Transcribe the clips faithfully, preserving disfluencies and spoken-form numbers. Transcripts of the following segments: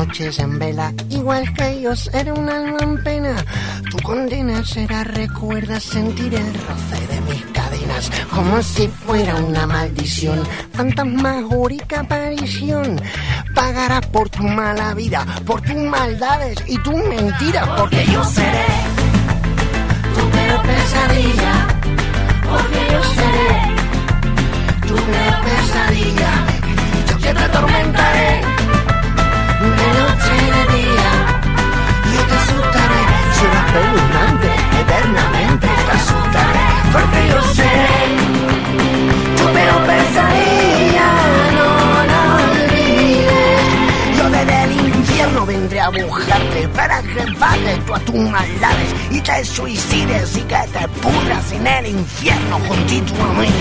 noches en vela, igual que ellos, era un alma en pena. Tu condena será, recuerda sentir el roce de mis cadenas, como si fuera una maldición, fantasmagórica aparición. Pagarás por tu mala vida, por tus maldades y tus mentiras, porque yo seré tu peor pesadilla, porque yo seré tu peor pesadilla. Yo que te atormentaré de noche y de día, y te asustaré, serás espeluznante, eternamente te asustaré, porque yo seré tu peor pesadilla. No, no olvides, yo desde el infierno vendré a buscarte para que pagues todas tus maldades y te suicides y que te pudras en el infierno juntito a mí.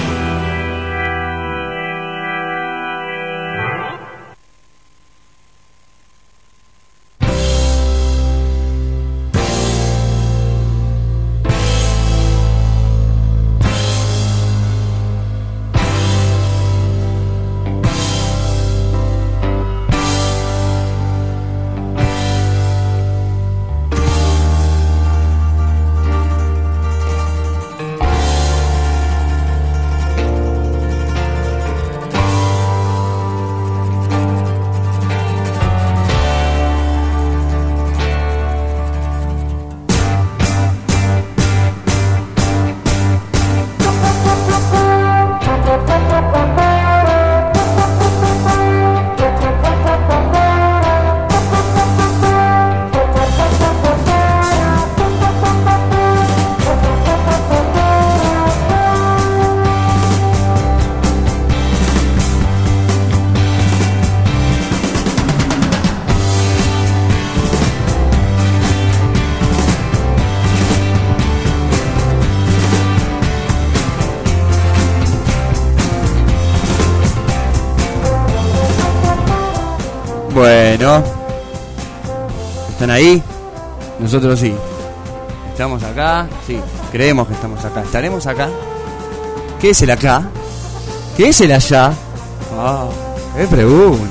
Bueno, ¿están ahí? Nosotros sí. Estamos acá, sí, creemos que estamos acá. ¿Estaremos acá? ¿Qué es el acá? ¿Qué es el allá? Ah, qué pregunta.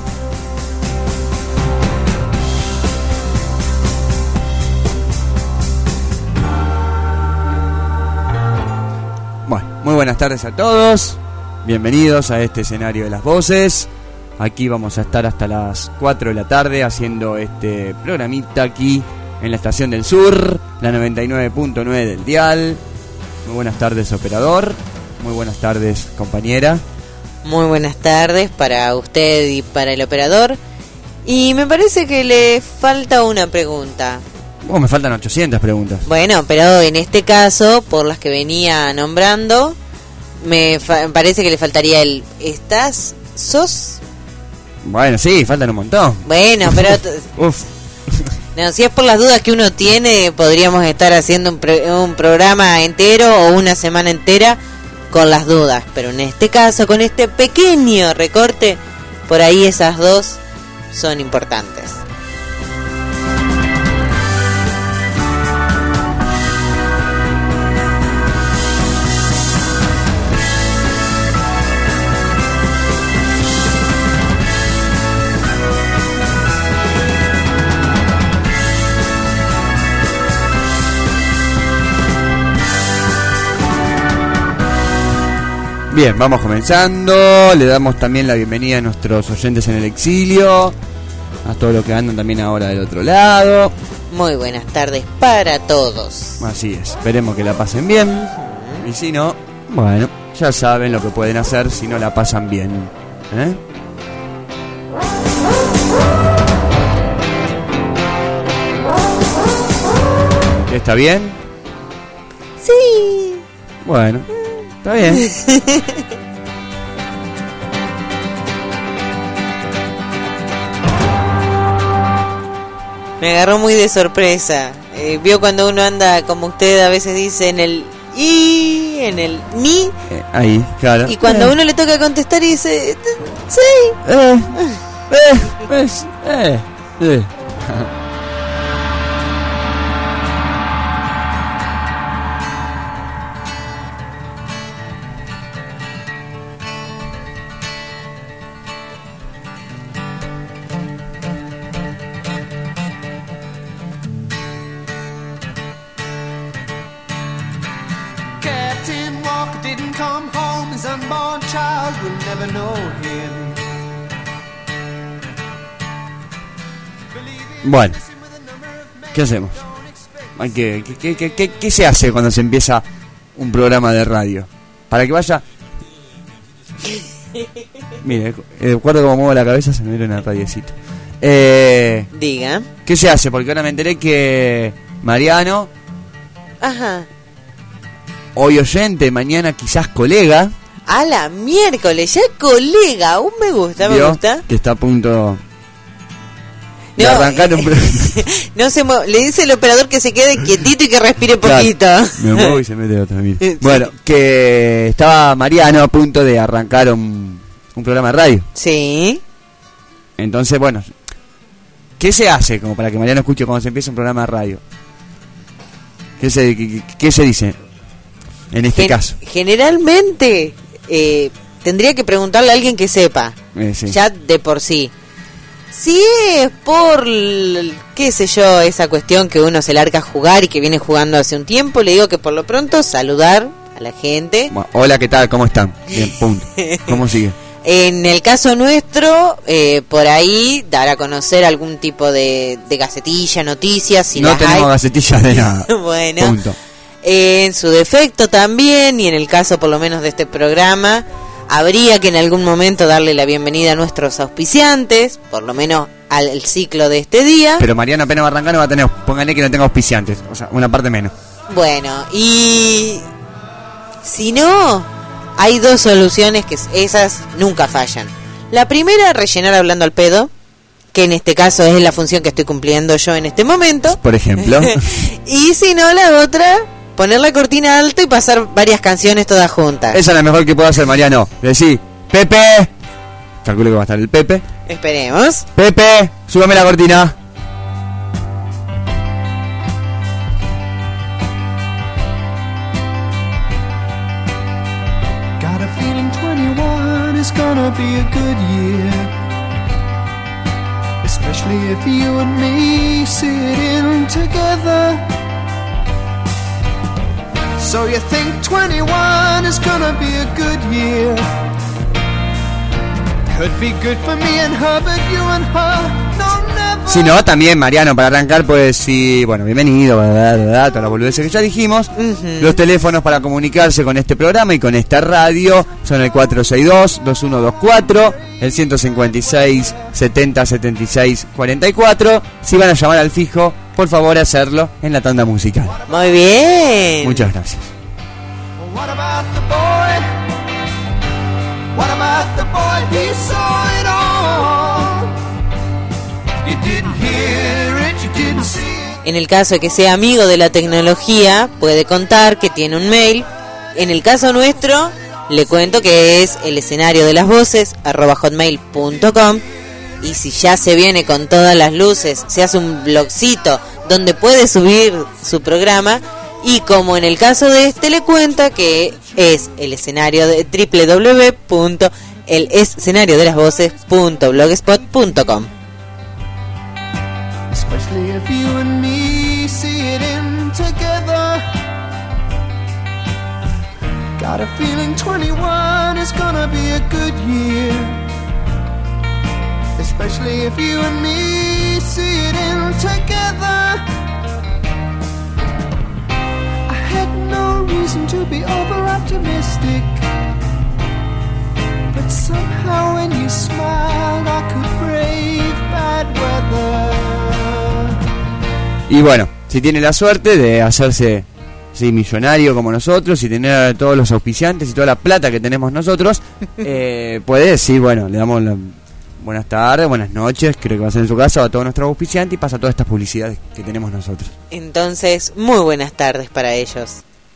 Bueno, muy buenas tardes a todos. Bienvenidos a este escenario de las voces. Aquí vamos a estar hasta las cuatro de la tarde haciendo este programita aquí en la Estación del Sur, la noventa y nueve punto nueve del dial. Muy buenas tardes, operador. Muy buenas tardes, compañera. Muy buenas tardes para usted y para el operador. Y me parece que le falta una pregunta. Oh, me faltan ochocientas preguntas. Bueno, pero en este caso, por las que venía nombrando, me, fa- me parece que le faltaría el ¿estás? ¿Sos? Bueno, sí, faltan un montón. Bueno, pero t- Uf. no, si es por las dudas que uno tiene, podríamos estar haciendo un, pro- un programa entero o una semana entera con las dudas. Pero en este caso, con este pequeño recorte, por ahí esas dos son importantes. Bien, vamos comenzando. Le damos también la bienvenida a nuestros oyentes en el exilio, a todos los que andan también ahora del otro lado. Muy buenas tardes para todos. Así es, esperemos que la pasen bien. Uh-huh. Y si no, bueno, ya saben lo que pueden hacer si no la pasan bien, ¿eh? ¿Está bien? Sí. Bueno, está bien. Me agarró muy de sorpresa. Eh, vio cuando uno anda, como usted a veces dice, en el y, en el ni. Eh, ahí, claro. Y cuando eh. uno le toca contestar y dice, sí. Eh, eh, pues, eh, eh. child will never know him. Bueno, ¿qué hacemos? Hay que, ¿qué, qué, qué, ¿Qué se hace cuando se empieza un programa de radio? Para que vaya... Mire, de acuerdo como muevo la cabeza se me viene el radiecito. Eh, Diga. ¿Qué se hace? Porque ahora me enteré que Mariano, Ajá. hoy oyente, mañana quizás colega, A la miércoles, ya es colega. Aún me gusta, me ¿vio? gusta. Que está a punto de No, arrancar un programa. no se mue- le dice el operador que se quede quietito y que respire poquito. Claro, me muevo y se mete otra. Mira. Sí. Bueno, que estaba Mariano a punto de arrancar un, un programa de radio. Sí. Entonces, bueno, ¿qué se hace como para que Mariano escuche cuando se empieza un programa de radio? ¿Qué se, qué, qué se dice en este Gen- caso? Generalmente eh, tendría que preguntarle a alguien que sepa, Eh, sí. ya de por sí. Si es por, l- qué sé yo, esa cuestión que uno se larga a jugar y que viene jugando hace un tiempo, le digo que por lo pronto saludar a la gente. Bueno, hola, ¿qué tal? ¿Cómo están? Bien, punto. ¿Cómo sigue? En el caso nuestro, eh, por ahí dar a conocer algún tipo de, de gacetilla, noticias, si no las tenemos hay. gacetillas de nada. Bueno, Punto. eh, en su defecto también, y en el caso por lo menos de este programa, habría que en algún momento darle la bienvenida a nuestros auspiciantes, por lo menos al ciclo de este día. Pero Mariano apenas va a arrancar no va a tener, pónganle que no tenga auspiciantes, o sea, una parte menos. Bueno, y si no, hay dos soluciones que esas nunca fallan. La primera, rellenar hablando al pedo, que en este caso es la función que estoy cumpliendo yo en este momento. Por ejemplo. Y si no, la otra, poner la cortina alta y pasar varias canciones todas juntas. Esa es la mejor que puedo hacer, Mariano. Decí, Pepe. Calculo que va a estar el Pepe. Esperemos. Pepe, súbame la cortina. Got a feeling twenty-one is gonna be a good year, especially if you and me sit in together. So you think twenty-one is gonna be a good year? Could be good for me and her, but you and her, no, never. Si no, también, Mariano, para arrancar, pues sí, bueno, bienvenido, bla, bla, bla, toda la boludez que ya dijimos. Ujú. Los teléfonos para comunicarse con este programa y con esta radio son el cuatro seis dos, dos uno dos cuatro, el ciento cincuenta y seis, setenta, setenta y seis, cuarenta y cuatro. Si van a llamar al fijo, por favor hacerlo en la tanda musical. Muy bien. Muchas gracias. What about the boy? What about the boy? He saw it all. You didn't hear it, you didn't see it. En el caso de que sea amigo de la tecnología, puede contar que tiene un mail. En el caso nuestro, le cuento que es el escenario de las voces, arroba hotmail punto com. Y si ya se viene con todas las luces, se hace un blogcito donde puede subir su programa. Y como en el caso de este, le cuenta que es el escenario de doble u doble u doble u punto el escenario de las voces punto blogspot punto com. Especially if you and me see it in together. Got a feeling twenty-one is gonna be a good year, especially if you and me see it in together. I had no reason to be over optimistic, but somehow when you smiled I could brave bad weather. Y bueno, si tiene la suerte de hacerse sí, millonario como nosotros y tener a todos los auspiciantes y toda la plata que tenemos nosotros, eh, puede decir, bueno, le damos la, buenas tardes, buenas noches, creo que va a ser en su casa, a todos nuestros auspiciantes y pasa todas estas publicidades que tenemos nosotros. Entonces, muy buenas tardes para ellos.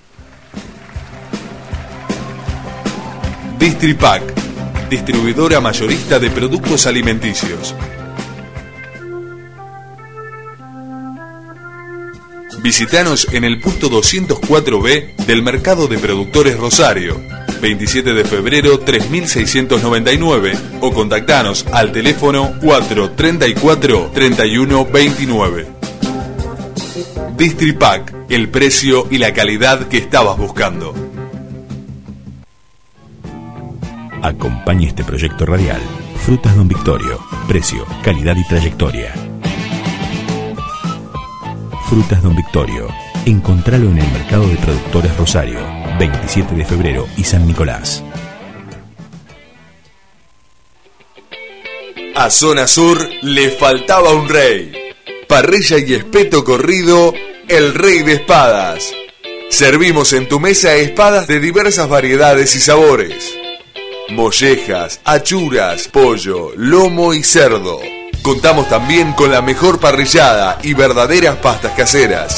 Distripac, distribuidora mayorista de productos alimenticios. Visítanos en el punto doscientos cuatro B del Mercado de Productores Rosario, veintisiete de febrero tres mil seiscientos noventa y nueve, o contactanos al teléfono cuatro treinta y cuatro, treinta y uno veintinueve. Distripac, el precio y la calidad que estabas buscando. Acompañe este proyecto radial. Frutas Don Victorio. Precio, calidad y trayectoria. Frutas Don Victorio. Encontralo en el Mercado de Productores Rosario, veintisiete de febrero y San Nicolás. A Zona Sur le faltaba un rey. Parrilla y espeto corrido, el Rey de Espadas. Servimos en tu mesa espadas de diversas variedades y sabores. Mollejas, achuras, pollo, lomo y cerdo. Contamos también con la mejor parrillada y verdaderas pastas caseras.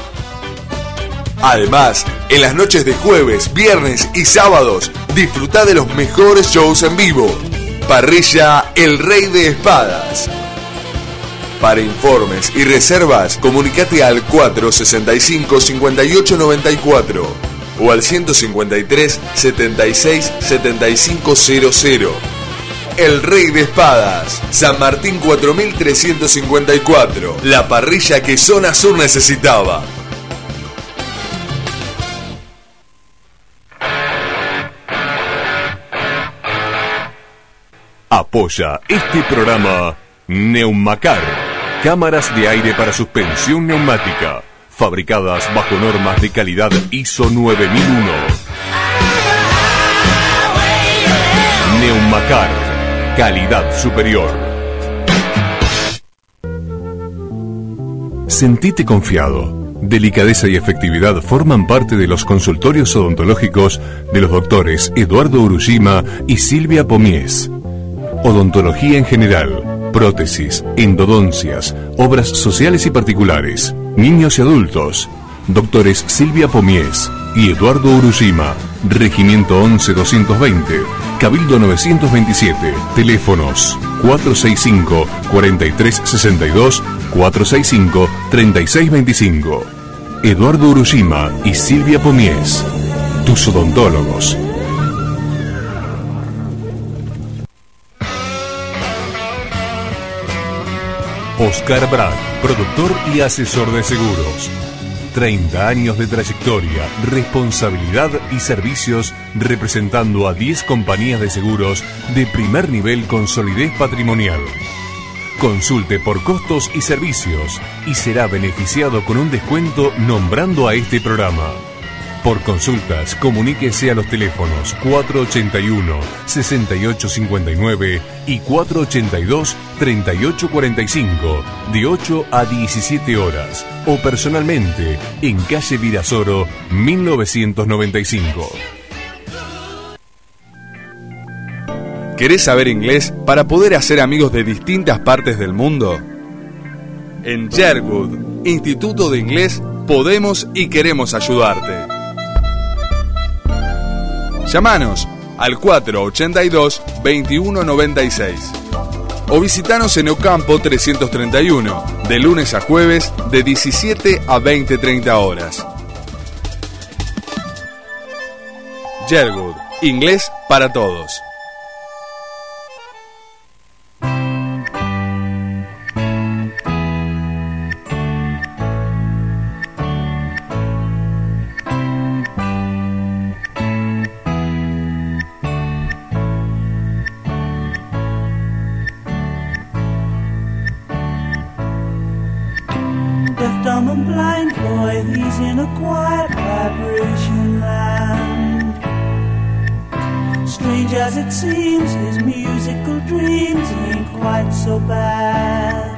Además, en las noches de jueves, viernes y sábados, disfruta de los mejores shows en vivo. Parrilla El Rey de Espadas. Para informes y reservas, comunicate al cuatro sesenta y cinco, cincuenta y ocho noventa y cuatro o al ciento cincuenta y tres, setenta y seis, setenta y cinco cero cero. El Rey de Espadas, San Martín cuatro mil trescientos cincuenta y cuatro, la parrilla que Zona Sur necesitaba. Apoya este programa Neumacar, cámaras de aire para suspensión neumática, fabricadas bajo normas de calidad I S O nueve mil uno. Neumacar, calidad superior. Sentite confiado. Delicadeza y efectividad forman parte de los consultorios odontológicos de los doctores Eduardo Urushima y Silvia Pomies. Odontología en general, prótesis, endodoncias, obras sociales y particulares, niños y adultos. Doctores Silvia Pomies y Eduardo Urushima, Regimiento once doscientos veinte, Cabildo novecientos veintisiete, teléfonos cuatro seis cinco, cuatro tres seis dos, cuatro seis cinco, tres seis dos cinco. Eduardo Urushima y Silvia Pomies, tus odontólogos. Oscar Brad, productor y asesor de seguros. treinta años de trayectoria, responsabilidad y servicios representando a diez compañías de seguros de primer nivel con solidez patrimonial. Consulte por costos y servicios y será beneficiado con un descuento nombrando a este programa. Por consultas, comuníquese a los teléfonos cuatro ochenta y uno, sesenta y ocho cincuenta y nueve y cuatro ochenta y dos, treinta y ocho cuarenta y cinco, de ocho a diecisiete horas, o personalmente en calle Virasoro, mil novecientos noventa y cinco. ¿Querés saber inglés para poder hacer amigos de distintas partes del mundo? En Sherwood, Instituto de Inglés, podemos y queremos ayudarte. Llámanos al cuatro ochenta y dos, veintiuno noventa y seis o visitanos en Ocampo trescientos treinta y uno, de lunes a jueves de diecisiete a veinte treinta horas. Sherwood, inglés para todos. Dumb and blind boy, he's in a quiet vibration land. Strange as it seems, his musical dreams ain't quite so bad.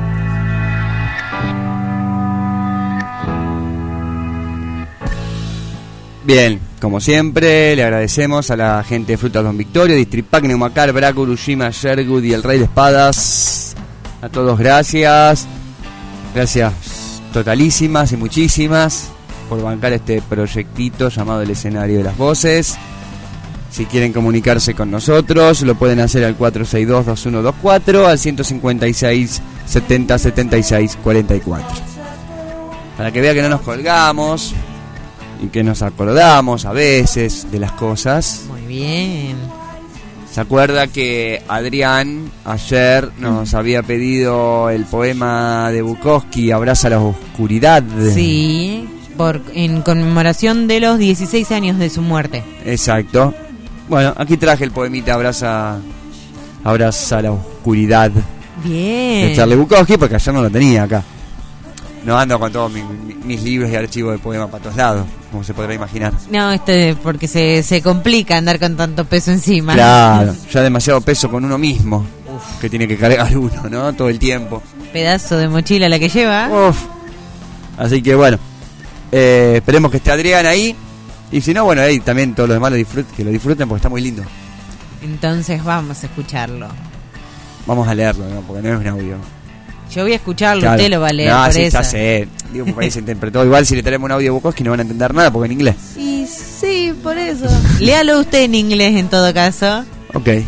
Bien, como siempre, le agradecemos a la gente de Frutas Don Victorio, Distripac, Neumacar, Braco, Urushima, Sherwood y el Rey de Espadas. A todos gracias. Gracias totalísimas y muchísimas por bancar este proyectito llamado El Escenario de las Voces. Si quieren comunicarse con nosotros, lo pueden hacer al cuatro seis dos, dos uno dos cuatro, al ciento cincuenta y seis, setenta, setenta y seis, cuarenta y cuatro. Para que vea que no nos colgamos y que nos acordamos a veces de las cosas. Muy bien. ¿Se acuerda que Adrián ayer nos había pedido el poema de Bukowski, Abraza la oscuridad? Sí, por, en conmemoración de los dieciséis años de su muerte. Exacto. Bueno, aquí traje el poemita Abraza, Abraza la oscuridad Bien. de Charlie Bukowski, porque ayer no lo tenía acá. No ando con todos mi, mi, mis libros y archivos de poemas para todos lados, como se podrá imaginar. No, este porque se, se complica andar con tanto peso encima. Claro, ya demasiado peso con uno mismo. Uf. Que tiene que cargar uno, ¿no? Todo el tiempo. Pedazo de mochila la que lleva. Uf. Así que bueno, eh, esperemos que esté Adrián ahí. Y si no, bueno, ahí también todos los demás lo disfruten, que lo disfruten porque está muy lindo. Entonces vamos a escucharlo. Vamos a leerlo, ¿no? Porque no es un audio. Yo voy a escucharlo, Claro. usted lo va a leer. No, por sí, eso. ya sé. Digo, porque ahí se interpretó. Igual si le traemos un audio de Bukowski no van a entender nada porque en inglés. Y sí, por eso. Léalo usted en inglés en todo caso. Ok. Each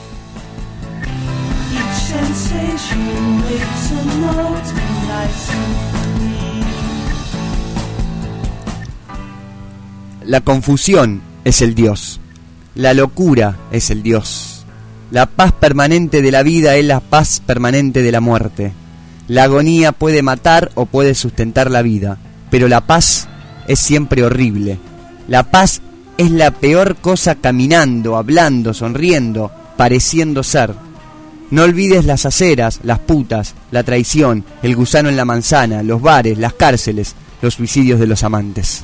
sensation makes a note nice and La confusión es el Dios. La locura es el Dios. La paz permanente de la vida es la paz permanente de la muerte. La agonía puede matar o puede sustentar la vida, pero la paz es siempre horrible. La paz es la peor cosa caminando, hablando, sonriendo, pareciendo ser. No olvides las aceras, las putas, la traición, el gusano en la manzana, los bares, las cárceles, los suicidios de los amantes.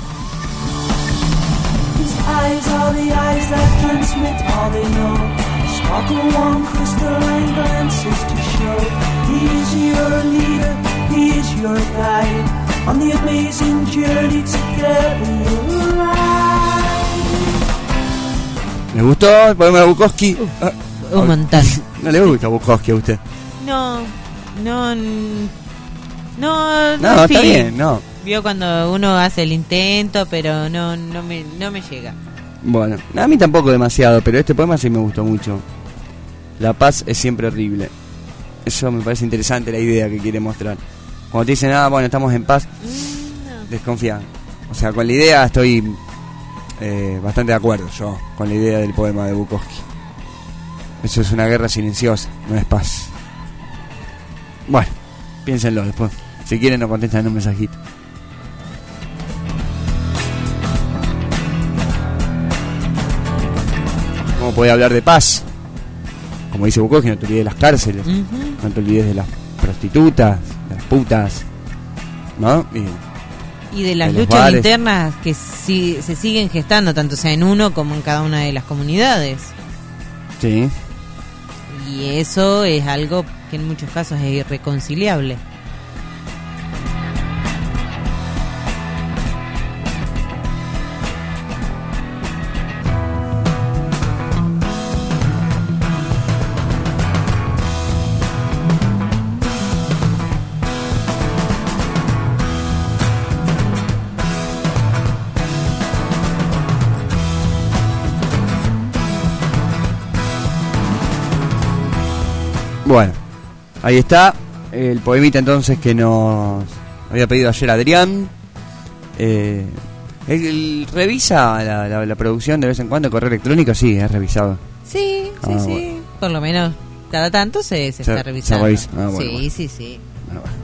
His eyes are the eyes that transmit all they know. Sparkle one crystalline glances to show. He is your leader, he is your guide. On the amazing journey together you'll ride. ¿Me gustó el poema de Bukowski? Ah, Un montón. ¿No le gusta Bukowski a usted? No, no, n- no, No, en está fin. bien, no. Vio cuando uno hace el intento, pero no, no me, no me llega. Bueno, a mí tampoco demasiado, pero este poema sí me gustó mucho. La paz es siempre horrible. Eso me parece interesante, la idea que quiere mostrar. Cuando te dicen, ah, bueno, estamos en paz, desconfía. O sea, con la idea estoy eh, bastante de acuerdo yo, con la idea del poema de Bukowski. Eso es una guerra silenciosa, no es paz. Bueno, piénsenlo después. Si quieren nos contestan en un mensajito. ¿Cómo puede hablar de paz? Como dice Bukowski, no te olvides de las cárceles, Ujú. no te olvides de las prostitutas, de las putas, ¿no? Y Y de las de los luchas bares. internas que si, se siguen gestando, tanto sea en uno como en cada una de las comunidades. sí, Y eso es algo que en muchos casos es irreconciliable. bueno, ahí está el poemita entonces que nos había pedido ayer Adrián. Eh, él, él revisa la, la, la producción de vez en cuando, correo electrónico, sí, es revisado. Sí, sí, Ah, sí. bueno. Por lo menos cada tanto se, se, Se- está revisando. se revisa. Ah, bueno, sí, bueno. sí, sí. Bueno, bueno.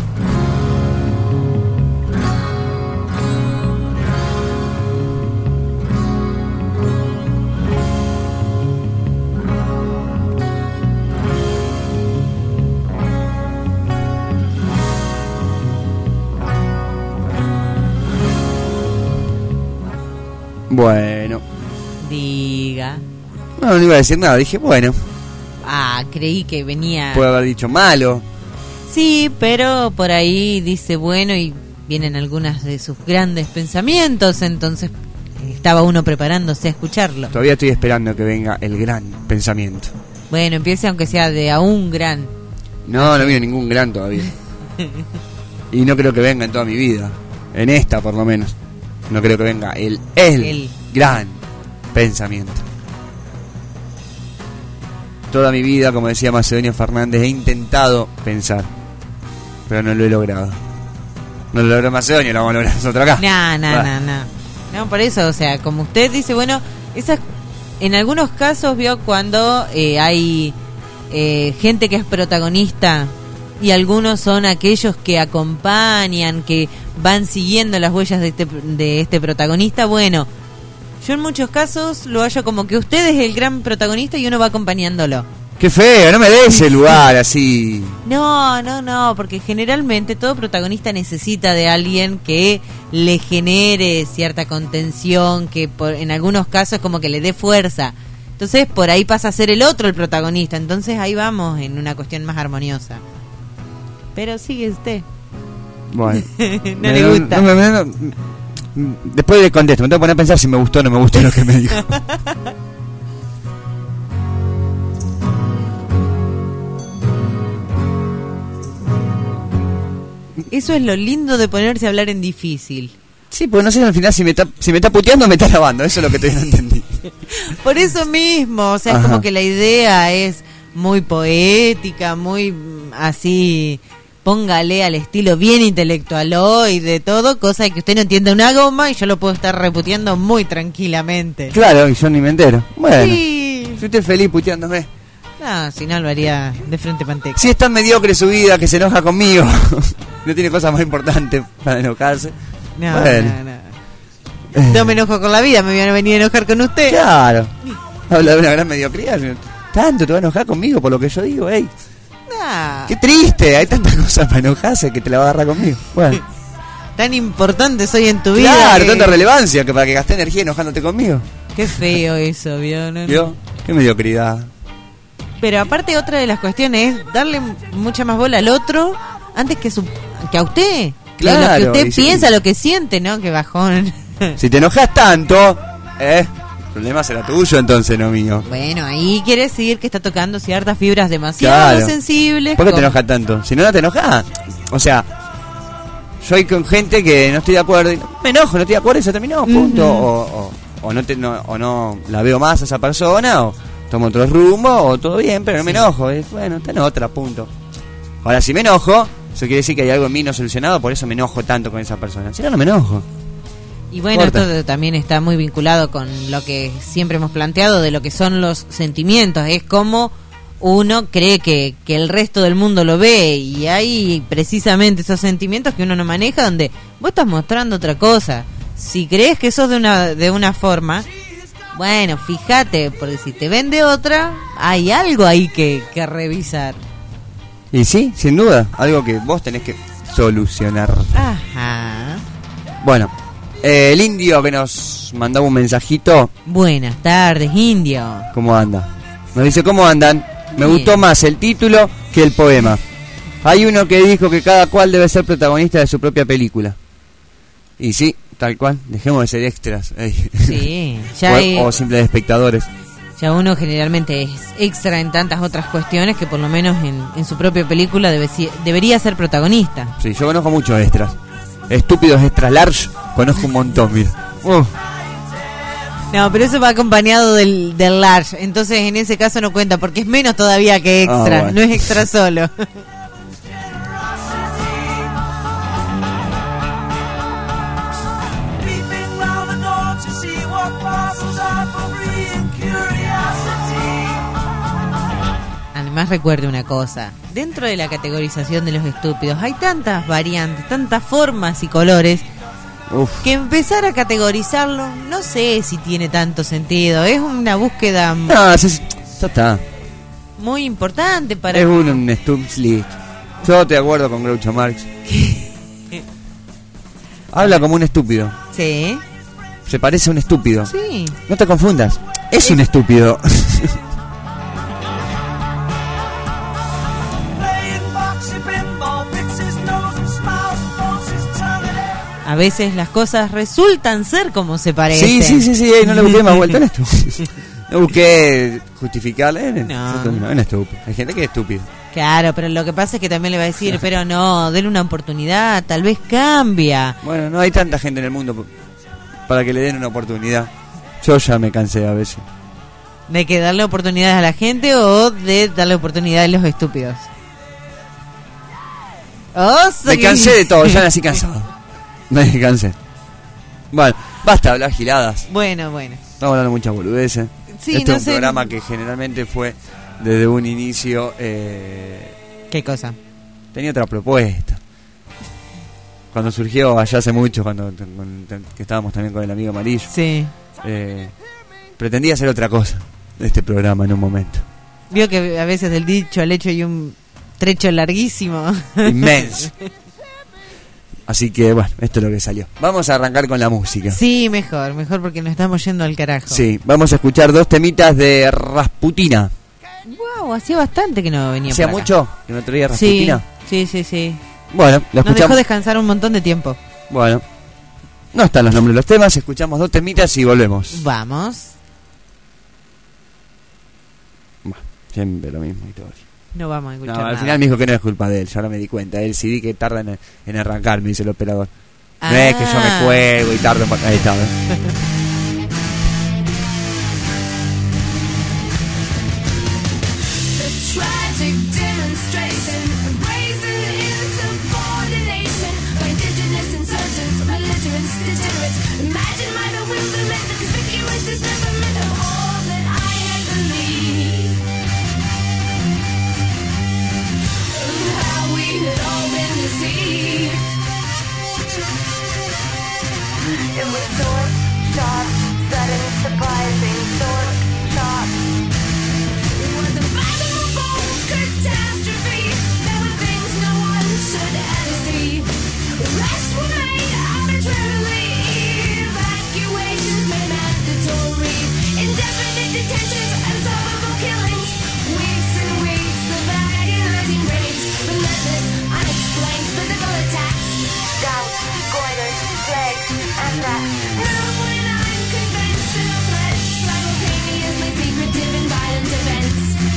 Bueno, Diga. no, no iba a decir nada, dije, bueno, Ah, creí que venía. puede haber dicho malo. Sí, pero por ahí dice bueno y vienen algunas de sus grandes pensamientos, entonces estaba uno preparándose a escucharlo. Todavía estoy esperando que venga el gran pensamiento. Bueno, empiece aunque sea de a un gran. No, no vino ningún gran todavía. Y no creo que venga en toda mi vida. En esta, por lo menos. No creo que venga el, el, El. gran pensamiento. Toda mi vida, como decía Macedonio Fernández, he intentado pensar. Pero no lo he logrado. No lo logró Macedonio, lo vamos a lograr nosotros acá. No, no, Va. no, no. No, por eso, o sea, como usted dice, bueno, esas, en algunos casos vio cuando eh, hay eh, gente que es protagonista y algunos son aquellos que acompañan, que van siguiendo las huellas de este, de este protagonista. Bueno, Yo en muchos casos lo hallo como que usted es el gran protagonista y uno va acompañándolo. Qué feo, no me dé ese lugar así. No, no, no, porque generalmente todo protagonista necesita de alguien que le genere cierta contención, que por, en algunos casos como que le dé fuerza. Entonces por ahí pasa a ser el otro el protagonista. Entonces ahí vamos en una cuestión más armoniosa. Pero sigue usted. Bueno. no me, le gusta. No, no, no, no, después le contesto, me tengo que poner a pensar si me gustó o no me gustó lo que me dijo. Eso es lo lindo de ponerse a hablar en difícil. Sí, porque no sé al final si me está, si me está puteando o me está lavando. Eso es lo que todavía no entendí. Por eso mismo, o sea, Ajá. es como que la idea es muy poética, muy mm, así, póngale al estilo bien intelectualoide y de todo, cosa que usted no entienda una goma y yo lo puedo estar reputeando muy tranquilamente. Claro, y yo ni me entero. Bueno, Sí. si usted es feliz puteándome. No, si no lo haría de frente panteca. Si es tan mediocre su vida que se enoja conmigo, no tiene cosas más importantes para enojarse. No, Bueno. no, no. No me enojo con la vida, me voy a venir a enojar con usted. Claro. Habla de una gran mediocridad. Tanto te va a enojar conmigo por lo que yo digo, ey. No. Qué triste, hay tantas cosas para enojarse que te la va a agarrar conmigo. Bueno, Tan importante soy en tu vida. claro, que- tanta relevancia que para que gasté energía enojándote conmigo. Qué feo eso, ¿vio? No, no. ¿Vio? Qué mediocridad. Pero aparte otra de las cuestiones es darle mucha más bola al otro antes que, su, que a usted. Claro, lo que usted y sí. piensa, lo que siente, ¿no? Que bajón. Si te enojas tanto, eh, el problema será tuyo entonces, no mío. Bueno, ahí quiere decir que está tocando ciertas fibras demasiado Claro. sensibles. ¿Por qué te como- enojas tanto? Si no, no te enojas. O sea, yo hay con gente que no estoy de acuerdo y no- me enojo, no estoy de acuerdo y se terminó, punto. Ujú. o, o, o no te, no, o no la veo más a esa persona, o tomo otro rumbo, o todo bien, pero no me enojo. Es, bueno, está en otra, punto. Ahora, si me enojo, eso quiere decir que hay algo en mí no solucionado, por eso me enojo tanto con esa persona. Si no, no me enojo. Y bueno, Corta. esto también está muy vinculado con lo que siempre hemos planteado de lo que son los sentimientos. Es como uno cree que, que el resto del mundo lo ve y hay precisamente esos sentimientos que uno no maneja donde vos estás mostrando otra cosa. Si crees que sos de una, de una forma, bueno, fíjate, porque si te ven de otra, hay algo ahí que, que revisar. Y sí, sin duda, algo que vos tenés que solucionar. Ajá. Bueno, eh, el indio que nos mandaba un mensajito, Buenas tardes, indio. ¿cómo anda? Nos dice, ¿cómo andan? Me Bien. gustó más el título que el poema. Hay uno que dijo que cada cual debe ser protagonista de su propia película. Y sí, tal cual, dejemos de ser extras. ey. Sí, ya o, hay- o simples espectadores. Ya uno generalmente es extra en tantas otras cuestiones que por lo menos en, en su propia película debe, si- debería ser protagonista. Sí, yo conozco muchos extras. Estúpidos extra large, conozco un montón, mira. Uh, No, pero eso va acompañado del, del large, entonces en ese caso no cuenta porque es menos todavía que extra, Ah, bueno. no es extra solo. Peeping round the door to see what parcels are for free and curiosity. Además recuerde una cosa, dentro de la categorización de los estúpidos hay tantas variantes, tantas formas y colores uf. que empezar a categorizarlo no sé si tiene tanto sentido, es una búsqueda No, eso es- ya está. muy importante para... Es un, un Stubbs list. Yo estoy de acuerdo con Groucho Marx. Habla como un estúpido. Sí, Se parece a un estúpido. sí. No te confundas. Es un estúpido. Playing boxy pinball, picks his nose and smiles and folds his tongue at A veces las cosas resultan ser como se parecen. Sí, sí, sí, sí. ey, no le busqué más vuelta. No, estu- no busqué justificarle. eh, No. No, no es estúpido. Hay gente que es estúpida. Claro, pero lo que pasa es que también le va a decir, pero no, denle una oportunidad, tal vez cambia. Bueno, no hay tanta gente en el mundo p- para que le den una oportunidad. Yo ya me cansé a veces. ¿De que darle oportunidades a la gente o de darle oportunidades a los estúpidos? Oh, Me cansé de todo, ya nací cansado. Me cansé. Bueno, basta de hablar giladas. Bueno, bueno. Estamos hablando muchas boludeces. Sí, este no es un sé. programa que generalmente fue desde un inicio. Eh, ¿Qué cosa? tenía otra propuesta. cuando surgió allá hace mucho, cuando con, que estábamos también con el amigo Amarillo. Sí. Eh, pretendía hacer otra cosa de este programa en un momento. Vio que a veces del dicho al hecho hay un trecho larguísimo. Inmenso. Así que bueno, esto es lo que salió. Vamos a arrancar con la música. Sí, mejor, mejor porque nos estamos yendo al carajo. Sí, vamos a escuchar dos temitas de Rasputina. Wow, hacía bastante que no venía ¿Hacía por acá. mucho que no traía Rasputina? Sí, sí, sí, sí. Bueno, lo Nos escuchamos. dejó descansar un montón de tiempo. Bueno, no están los nombres de los temas, escuchamos dos temitas y volvemos. Vamos. Bueno, siempre lo mismo y todo. No vamos a escuchar No, al nada. final me dijo que no es culpa de él, yo ahora me di cuenta. El C D que tarda en, en arrancar, me dice el operador. Ah. No es que yo me cuelgo y tardo en... Ahí está, ¿ves? Tragic demonstration, brazen insubordination by indigenous insurgents, belligerents, degenerates. Imagine my bewilderment, the conspicuous dismemberment of all that I had believed. Of how we had all been deceived. It was short, sharp, sudden, surprising, short, sharp. It was a valuable catastrophe. There were things no one should ever see. Arrests were made arbitrarily. Evacuations made mandatory. Indefinite detentions, unsolvable killings. Weeks and weeks of agonizing raids. Relentless, unexplained physical attacks. Gout, goiters, plague, anthrax. Now and unconventional threats. Simultaneously secretive and violent events.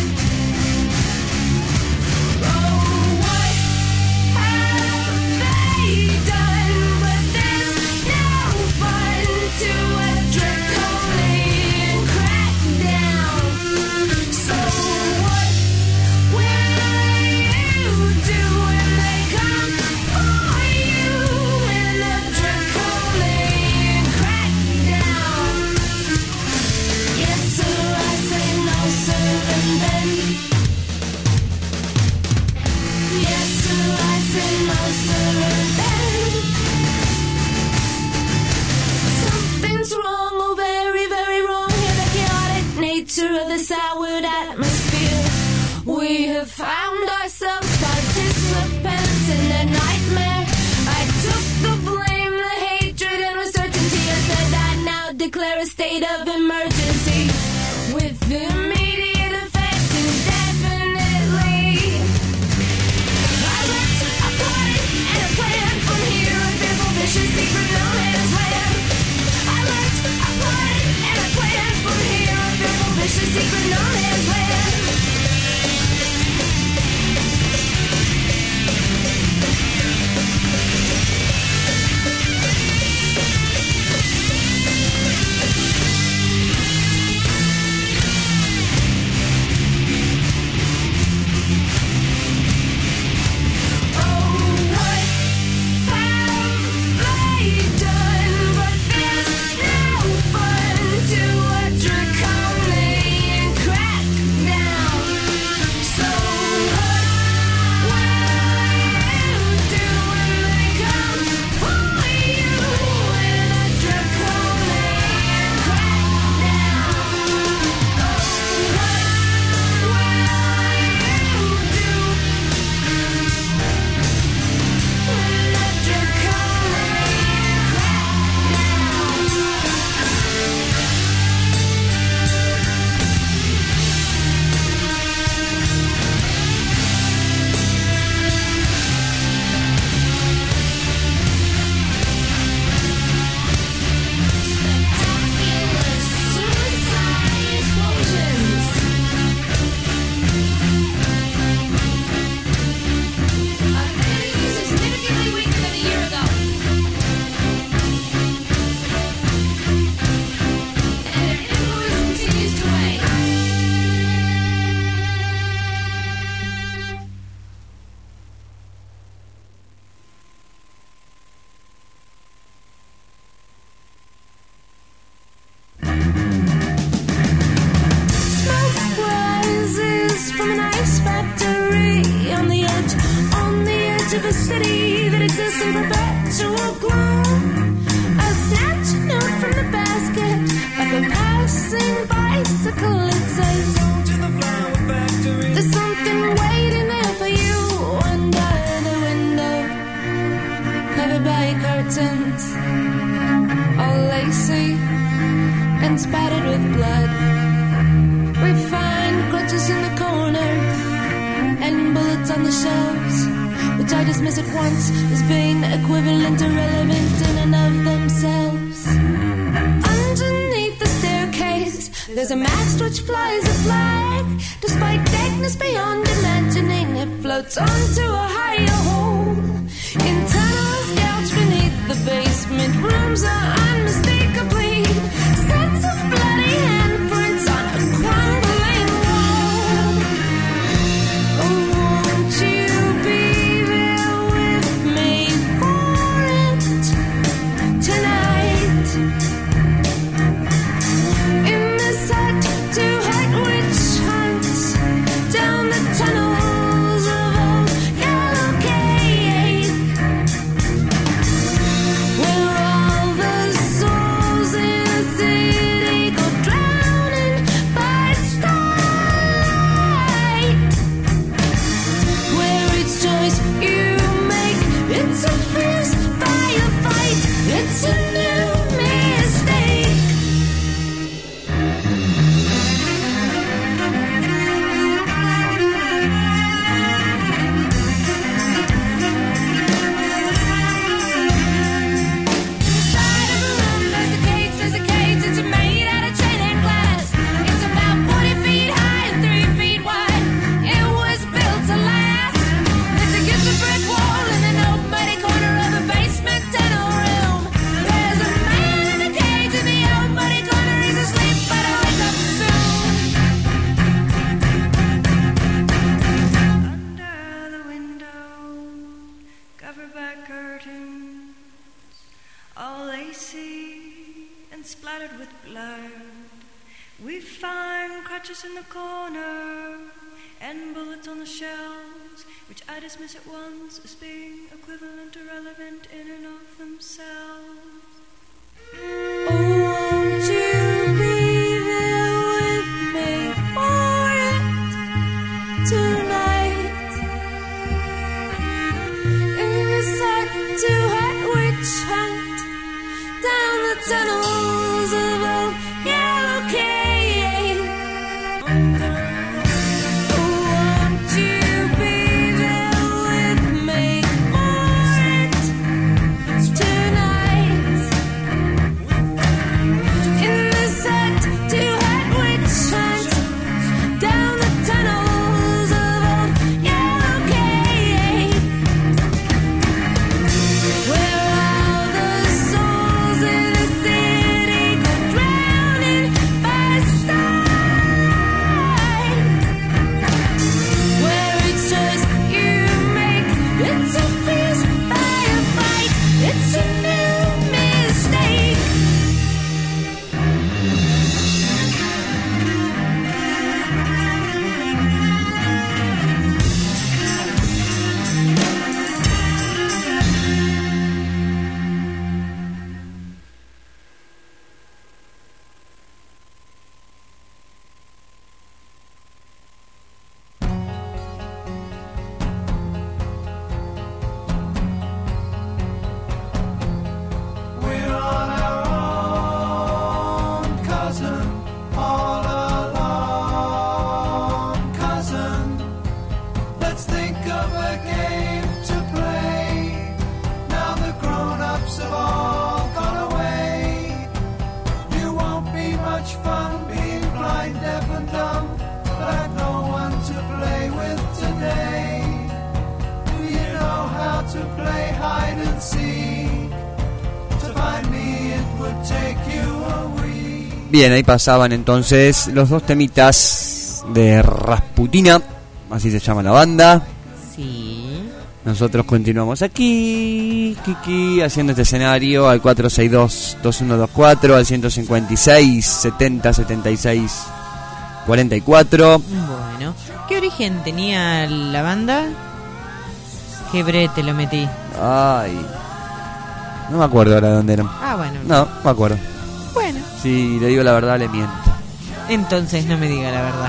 Something's wrong, oh very, very wrong. Here the chaotic nature of the soured atmosphere. We have found ourselves participants in a nightmare. I took the blame, the hatred and uncertainty. I said I now declare a state of emergency with immediate effect indefinitely. I left a plot and a plan from here. A fearful, vicious secret no man's land. I left a plot and a plan from here. A fearful, vicious secret no man's land. of a city that exists in perpetual gloom. A snatch note from the basket of a passing bicycle. It says, to the flower factory. There's something waiting there for you under the window, covered by curtains, all lacy and spattered with blood. We find crutches in the corner and bullets on the shelves, which I dismiss at once as being equivalent, irrelevant in and of themselves. Underneath the staircase, there's a mast which flies a flag. Despite darkness beyond imagining, it floats onto a higher hole. In tunnels gouged beneath the basement, rooms are unmistakably sets of bloody handprints on a crumbling wall. Oh, won't you be there with me for it tonight? In this hut to hut witch hunts down the tunnels of old yellow cake, where all the souls in the city go drowning by starlight, where it's choice you make, it's a fierce firefight, it's a new mistake. Inside of a room, there's a cage, there's a cage, it's made out of tin and glass. It's about forty feet high and three feet wide. It was built to last. It's against a brick wall in an old muddy corner of a basement tunnel room. There's a man in a cage in the old muddy corner. He's asleep, but I'll wake up soon. Under the window, covered by curtains, all lacy and splattered with blood, we find crutches in the corner and bullets on the shelves, which I dismiss at once as being equivalent, irrelevant in and of themselves. Oh, won't you be there with me for it tonight? In this hut to hut witch hunt down the tunnels of old yellow cave. Oh, won't you be there with me for it tonight? In this hut to hut witch hunt down the tunnels of old yellow cave, where all the souls in the city go drowning by starlight, where it's choice you make, it's a fierce firefight, it's a new mistake. We're on our own, cousin, all alone, cousin. Let's think of a game to play. Now the grown-ups have all gone away. You won't be much fun being blind, deaf and dumb, but no one to play with today. Do you know how to play hide and seek? To find me it would take you a week. Bien, ahí pasaban entonces los dos temitas de Rasputina, así se llama la banda. Sí. Nosotros continuamos aquí, Kiki, haciendo este escenario al cuatro seis dos, dos uno dos cuatro, al ciento cincuenta y seis, setenta, setenta y seis, cuarenta y cuatro. Bueno, ¿qué origen tenía la banda? Qué brete lo metí. Ay. No me acuerdo ahora de dónde eran. Ah, bueno. No, me acuerdo. Bueno. Si le digo la verdad, le miento. Entonces no me diga la verdad.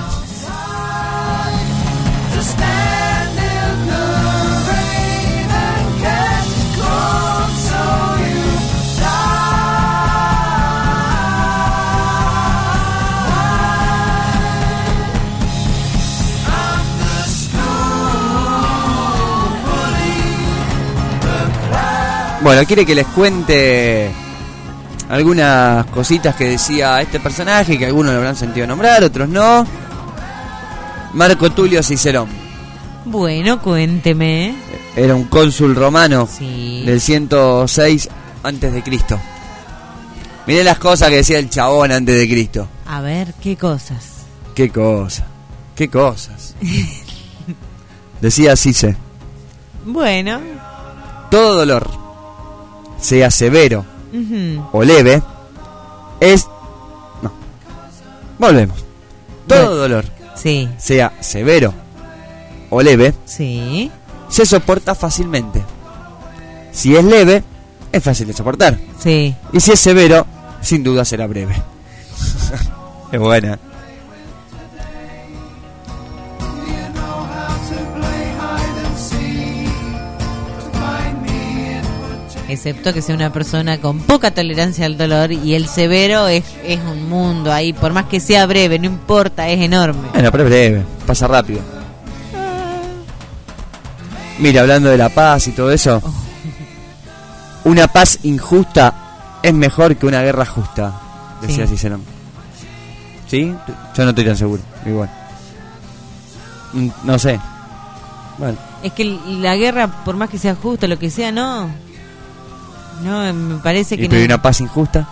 Bueno, quiere que les cuente algunas cositas que decía este personaje, que algunos lo habrán sentido nombrar, otros no. Marco Tulio Cicerón. Bueno, cuénteme. Era un cónsul romano, sí, del ciento seis antes de Cristo. Miré las cosas que decía el chabón antes de Cristo. A ver, ¿qué cosas? ¿Qué cosas? ¿Qué cosas? Decía Cice. Bueno. Todo dolor, sea severo uh-huh. o leve, es... No. Volvemos. Todo bueno. dolor, sí, sea severo o leve, sí, se soporta fácilmente. Si es leve, es fácil de soportar. Sí. Y si es severo, sin duda será breve. Es buena. Excepto que sea una persona con poca tolerancia al dolor, y el severo es, es un mundo ahí, por más que sea breve, no importa, es enorme. Bueno, pero es breve, pasa rápido. Mira, hablando de la paz y todo eso, oh. Una paz injusta es mejor que una guerra justa, decía sí. Cicerón. ¿Sí? Yo no estoy tan seguro, igual. No sé. Bueno. Es que la guerra, por más que sea justa, lo que sea, no... No, me parece que ¿Y pero no. una paz injusta?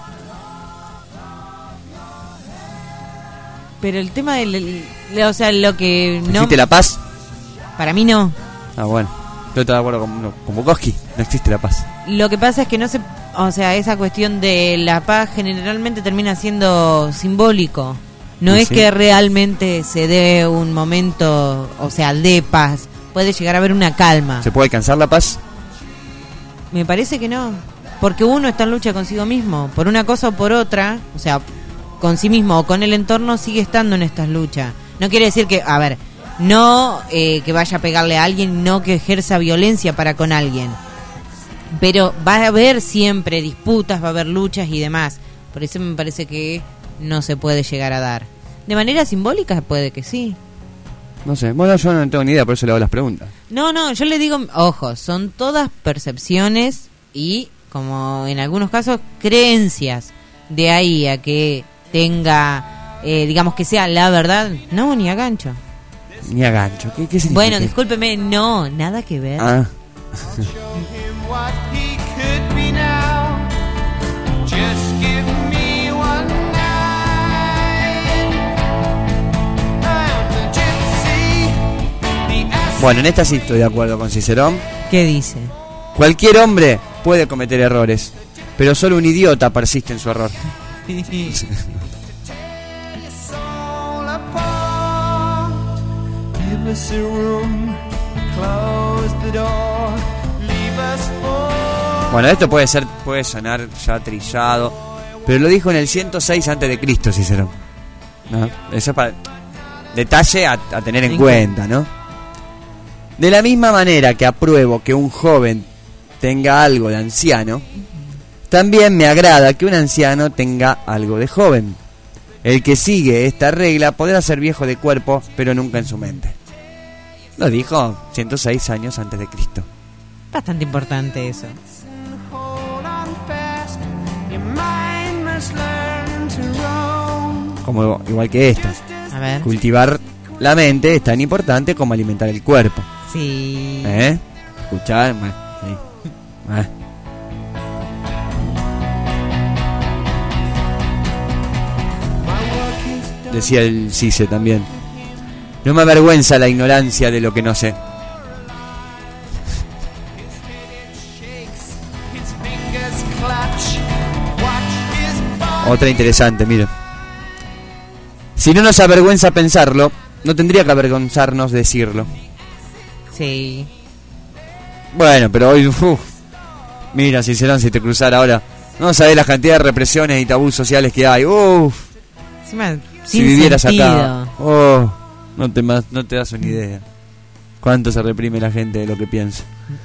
Pero el tema del... O sea, lo que no... ¿Existe la paz? Para mí no. Ah, bueno. Yo estoy de acuerdo con, no, con Bukowski. No existe la paz. Lo que pasa es que no se... O sea, esa cuestión de la paz generalmente termina siendo simbólico. No ¿Sí? es que realmente se dé un momento, o sea, de paz. Puede llegar a haber una calma. ¿Se puede alcanzar la paz? Me parece que no. Porque uno está en lucha consigo mismo. Por una cosa o por otra, o sea, con sí mismo o con el entorno, sigue estando en estas luchas. No quiere decir que, a ver, no eh, que vaya a pegarle a alguien, no que ejerza violencia para con alguien. Pero va a haber siempre disputas, va a haber luchas y demás. Por eso me parece que no se puede llegar a dar. De manera simbólica puede que sí. No sé, bueno, yo no tengo ni idea, por eso le hago las preguntas. No, no, yo le digo, ojo, son todas percepciones y, como en algunos casos, creencias. De ahí a que tenga, eh, digamos que sea la verdad, no, ni a gancho. Ni a gancho, ¿qué, qué significa? Bueno, discúlpeme, no, nada que ver. Ah. Bueno, en esta sí estoy de acuerdo con Cicerón. ¿Qué dice? Cualquier hombre puede cometer errores, pero solo un idiota persiste en su error. Bueno, esto puede ser, puede sonar ya trillado, pero lo dijo en el ciento seis antes de Cristo, Cicerón. ¿No? Eso es para detalle a, a tener en cuenta, ¿no? De la misma manera que apruebo que un joven tenga algo de anciano, también me agrada que un anciano tenga algo de joven. El que sigue esta regla podrá ser viejo de cuerpo, pero nunca en su mente. Lo dijo ciento seis años antes de Cristo. Bastante importante eso. Como igual que esta. A ver. Cultivar la mente es tan importante como alimentar el cuerpo. Sí. ¿Eh? Escuchar, más. Sí. Más. Decía el Cice también. No me avergüenza la ignorancia de lo que no sé. Otra interesante, miren. Si no nos avergüenza pensarlo, no tendría que avergonzarnos decirlo. Sí. Bueno, pero hoy, uf, mira, Cicerón, si te cruzara ahora, no sabés la cantidad de represiones y tabús sociales que hay. Uf, Encima, si sin vivieras sentido. acá, oh, no te, más, no te das una idea. Cuánto se reprime la gente de lo que piensa.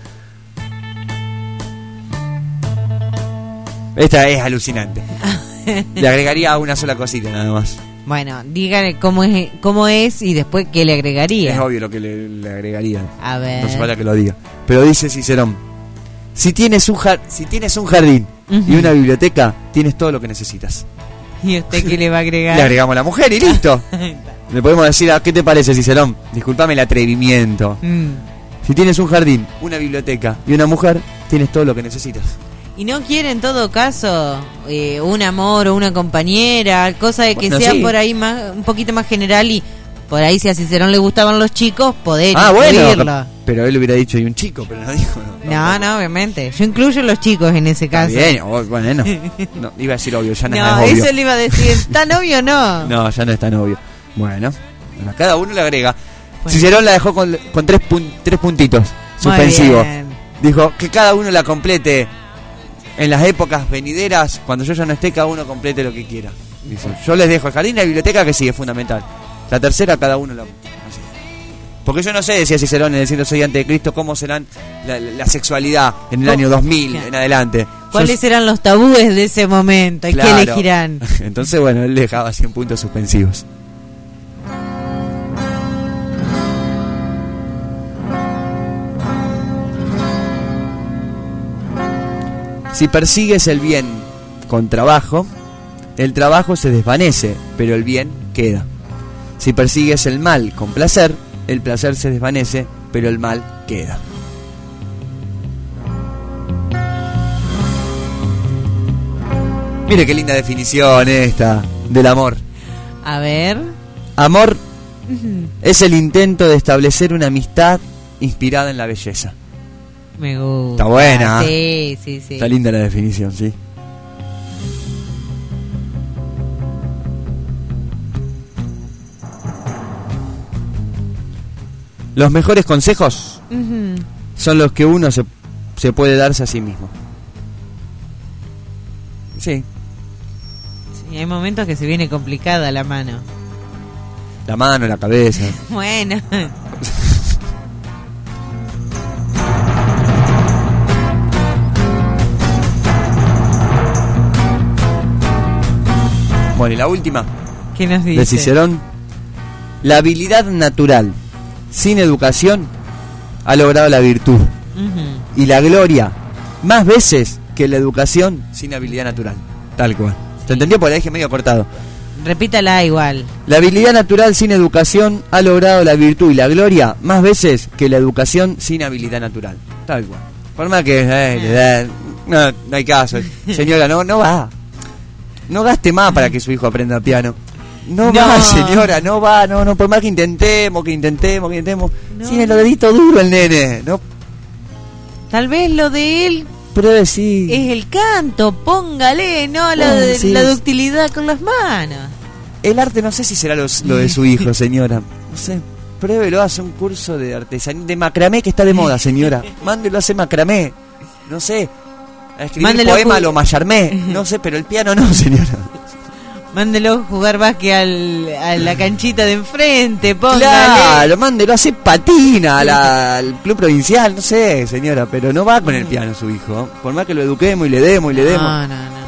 Esta es alucinante. Le agregaría una sola cosita nada más. Bueno, dígale cómo es, cómo es y después qué le agregaría. Es obvio lo que le, le agregaría. A ver. No hace falta que lo diga. Pero dice Cicerón: si tienes un, jar- si tienes un jardín Uh-huh. y una biblioteca, tienes todo lo que necesitas. ¿Y usted qué le va a agregar? Le agregamos la mujer y listo. Le podemos decir, ¿a qué te parece, Cicerón? Disculpame el atrevimiento. Mm. Si tienes un jardín, una biblioteca y una mujer, tienes todo lo que necesitas. Y no quiere en todo caso eh, un amor o una compañera, cosa de que Bueno, sea sí. por ahí más, un poquito más general y por ahí si a Cicerón le gustaban los chicos, poder Ah, bueno. incluirlo. Pero él hubiera dicho, y un chico, pero no dijo. No, No, no, obviamente. Yo incluyo los chicos en ese Está caso. bien, o- bueno, no. No, iba a decir obvio, ya no, No, es obvio. eso le iba a decir. ¿Tan obvio no? No, ya no es tan obvio. Bueno, a cada uno le agrega. Bueno. Cicerón la dejó con, con tres, pun- tres puntitos Muy suspensivos. bien. Dijo que cada uno la complete en las épocas venideras. Cuando yo ya no esté, cada uno complete lo que quiera. Dice, yo les dejo el jardín y la biblioteca, que sí, es fundamental. La tercera, cada uno la... así. Porque yo no sé, decía Cicerón en el ciento soy antes de Cristo, cómo serán la, la- la sexualidad en el ¿Cómo? año dos mil Claro. en adelante. ¿Cuáles Yo- eran los tabúes de ese momento? ¿Y Claro. qué elegirán? Entonces, bueno, él dejaba cien puntos suspensivos. Si persigues el bien con trabajo, el trabajo se desvanece, pero el bien queda. Si persigues el mal con placer, el placer se desvanece, pero el mal queda. Mire qué linda definición esta del amor. A ver. Amor es el intento de establecer una amistad inspirada en la belleza. Me gusta. Está buena. Sí, sí, sí. Está linda la definición, sí. Los mejores consejos Ujú. son los que uno se, se puede darse a sí mismo. Sí, Sí, hay momentos que se viene complicada la mano. la mano, la cabeza. Bueno. Bueno, y la última ¿Qué nos dice? de Cicerón: la habilidad natural sin educación ha logrado la virtud, Ujú. y la gloria más veces que la educación sin habilidad natural. Tal cual. ¿Te entendió? Porque la dije medio cortado. Repítala igual. La habilidad natural sin educación ha logrado la virtud y la gloria más veces que la educación sin habilidad natural. Tal cual. Por más que eh, le da- no, no hay caso. Señora, no, no va. No gaste más para que su hijo aprenda piano. No, No. va, señora, no va, no, no, por más que intentemos, que intentemos, que intentemos. No. Tiene los deditos duros el nene. No, Tal vez lo de él pruebe sí. es el canto, póngale, no la, Oh, de- sí, la es- ductilidad con las manos. El arte no sé si será lo, lo de su hijo, señora. No sé. Pruébelo, hace un curso de artesanía, de macramé, que está de moda, señora. Mándelo a hacer macramé. No sé. A escribir Mándelo a poema ju- lo mayarmé. No sé, pero el piano no, señora. Mándelo jugar básquet al, a la canchita de enfrente, póngale. Claro, mándelo a hacer patina a la- al club provincial, no sé, señora. Pero no va con el piano su hijo. Por más que lo eduquemos y le demos y le demos. No, no, no.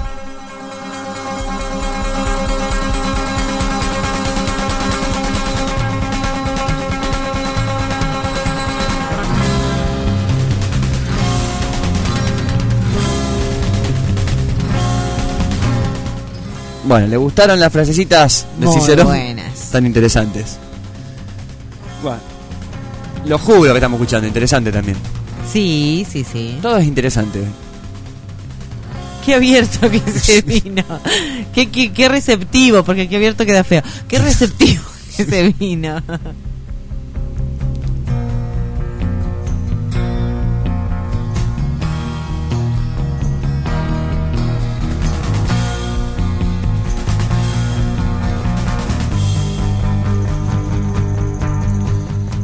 Bueno, ¿le gustaron las frasecitas de Muy Cicerón? buenas. Tan interesantes. Bueno, lo juro que estamos escuchando, interesante también. Sí, sí, sí. Todo es interesante. Qué abierto que se vino. Qué, qué, qué receptivo, porque qué abierto queda feo. Qué receptivo que se vino.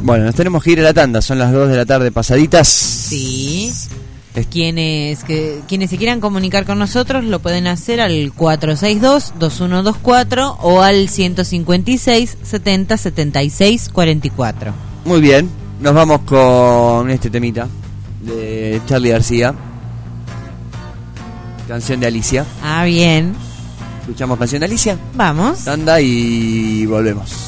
Bueno, nos tenemos que ir a la tanda, son las dos de la tarde pasaditas. Sí. Quienes, que, quienes se quieran comunicar con nosotros lo pueden hacer al cuatro seis dos, dos uno dos cuatro o al ciento cincuenta y seis, setenta, setenta y seis, cuarenta y cuatro. Muy bien, nos vamos con este temita de Charly García. Canción de Alicia. Ah, bien. ¿Escuchamos canción de Alicia? Vamos. Tanda y volvemos.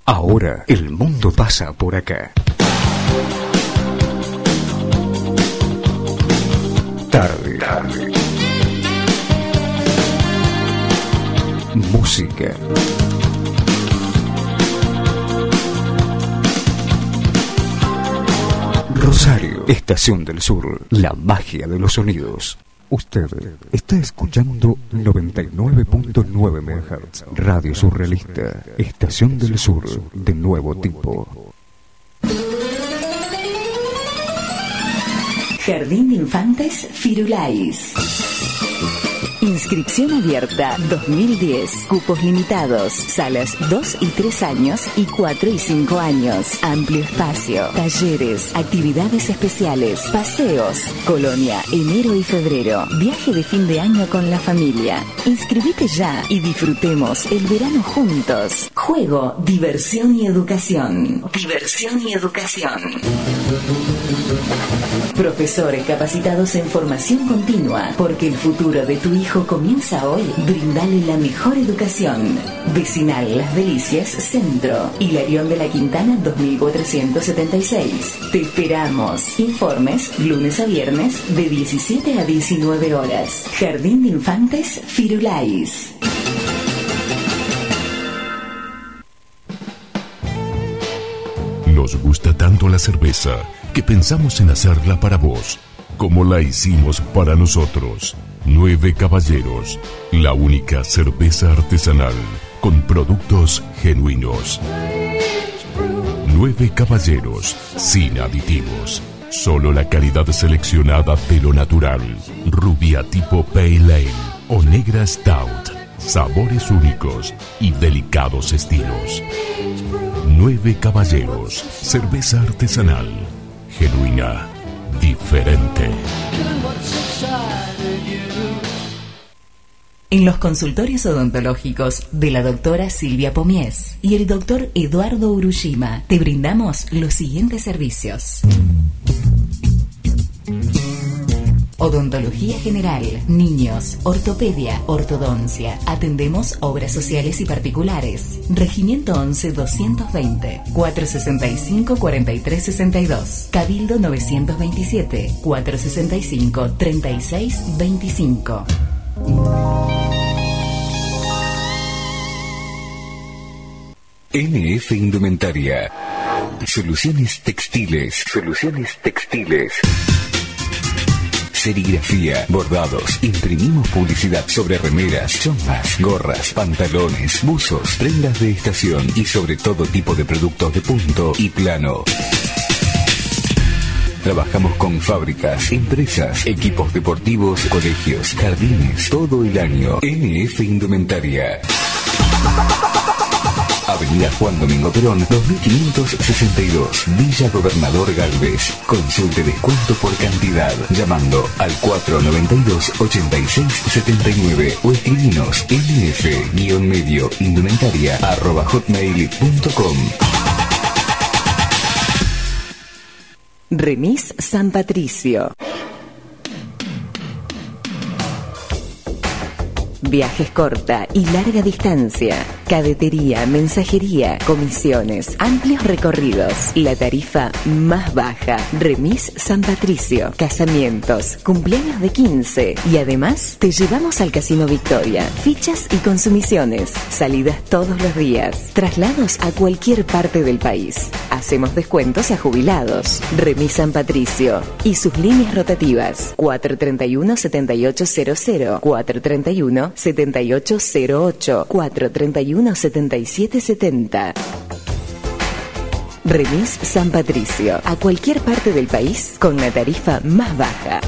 Ahora el mundo pasa por acá. Tarde. Tarde. Música. Rosario, Estación del Sur, la magia de los sonidos. Usted está escuchando noventa y nueve punto nueve megahertz, Radio Surrealista, Estación del Sur, de nuevo tipo. Jardín de Infantes Firulais. Inscripción abierta dos mil diez. Cupos limitados. Salas dos y tres años y cuatro y cinco años. Amplio espacio. Talleres. Actividades especiales. Paseos. Colonia. Enero y febrero. Viaje de fin de año con la familia. Inscribite ya y disfrutemos el verano juntos. Juego, diversión y educación. Diversión y educación. Profesores capacitados en formación continua, porque el futuro de tu hijo comienza hoy. Brindale la mejor educación. Vecinal Las Delicias Centro, Hilarión de la Quintana dos mil cuatrocientos setenta y seis. Te esperamos. Informes lunes a viernes de diecisiete a diecinueve horas. Jardín de Infantes Firulais. Nos gusta tanto la cerveza que pensamos en hacerla para vos, como la hicimos para nosotros. Nueve Caballeros, la única cerveza artesanal con productos genuinos. Nueve Caballeros, sin aditivos. Solo la calidad seleccionada de lo natural. Rubia tipo Pale Ale o negra Stout. Sabores únicos y delicados estilos. Nueve Caballeros, cerveza artesanal, genuina, diferente. En los consultorios odontológicos de la doctora Silvia Pomies y el doctor Eduardo Urushima te brindamos los siguientes servicios. Odontología general, niños, ortopedia, ortodoncia. Atendemos obras sociales y particulares. Regimiento once doscientos veinte, cuatrocientos sesenta y cinco, cuarenta y tres sesenta y dos. Cabildo novecientos veintisiete, cuatrocientos sesenta y cinco, treinta y seis veinticinco. N F Indumentaria. Soluciones textiles. Soluciones textiles. Serigrafía, bordados, imprimimos publicidad sobre remeras, chombas, gorras, pantalones, buzos, prendas de estación y sobre todo tipo de productos de punto y plano. Trabajamos con fábricas, empresas, equipos deportivos, colegios, jardines, todo el año. N F Indumentaria. Avenida Juan Domingo Perón, dos mil quinientos sesenta y dos, Villa Gobernador Galvez. Consulte descuento por cantidad llamando al cuatro noventa y dos, ochenta y seis setenta y nueve o escribinos nf-medio indumentaria arroba hotmail punto com. Remis San Patricio. Viajes corta y larga distancia, cadetería, mensajería, comisiones, amplios recorridos, la tarifa más baja. Remis San Patricio, casamientos, cumpleaños de quince y además te llevamos al Casino Victoria, fichas y consumiciones, salidas todos los días, traslados a cualquier parte del país. Hacemos descuentos a jubilados. Remis San Patricio y sus líneas rotativas cuatro treinta y uno, setenta y ocho cero cero, cuatro treinta y uno, setenta y ocho cero ocho, cuatro treinta y uno, setenta y siete setenta. Remis San Patricio, a cualquier parte del país con la tarifa más baja.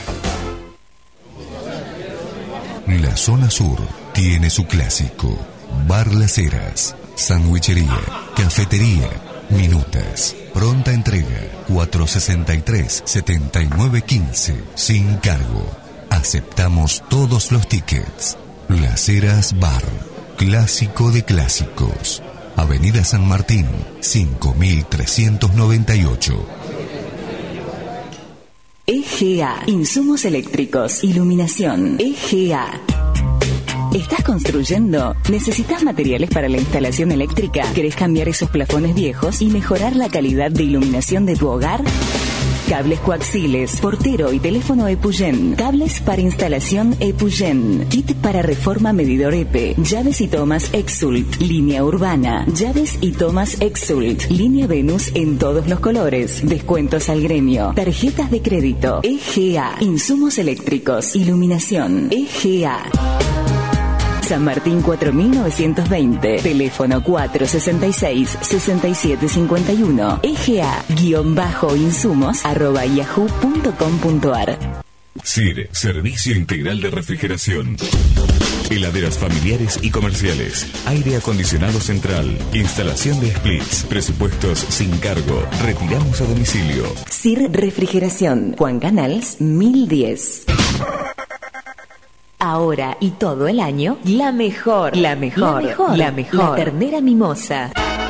La zona sur tiene su clásico: Bar Las Heras, sandwichería, cafetería, minutas, pronta entrega, cuatro sesenta y tres, setenta y nueve quince, sin cargo. Aceptamos todos los tickets. Las Heras Bar, clásico de clásicos. Avenida San Martín, cinco mil trescientos noventa y ocho. E G A, insumos eléctricos, iluminación. E G A. ¿Estás construyendo? ¿Necesitas materiales para la instalación eléctrica? ¿Querés cambiar esos plafones viejos y mejorar la calidad de iluminación de tu hogar? Cables coaxiles, portero y teléfono Epuyen. Cables para instalación Epuyen. Kit para reforma medidor E P E. Llaves y tomas Exult. Línea urbana. Llaves y tomas Exult. Línea Venus en todos los colores. Descuentos al gremio. Tarjetas de crédito. E G A. Insumos eléctricos. Iluminación. E G A. San Martín cuatro mil novecientos veinte, teléfono cuatro sesenta y seis, sesenta y siete cincuenta y uno, E G A-insumos arroba yahoo punto com punto ar. S I R, Servicio Integral de Refrigeración. Heladeras familiares y comerciales. Aire acondicionado central. Instalación de splits. Presupuestos sin cargo. Retiramos a domicilio. S I R Refrigeración. Juan Canals mil diez. Ahora y todo el año, la mejor, la mejor, la mejor, la mejor, la ternera mimosa.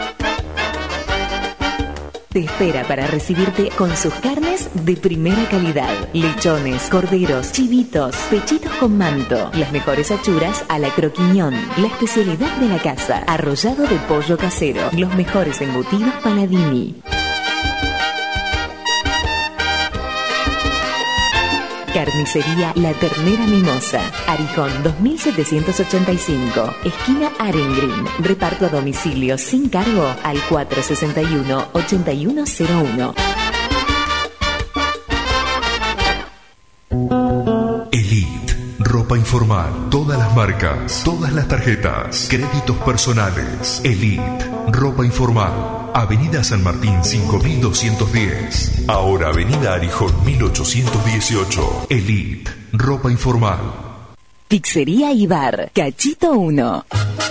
Te espera para recibirte con sus carnes de primera calidad. Lechones, corderos, chivitos, pechitos con manto. Las mejores achuras a la croquiñón. La especialidad de la casa. Arrollado de pollo casero. Los mejores embutidos Paladini. Carnicería La Ternera Mimosa. Arijón dos mil setecientos ochenta y cinco. Esquina Arengrin. Reparto a domicilio sin cargo al cuatro sesenta y uno, ochenta y uno cero uno. Elite. Ropa informal. Todas las marcas. Todas las tarjetas. Créditos personales. Elite. Ropa informal. Avenida San Martín cinco mil doscientos diez. Ahora Avenida Arijón mil ochocientos dieciocho. Elite. Ropa informal. Pizzería y bar. Cachito uno.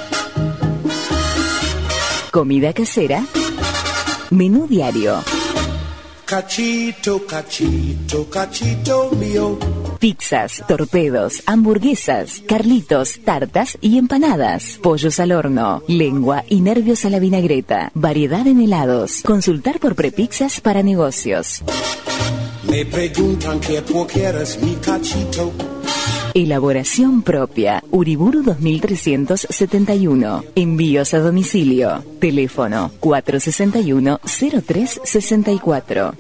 Comida casera. Menú diario. Cachito, cachito, cachito mío. Pizzas, torpedos, hamburguesas, carlitos, tartas y empanadas. Pollos al horno, lengua y nervios a la vinagreta. Variedad en helados. Consultar por prepizzas para negocios. Me preguntan qué quieres mi cachito. Elaboración propia. Uriburu dos mil trescientos setenta y uno. Envíos a domicilio. Teléfono cuatro sesenta y uno, cero tres sesenta y cuatro.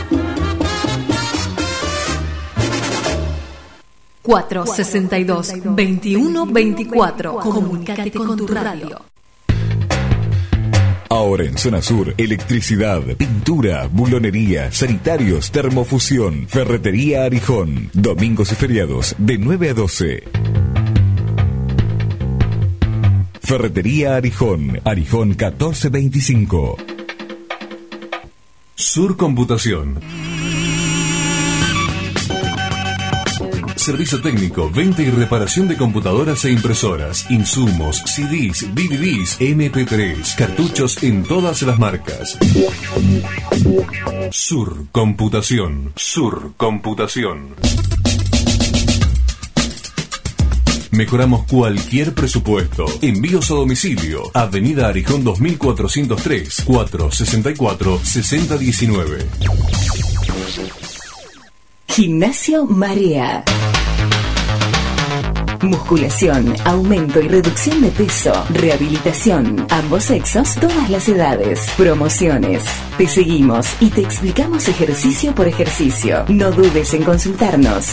cuatro sesenta y dos, veintiuno veinticuatro. Comunícate con tu radio. Ahora en Zona Sur, electricidad, pintura, bulonería, sanitarios, termofusión, ferretería Arijón. Domingos y feriados de nueve a doce. Ferretería Arijón, Arijón catorce veinticinco. Sur Computación. Servicio técnico, venta y reparación de computadoras e impresoras, insumos, C Ds, D V Ds, M P tres, cartuchos en todas las marcas. Sur Computación. Sur Computación. Mejoramos cualquier presupuesto. Envíos a domicilio. Avenida Arijón dos mil cuatrocientos tres, cuatro sesenta y cuatro, sesenta diecinueve. Gimnasio Marea. Musculación, aumento y reducción de peso, rehabilitación, ambos sexos, todas las edades, promociones. Te seguimos y te explicamos ejercicio por ejercicio. No dudes en consultarnos.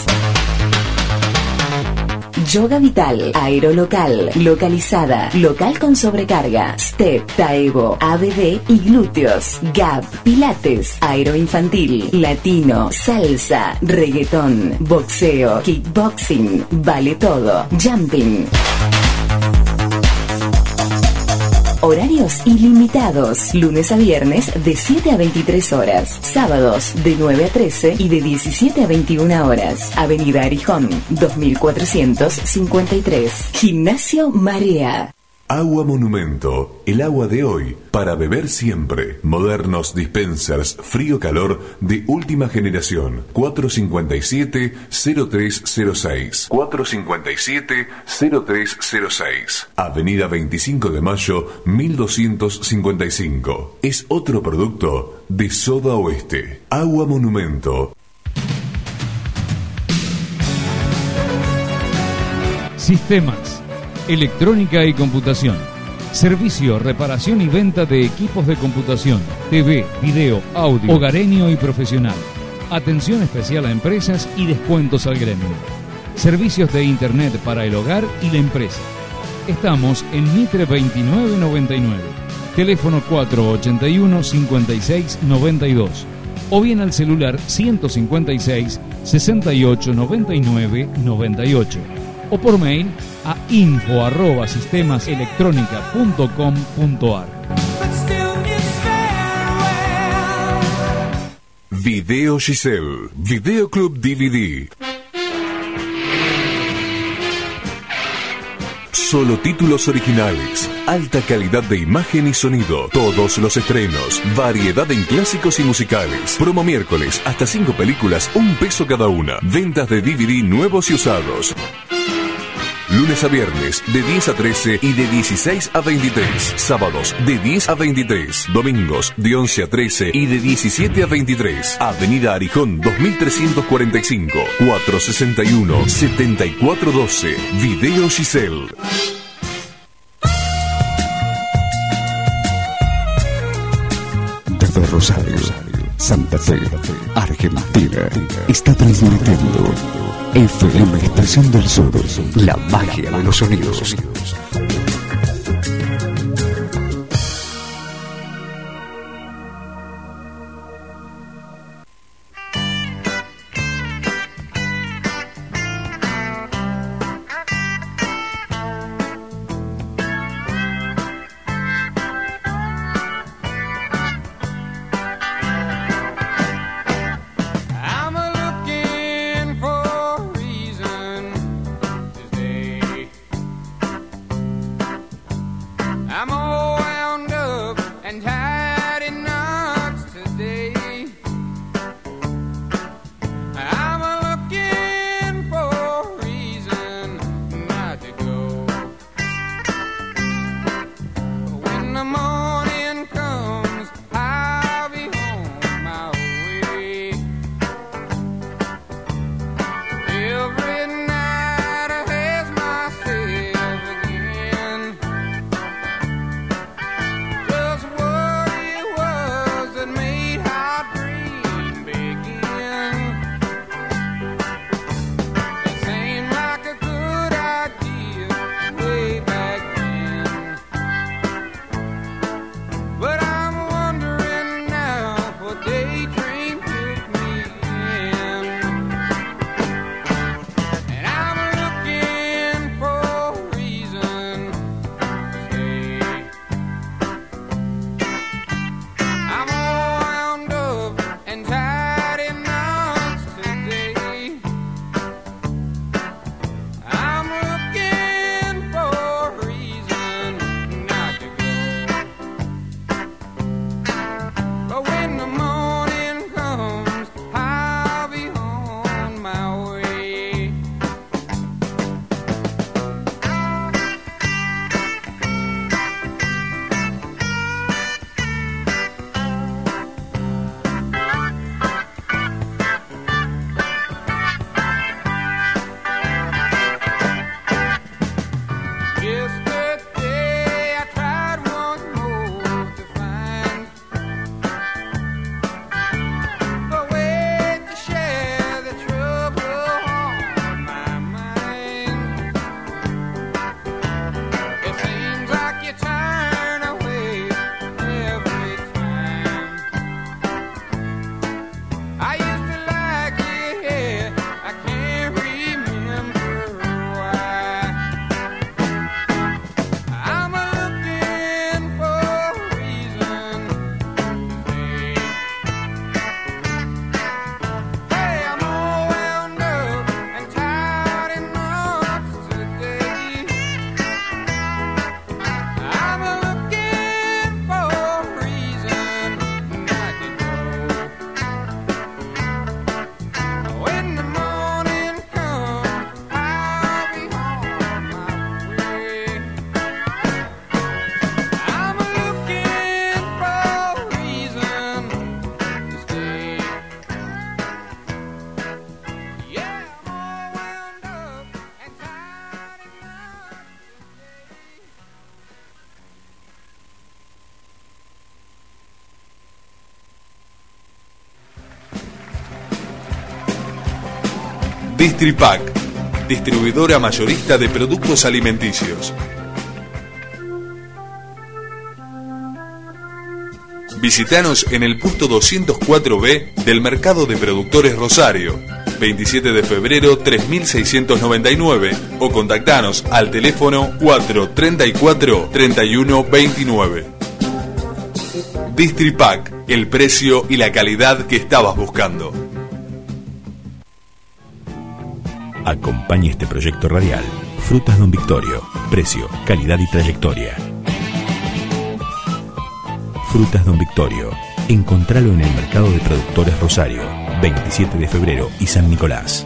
Yoga Vital, Aerolocal, Localizada, Local con sobrecarga, Step, Taevo, A B D y glúteos, Gap, Pilates, Aeroinfantil, Latino, Salsa, Reggaetón, Boxeo, Kickboxing, Vale Todo, Jumping. Horarios ilimitados, lunes a viernes de siete a veintitrés horas, sábados de nueve a trece y de diecisiete a veintiuna horas. Avenida Arijón, dos mil cuatrocientos cincuenta y tres. Gimnasio Marea. Agua Monumento, el agua de hoy, para beber siempre. Modernos dispensers frío-calor de última generación. cuatro cincuenta y siete, cero tres cero seis. cuatro cincuenta y siete, cero tres cero seis. Avenida veinticinco de mayo, mil doscientos cincuenta y cinco. Es otro producto de Soda Oeste. Agua Monumento. Sistemas. electrónica y computación. Servicio, reparación y venta de equipos de computación, T V, video, audio, hogareño y profesional. Atención especial a empresas y descuentos al gremio. Servicios de internet para el hogar y la empresa. Estamos en Mitre veintinueve noventa y nueve. Teléfono cuatro ochenta y uno, cincuenta y seis, noventa y dos. O bien al celular ciento cincuenta y seis, sesenta y ocho, noventa y nueve, noventa y ocho. O por mail a info arroba sistemaselectronica punto com punto ar. Video Giselle, Videoclub D V D. Solo títulos originales, alta calidad de imagen y sonido, todos los estrenos, variedad en clásicos y musicales. Promo miércoles, hasta cinco películas, un peso cada una. Ventas de D V D nuevos y usados. Lunes a viernes, de diez a trece y de dieciséis a veintitrés. Sábados, de diez a veintitrés. Domingos, de once a trece y de diecisiete a veintitrés. Avenida Arijón dos mil trescientos cuarenta y cinco, cuatrocientos sesenta y uno, setenta y cuatro doce. Video Giselle. Desde Rosario, Santa Fe, Argentina, está transmitiendo F M Estación del Sur, la magia de los sonidos. Distripac, distribuidora mayorista de productos alimenticios. Visítanos en el punto doscientos cuatro B del Mercado de Productores Rosario, veintisiete de febrero tres mil seiscientos noventa y nueve, o contactanos al teléfono cuatro treinta y cuatro treinta y uno veintinueve. Distripac, el precio y la calidad que estabas buscando. Acompañe este proyecto radial. Frutas Don Victorio. Precio, calidad y trayectoria. Frutas Don Victorio. Encontralo en el Mercado de Productores Rosario, veintisiete de febrero y San Nicolás.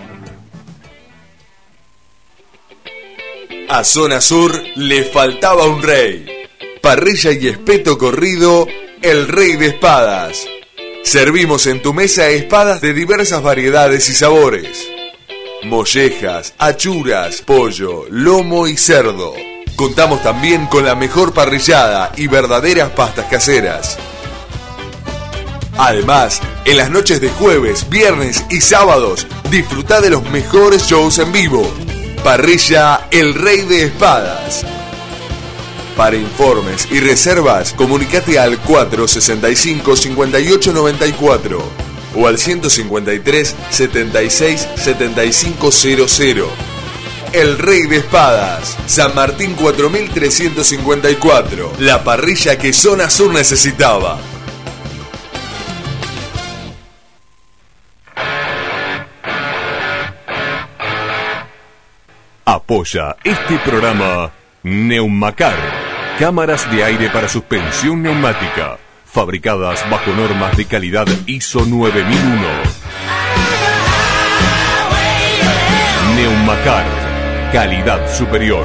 A Zona Sur le faltaba un rey. Parrilla y espeto corrido, el Rey de Espadas. Servimos en tu mesa espadas de diversas variedades y sabores. Mollejas, achuras, pollo, lomo y cerdo. Contamos también con la mejor parrillada y verdaderas pastas caseras. Además, en las noches de jueves, viernes y sábados, disfruta de los mejores shows en vivo. Parrilla El Rey de Espadas. Para informes y reservas, comunicate al cuatro sesenta y cinco cincuenta y ocho noventa y cuatro o al ciento cincuenta y tres setenta y seis setenta y cinco cero cero. El Rey de Espadas, San Martín cuatro mil trescientos cincuenta y cuatro, la parrilla que Zona Sur necesitaba. Apoya este programa Neumacar, cámaras de aire para suspensión neumática, fabricadas bajo normas de calidad I S O nueve mil uno. Neumacar, calidad superior.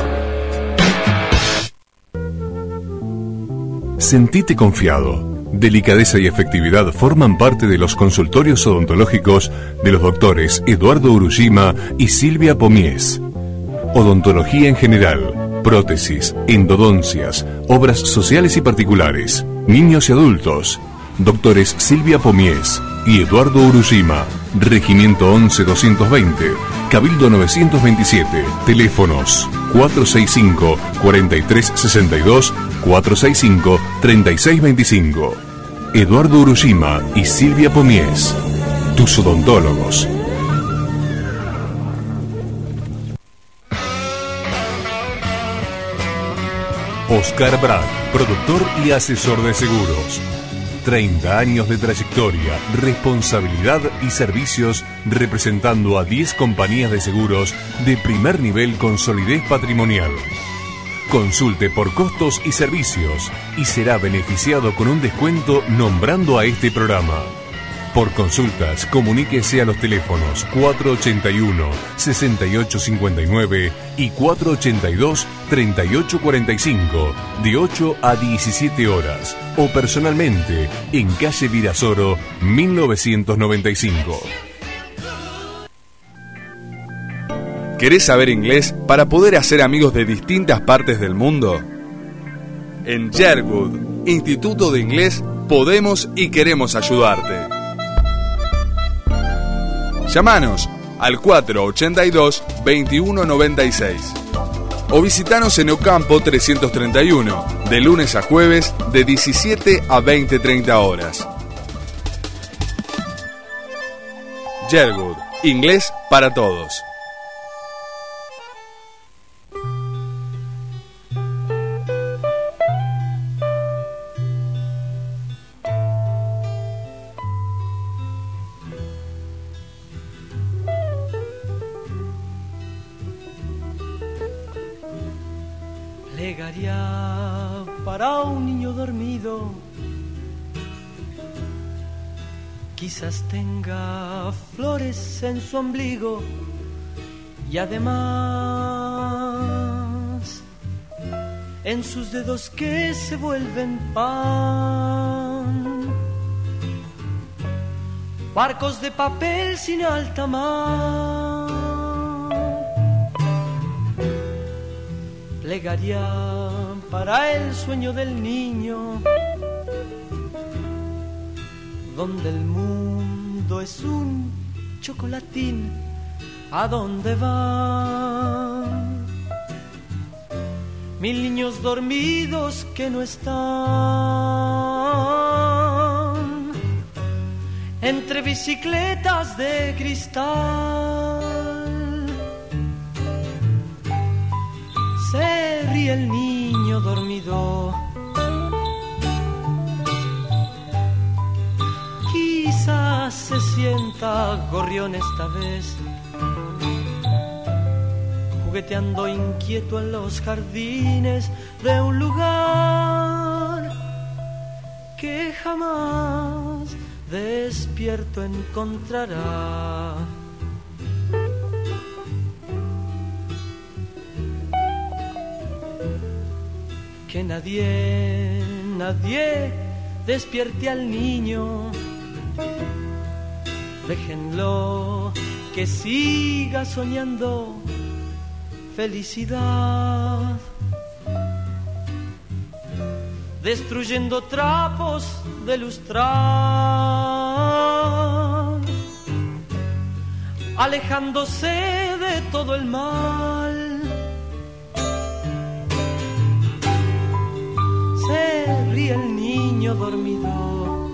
Sentite confiado. Delicadeza y efectividad forman parte de los consultorios odontológicos de los doctores Eduardo Urushima y Silvia Pomies. Odontología en general, prótesis, endodoncias, obras sociales y particulares, niños y adultos. Doctores Silvia Pomies y Eduardo Urushima. Regimiento once doscientos veinte, Cabildo novecientos veintisiete. Teléfonos cuatro seis cinco, cuatro tres seis dos, cuatro seis cinco, tres seis dos cinco. Eduardo Urushima y Silvia Pomies, tus odontólogos. Oscar Brad, productor y asesor de seguros. treinta años de trayectoria, responsabilidad y servicios representando a diez compañías de seguros de primer nivel con solidez patrimonial. Consulte por costos y servicios y será beneficiado con un descuento nombrando a este programa. Por consultas, comuníquese a los teléfonos cuatro ochenta y uno, sesenta y ocho cincuenta y nueve y cuatro ochenta y dos, treinta y ocho cuarenta y cinco, de ocho a diecisiete horas, o personalmente en calle Virasoro, mil novecientos noventa y cinco. ¿Querés saber inglés para poder hacer amigos de distintas partes del mundo? En Yerwood, Instituto de Inglés, podemos y queremos ayudarte. Llámanos al cuatro ochenta y dos, veintiuno noventa y seis o visitanos en Ocampo trescientos treinta y uno, de lunes a jueves de diecisiete a veinte treinta horas. Yerwood, inglés para todos. Plegaria para un niño dormido, quizás tenga flores en su ombligo y además en sus dedos que se vuelven pan, barcos de papel sin alta mar. Plegaria para el sueño del niño, donde el mundo es un chocolatín ¿A dónde van? Mil niños dormidos que no están entre bicicletas de cristal. Se ríe el niño dormido, quizás se sienta gorrión esta vez, jugueteando inquieto en los jardines de un lugar que jamás despierto encontrará. Que nadie, nadie despierte al niño, déjenlo que siga soñando felicidad, destruyendo trapos de lustrar, alejándose de todo el mal. Se ríe el niño dormido,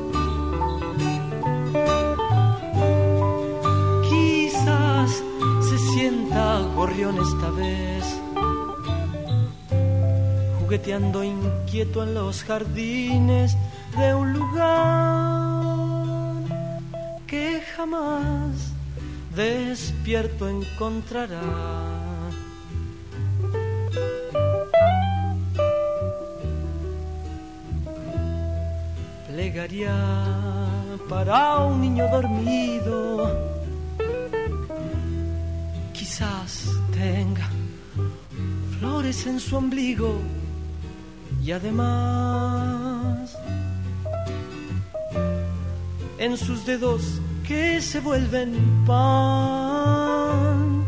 quizás se sienta gorrión esta vez, jugueteando inquieto en los jardines de un lugar que jamás despierto encontrará. Plegaría para un niño dormido, quizás tenga flores en su ombligo y además en sus dedos que se vuelven pan,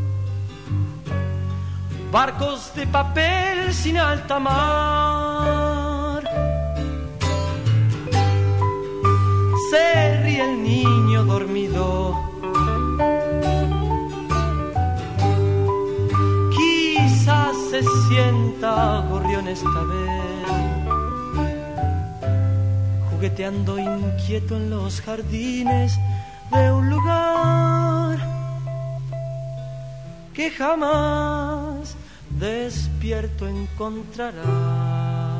barcos de papel sin alta mar. Se ríe el niño dormido, quizás se sienta gorrión esta vez, jugueteando inquieto en los jardines de un lugar que jamás despierto encontrará.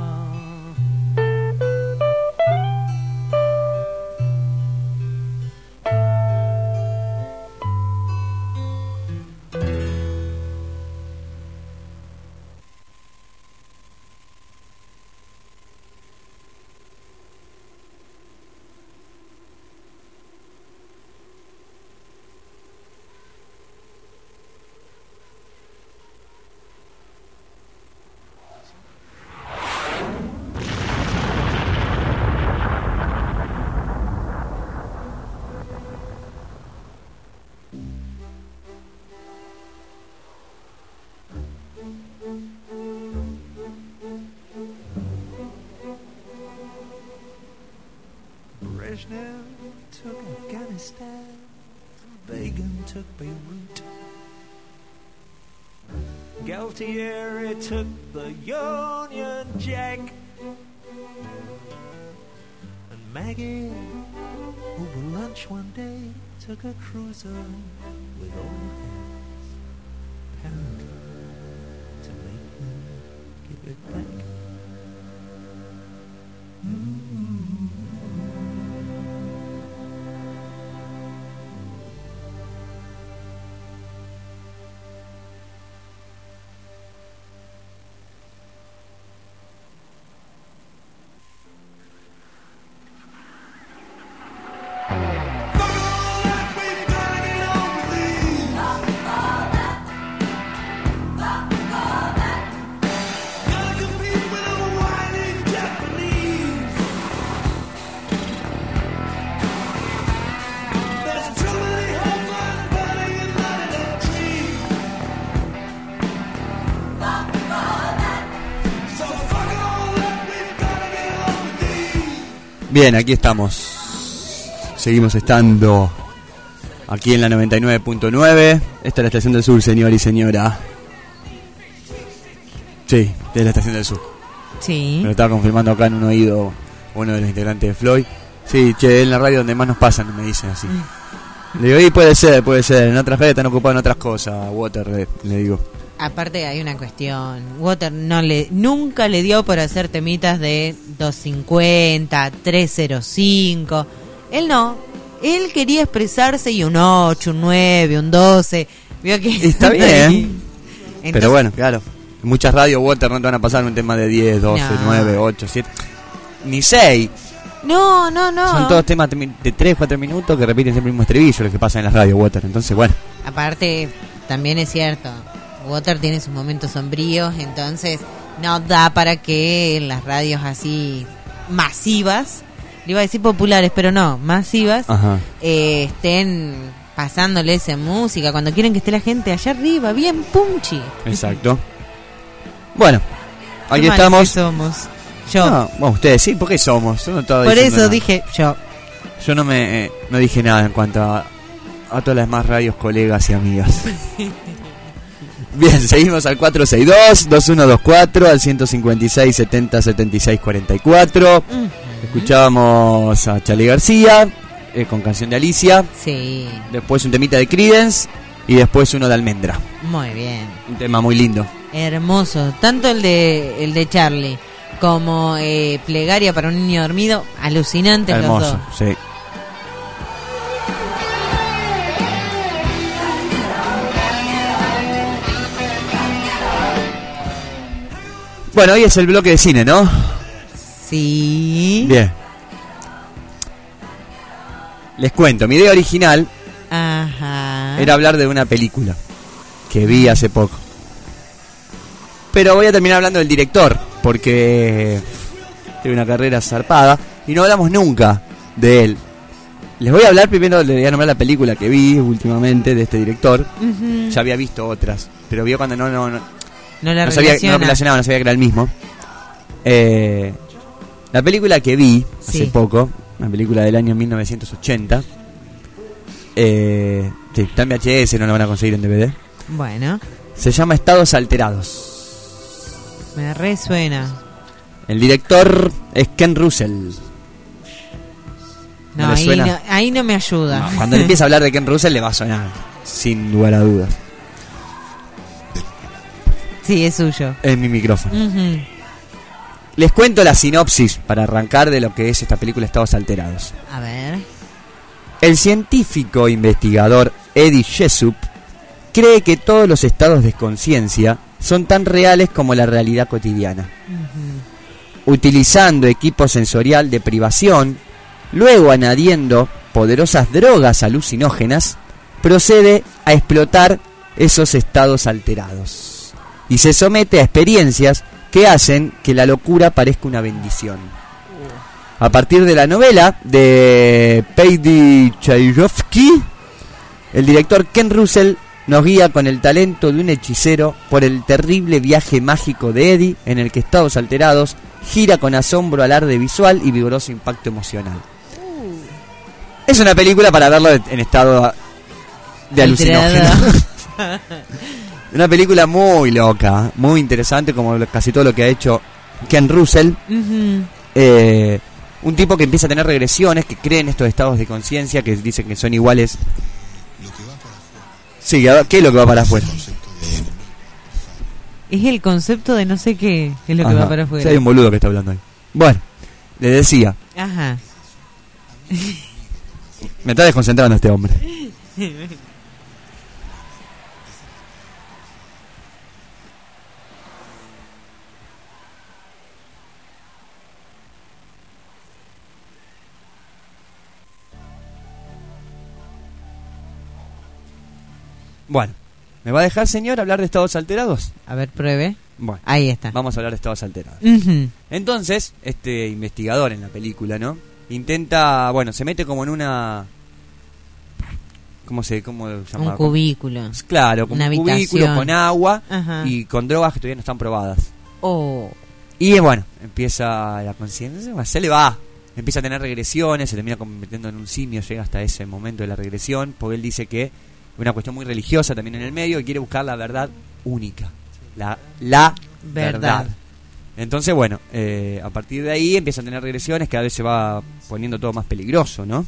Brezhnev took Afghanistan, Begin took Beirut, Galtieri took the Union Jack, and Maggie, over lunch one day, took a cruiser with all hands, apparently to make them give it back. Mm-hmm. Bien, aquí estamos. Seguimos estando aquí en la noventa y nueve punto nueve. Esta es la Estación del Sur, señor y señora. Sí, es la Estación del Sur. Sí. Me lo estaba confirmando acá en un oído uno de los integrantes de Floyd. Sí, che, en la radio donde más nos pasan, me dicen así. Le digo, y puede ser, puede ser. En otras redes están ocupados en otras cosas. Water, le digo. Aparte hay una cuestión. Water no le nunca le dio por hacer temitas de doscientos cincuenta, trescientos cinco. Él no. Él quería expresarse y un ocho, un nueve, un doce. Vio que está bien. Entonces, pero bueno, claro. En muchas radios Water no te van a pasar un tema de diez, doce, No. nueve, ocho, siete. Ni seis. No, no, no. Son todos temas de tres, cuatro minutos que repiten siempre el mismo estribillo, lo que pasa en las radios Water. Entonces, bueno. Aparte, también es cierto, Water tiene sus momentos sombríos, entonces no da para que en las radios así masivas, le iba a decir populares, pero no, masivas, Ajá. eh, estén pasándole esa música cuando quieren que esté la gente allá arriba, bien punchy. Exacto. Bueno, aquí Qué malos estamos. que somos. Yo. No, bueno, ustedes sí, ¿por qué somos? Yo no estaba Por diciendo eso nada. dije yo. Yo no me eh, no dije nada en cuanto a, a todas las demás radios, colegas y amigas. Bien, seguimos al cuatro seis dos, dos uno dos cuatro, al ciento cincuenta y seis, setenta, setenta y seis, cuarenta y cuatro. Uh-huh. Escuchábamos a Charly García eh, con canción de Alicia. Sí. Después un temita de Creedence y después uno de Almendra. Muy bien. Un tema muy lindo. Hermoso, tanto el de el de Charlie como eh, Plegaria para un niño dormido, alucinantes los Hermoso, dos. sí. Bueno, hoy es el bloque de cine, ¿no? Sí. Bien. Les cuento, mi idea original Ajá. era hablar de una película que vi hace poco. Pero voy a terminar hablando del director, porque tiene una carrera zarpada y no hablamos nunca de él. Les voy a hablar primero, les voy a nombrar la película que vi últimamente de este director. Ujú. Ya había visto otras, pero vio cuando no no no, No la no sabía, no relaciona. lo relacionaba, no sabía que era el mismo. Eh, la película que vi hace Sí. poco, una película del año mil novecientos ochenta. Eh, sí, está en V H S, no la van a conseguir en D V D. Bueno, Se llama Estados Alterados. me resuena. El director es Ken Russell. No, le ahí, suena? no ahí no me ayuda. No, cuando le empieza a hablar de Ken Russell le va a sonar, sin lugar a dudas. Sí, es suyo. Es mi micrófono. Ujú. Les cuento la sinopsis para arrancar de lo que es esta película Estados Alterados. A ver. El científico investigador Eddie Jessup cree que todos los estados de conciencia son tan reales como la realidad cotidiana. Utilizando equipo sensorial de privación, luego añadiendo poderosas drogas alucinógenas, procede a explotar esos estados alterados y se somete a experiencias que hacen que la locura parezca una bendición. A partir de la novela de Paddy Chayefsky, el director Ken Russell nos guía con el talento de un hechicero por el terrible viaje mágico de Eddie, en el que Estados Alterados gira con asombro, alarde visual y vigoroso impacto emocional. Es una película para verlo en estado de alucinógeno. Una película muy loca, muy interesante, como casi todo lo que ha hecho Ken Russell. Ujú. Eh, un tipo que empieza a tener regresiones, que cree en estos estados de conciencia, que dicen que son iguales. Sí, a ver, ¿qué es lo que va para afuera? Es el concepto de no sé qué, que es lo que Ajá. va para afuera. Sí, hay un boludo que está hablando ahí. Bueno, le decía, Ajá. me está desconcentrando este hombre. Bueno, ¿me va a dejar, señor, hablar de estados alterados? A ver, pruebe. Bueno, Ahí está. vamos a hablar de estados alterados. Ujú. Entonces, este investigador en la película, ¿no? Intenta, bueno, se mete como en una... ¿Cómo se cómo se llama? Un cubículo. Claro, como Una un cubículo habitación. con agua Ajá. y con drogas que todavía no están probadas. Oh. Y bueno, empieza la conciencia, se le va. empieza a tener regresiones, se termina convirtiendo en un simio, llega hasta ese momento de la regresión, porque él dice que es una cuestión muy religiosa también en el medio y quiere buscar la verdad única, la, la verdad. verdad. Entonces, bueno, eh, a partir de ahí empieza a tener regresiones, cada vez se va poniendo todo más peligroso, ¿no?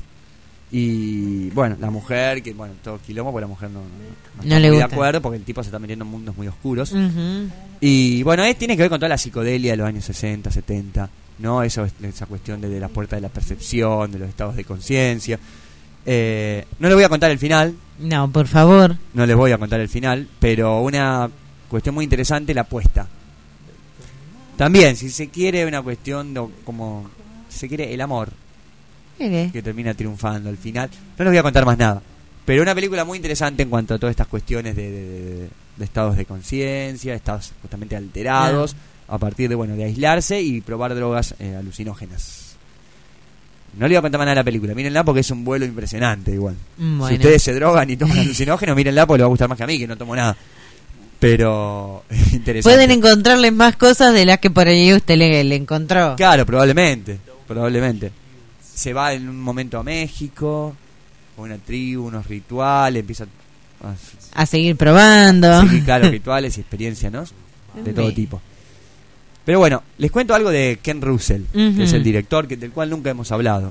Y bueno, la mujer, que bueno, todo quilombo, porque la mujer no, no, no, no está le muy gusta. de acuerdo, porque el tipo se está metiendo en mundos muy oscuros. Uh-huh. Y bueno, es, tiene que ver con toda la psicodelia de los años sesenta, setenta, ¿no? Eso, esa cuestión de, de la puerta de la percepción, de los estados de conciencia. Eh, no les voy a contar el final. No, por favor. No les voy a contar el final, pero una cuestión muy interesante, la apuesta. También, si se quiere, una cuestión de, como, si se quiere, el amor. Mire. Que termina triunfando al final. No les voy a contar más nada. Pero una película muy interesante en cuanto a todas estas cuestiones de, de, de, de estados de conciencia, estados justamente alterados, ah. a partir de bueno de aislarse y probar drogas eh, alucinógenas. No le voy a contar más nada de la película, mírenla porque es un vuelo impresionante igual. Bueno. Si ustedes se drogan y toman alucinógenos, mírenla porque les va a gustar más que a mí, que no tomo nada. Pero interesante. Pueden encontrarles más cosas de las que por ahí usted le, le encontró. Claro, probablemente, probablemente. Se va en un momento a México, con una tribu, unos rituales, empieza a, a seguir probando. Sí, claro, rituales y experiencias, ¿no? De todo tipo. Pero bueno, les cuento algo de Ken Russell, uh-huh. que es el director que, del cual nunca hemos hablado.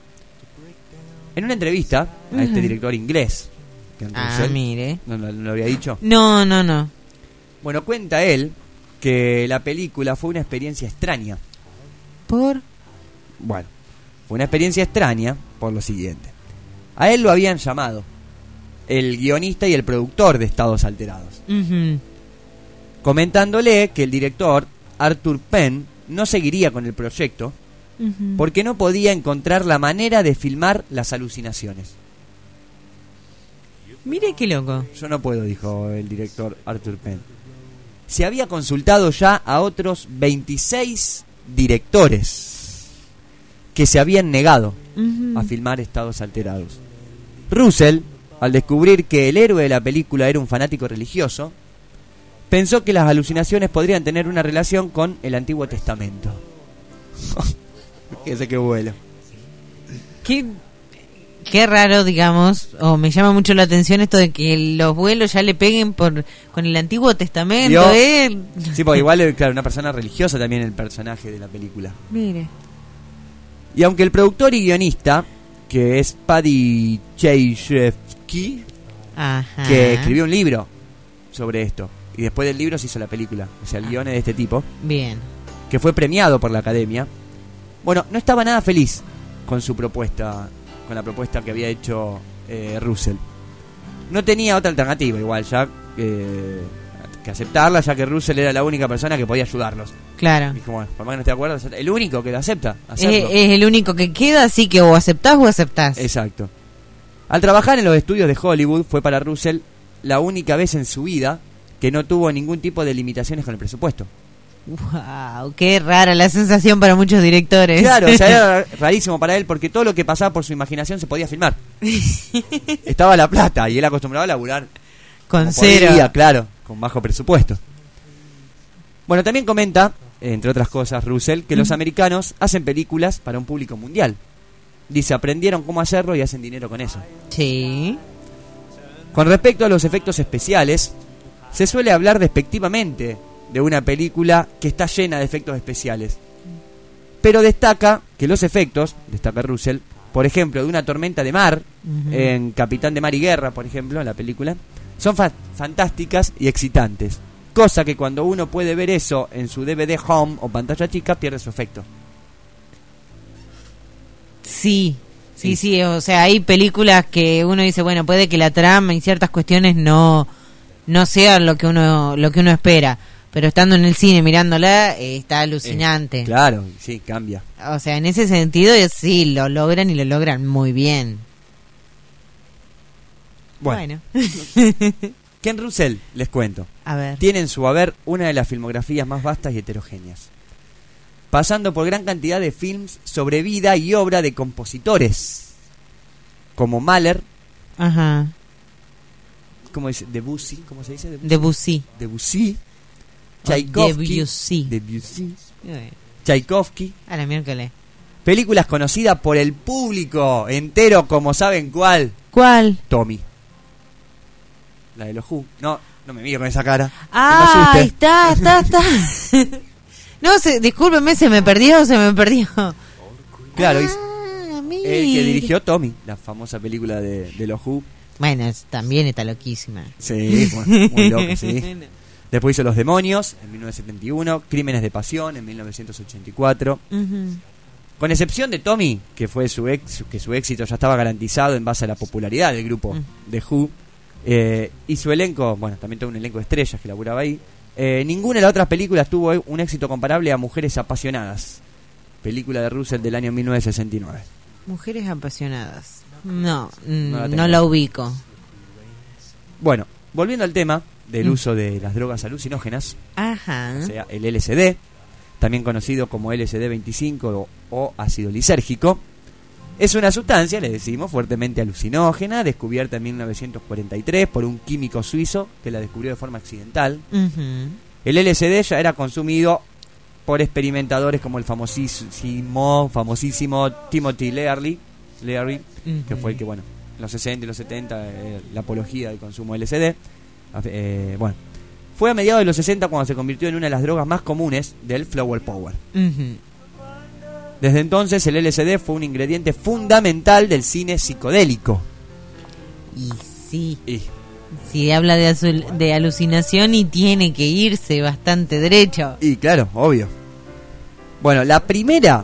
En una entrevista a uh-huh. este director inglés, Ken ah, Russell, mire. ¿no, no, no lo había dicho? No, no, no. Bueno, cuenta él que la película fue una experiencia extraña. ¿Por? Bueno, fue una experiencia extraña por lo siguiente. A él lo habían llamado el guionista y el productor de Estados Alterados, uh-huh. comentándole que el director, Arthur Penn, no seguiría con el proyecto uh-huh. porque no podía encontrar la manera de filmar las alucinaciones. Mire qué loco. Yo no puedo, dijo el director Arthur Penn. Se había consultado ya a otros veintiséis directores que se habían negado uh-huh. a filmar Estados Alterados. Russell, al descubrir que el héroe de la película era un fanático religioso, pensó que las alucinaciones podrían tener una relación con el Antiguo Testamento. Ese que vuelo. Qué, qué raro, digamos, o me llama mucho la atención esto de que los vuelos ya le peguen por con el Antiguo Testamento. Yo, ¿eh? Sí, porque igual, claro, una persona religiosa también el personaje de la película. Mire. Y aunque el productor y guionista, que es Paddy Chayefsky, que escribió un libro sobre esto, y después del libro se hizo la película, o sea, el ah. guion es de este tipo, bien, que fue premiado por la Academia. Bueno, no estaba nada feliz con su propuesta, con la propuesta que había hecho eh, Russell. No tenía otra alternativa, igual, ya eh, que aceptarla, ya que Russell era la única persona que podía ayudarlos. Claro. Dijo, bueno, por más que no esté de acuerdo, el único que lo acepta. Es, es el único que queda, así que o aceptás o aceptás. Exacto. Al trabajar en los estudios de Hollywood, fue para Russell la única vez en su vida que no tuvo ningún tipo de limitaciones con el presupuesto. Wow, qué rara la sensación para muchos directores. Claro, o sea, era rarísimo para él porque todo lo que pasaba por su imaginación se podía filmar. Estaba la plata y él acostumbrado a laburar con cero. Podía, claro, con bajo presupuesto. Bueno, también comenta, entre otras cosas, Russell, que mm. los americanos hacen películas para un público mundial. Dice, aprendieron cómo hacerlo y hacen dinero con eso. Sí. Con respecto a los efectos especiales, se suele hablar despectivamente de una película que está llena de efectos especiales. Pero destaca que los efectos, destaca Russell, por ejemplo, de una tormenta de mar, uh-huh. en Capitán de Mar y Guerra, por ejemplo, en la película, son fa- fantásticas y excitantes. Cosa que cuando uno puede ver eso en su D V D home o pantalla chica, pierde su efecto. Sí, sí, sí, sí, o sea, hay películas que uno dice, bueno, puede que la trama y ciertas cuestiones no, no sean lo que uno, lo que uno espera. Pero estando en el cine mirándola, eh, está alucinante. Eh, claro, sí, cambia. O sea, en ese sentido, sí, lo logran y lo logran muy bien. Bueno. bueno. Ken Russell, les cuento. A ver. Tiene en su haber una de las filmografías más vastas y heterogéneas, pasando por gran cantidad de films sobre vida y obra de compositores, como Mahler. Ajá. ¿Cómo dice? Debussy, ¿cómo se dice? Debussy. Debussy. Tchaikovsky, Debussy. Debussy. Tchaikovsky. A la miércoles. películas conocidas por el público entero, como saben cuál. ¿Cuál? Tommy. La de los Who. No, no me miro con esa cara. Ah, ahí está, está, está. No, se, discúlpeme, se me perdió, se me perdió. Claro, ah, el que dirigió Tommy, la famosa película de, de los Who. Bueno, es, también está loquísima. Sí, bueno, muy loca, sí. Después hizo Los Demonios en mil novecientos setenta y uno, Crímenes de Pasión en mil novecientos ochenta y cuatro. Uh-huh. Con excepción de Tommy, que fue su ex, que su éxito ya estaba garantizado en base a la popularidad del grupo uh-huh. de Who, eh, y su elenco, bueno, también tuvo un elenco de estrellas que laburaba ahí. Eh, ninguna de las otras películas tuvo un éxito comparable a Mujeres Apasionadas, película de Russell del año mil novecientos sesenta y nueve. Mujeres Apasionadas. No, no la, no la ubico. Bueno, volviendo al tema del mm. uso de las drogas alucinógenas, Ajá. o sea, el L S D, también conocido como L S D veinticinco o, o ácido lisérgico, es una sustancia, le decimos, fuertemente alucinógena, descubierta en mil novecientos cuarenta y tres por un químico suizo que la descubrió de forma accidental. Uh-huh. El L S D ya era consumido por experimentadores como el famosísimo, famosísimo Timothy Leary, Leary uh-huh. que fue el que, bueno, en los sesenta y los setenta, eh, la apología del consumo de L S D. Eh, bueno, fue a mediados de los sesenta cuando se convirtió en una de las drogas más comunes del flower power. Uh-huh. Desde entonces el L S D fue un ingrediente fundamental del cine psicodélico. Y sí, y. sí habla de, azul, de alucinación y tiene que irse bastante derecho. Y claro, obvio. Bueno, la primera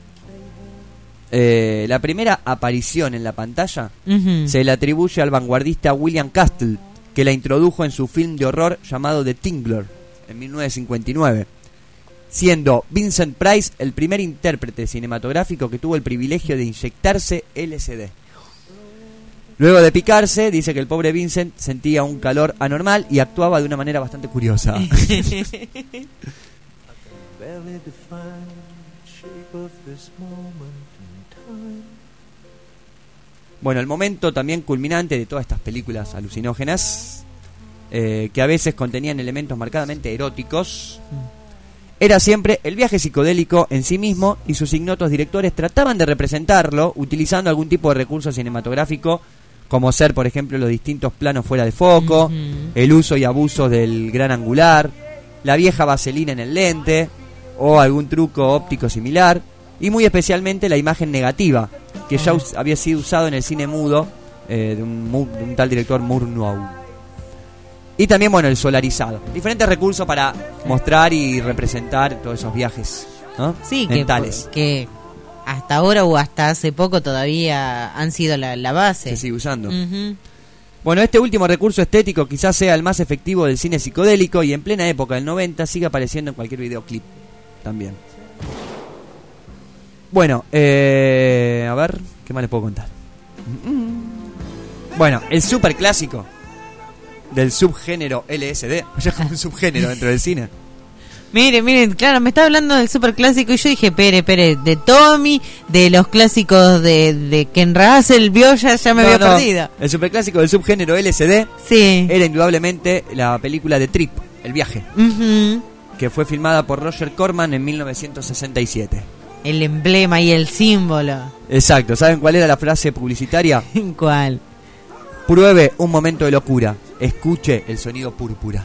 eh, la primera aparición en la pantalla uh-huh. se le atribuye al vanguardista William Castle, que la introdujo en su film de horror llamado The Tingler en mil novecientos cincuenta y nueve, siendo Vincent Price el primer intérprete cinematográfico que tuvo el privilegio de inyectarse L S D. Luego de picarse, dice que el pobre Vincent sentía un calor anormal y actuaba de una manera bastante curiosa. Bueno, el momento también culminante de todas estas películas alucinógenas, eh, que a veces contenían elementos marcadamente eróticos, era siempre el viaje psicodélico en sí mismo, y sus ignotos directores trataban de representarlo utilizando algún tipo de recurso cinematográfico, como ser, por ejemplo, los distintos planos fuera de foco, uh-huh. el uso y abuso del gran angular, la vieja vaselina en el lente, o algún truco óptico similar, y muy especialmente la imagen negativa, que ya us- había sido usado en el cine mudo eh, de, un, de un tal director Murnau. Y también, bueno, el solarizado. Diferentes recursos para mostrar y representar todos esos viajes, ¿no? Sí, mentales. Que, que hasta ahora o hasta hace poco todavía han sido la, la base. Se sigue usando. Uh-huh. Bueno, este último recurso estético quizás sea el más efectivo del cine psicodélico, y en plena época del noventa sigue apareciendo en cualquier videoclip también. Bueno, eh, a ver, ¿qué más les puedo contar? Bueno, el super clásico del subgénero L S D, ya como un subgénero dentro del cine. Miren, miren, claro, me está hablando del super clásico y yo dije, pere, pere, de Tommy, de los clásicos de, de Ken Russell, vio, ya, ya me no, había no. perdido. El super clásico del subgénero L S D sí. era indudablemente la película de Trip, El Viaje, uh-huh. que fue filmada por Roger Corman en mil novecientos sesenta y siete. El emblema y el símbolo. Exacto, ¿saben cuál era la frase publicitaria? ¿Cuál? Pruebe un momento de locura, escuche el sonido púrpura.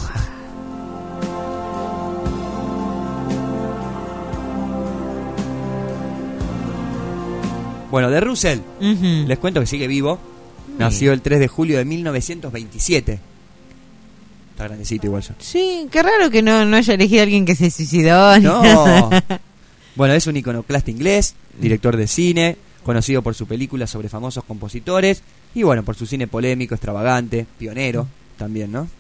Bueno, de Russell, uh-huh. les cuento que sigue vivo. Nació el tres de julio de mil novecientos veintisiete. Está grandecito igual ya. Sí, qué raro que no, no haya elegido a alguien que se suicidó. No. Bueno, es un iconoclasta inglés, director de cine, conocido por su película sobre famosos compositores, y bueno, por su cine polémico, extravagante, pionero también, ¿no?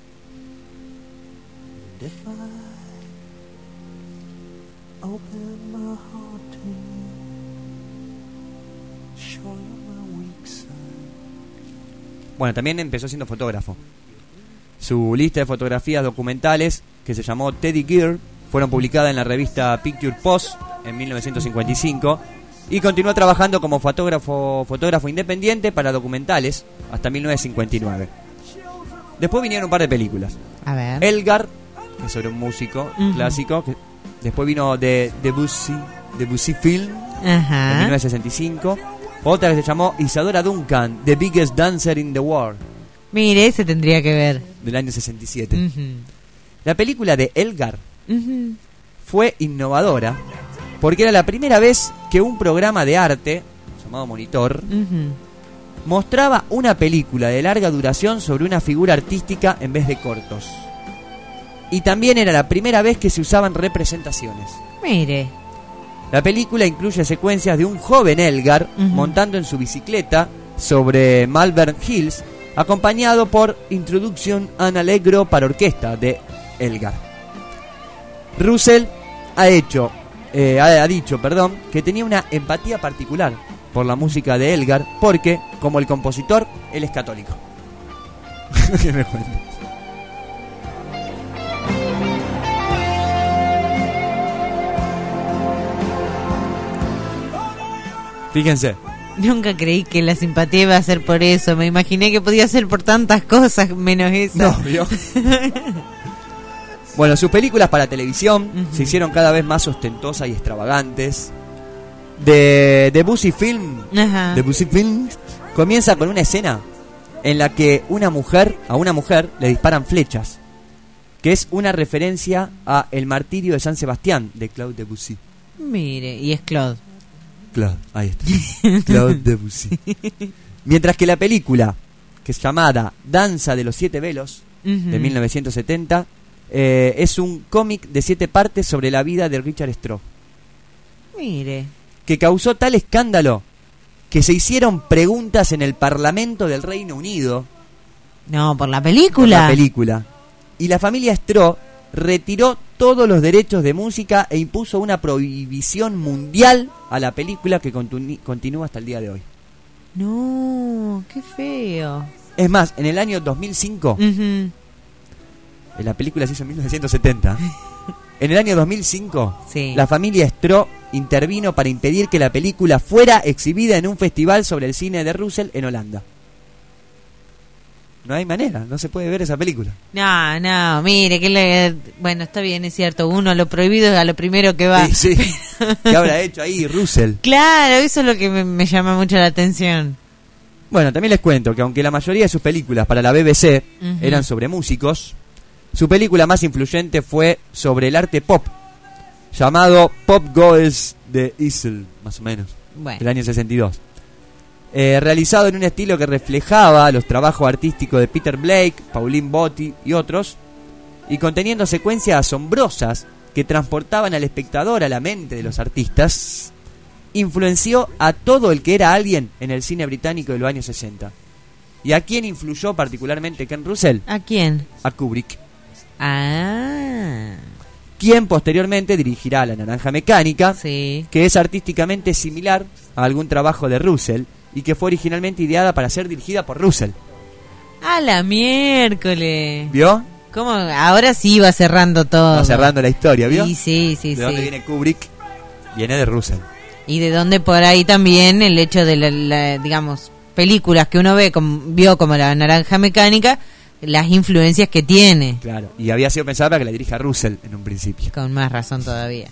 Bueno, también empezó siendo fotógrafo. Su lista de fotografías documentales, que se llamó Teddy Gear, fueron publicadas en la revista Picture Post en mil novecientos cincuenta y cinco, y continuó trabajando como fotógrafo fotógrafo independiente para documentales hasta mil novecientos cincuenta y nueve. Después vinieron un par de películas. A ver. Elgar, que es sobre un músico uh-huh. clásico. Que después vino The Debussy, Debussy Film, Ajá. en mil novecientos sesenta y cinco. Otra que se llamó Isadora Duncan, The Biggest Dancer in the World, Mire, ese tendría que ver. del año sesenta y siete. Uh-huh. La película de Elgar Uh-huh. fue innovadora porque era la primera vez que un programa de arte, llamado Monitor, Uh-huh. mostraba una película de larga duración sobre una figura artística en vez de cortos. Y también era la primera vez que se usaban representaciones. Mire. La película incluye secuencias de un joven Elgar Uh-huh. montando en su bicicleta sobre Malvern Hills, acompañado por Introduction an Allegro para orquesta de Elgar. Russell ha hecho, eh, ha, ha dicho, perdón, que tenía una empatía particular por la música de Elgar porque, como el compositor, él es católico. ¿Qué me cuentas? Fíjense. Nunca creí que la simpatía iba a ser por eso. Me imaginé que podía ser por tantas cosas menos esa. No, ¿vio? Bueno, sus películas para televisión uh-huh. se hicieron cada vez más ostentosas y extravagantes. De Debussy Film, Ajá. Debussy Film comienza con una escena en la que una mujer, a una mujer le disparan flechas, que es una referencia a El martirio de San Sebastián de Claude Debussy. Mire, y es Claude. Claude, ahí está. Claude Debussy. Mientras que la película, que es llamada Danza de los Siete Velos, uh-huh. de mil novecientos setenta, eh, es un cómic de siete partes sobre la vida de Richard Strauss. Mire. Que causó tal escándalo que se hicieron preguntas en el Parlamento del Reino Unido. No, por la película. Por la película. Y la familia Strauss retiró todos los derechos de música e impuso una prohibición mundial a la película que continu- continúa hasta el día de hoy. No, qué feo. Es más, en el año dos mil cinco, uh-huh. la película se hizo en mil novecientos setenta, en el año dos mil cinco, sí. la familia Strauss intervino para impedir que la película fuera exhibida en un festival sobre el cine de Russell en Holanda. No hay manera, no se puede ver esa película. No, no, mire, que le... bueno, está bien, es cierto, uno lo prohibido es a lo primero que va. Sí, sí. ¿Qué habrá hecho ahí Russell? Claro, eso es lo que me, me llama mucho la atención. Bueno, también les cuento que aunque la mayoría de sus películas para la B B C uh-huh. eran sobre músicos, su película más influyente fue sobre el arte pop, llamado Pop Goes the Easel, más o menos, bueno. del año sesenta y dos. Eh, realizado en un estilo que reflejaba los trabajos artísticos de Peter Blake, Pauline Botti y otros, y conteniendo secuencias asombrosas que transportaban al espectador a la mente de los artistas, influenció a todo el que era alguien en el cine británico de los años sesenta. ¿Y a quién influyó particularmente Ken Russell? ¿A quién? A Kubrick. Ah. Quien posteriormente dirigirá La Naranja Mecánica, sí. que es artísticamente similar a algún trabajo de Russell y que fue originalmente ideada para ser dirigida por Russell. ¡A la miércoles! ¿Vio? ¿Cómo? Ahora sí va cerrando todo. Va cerrando la historia, ¿vio? Sí, sí, sí. ¿De sí. dónde viene Kubrick? Viene de Russell. Y de dónde por ahí también el hecho de, la, la, digamos, películas que uno ve como, vio como La Naranja Mecánica, las influencias que tiene. Claro, y había sido pensada para que la dirija Russell en un principio. Con más razón todavía.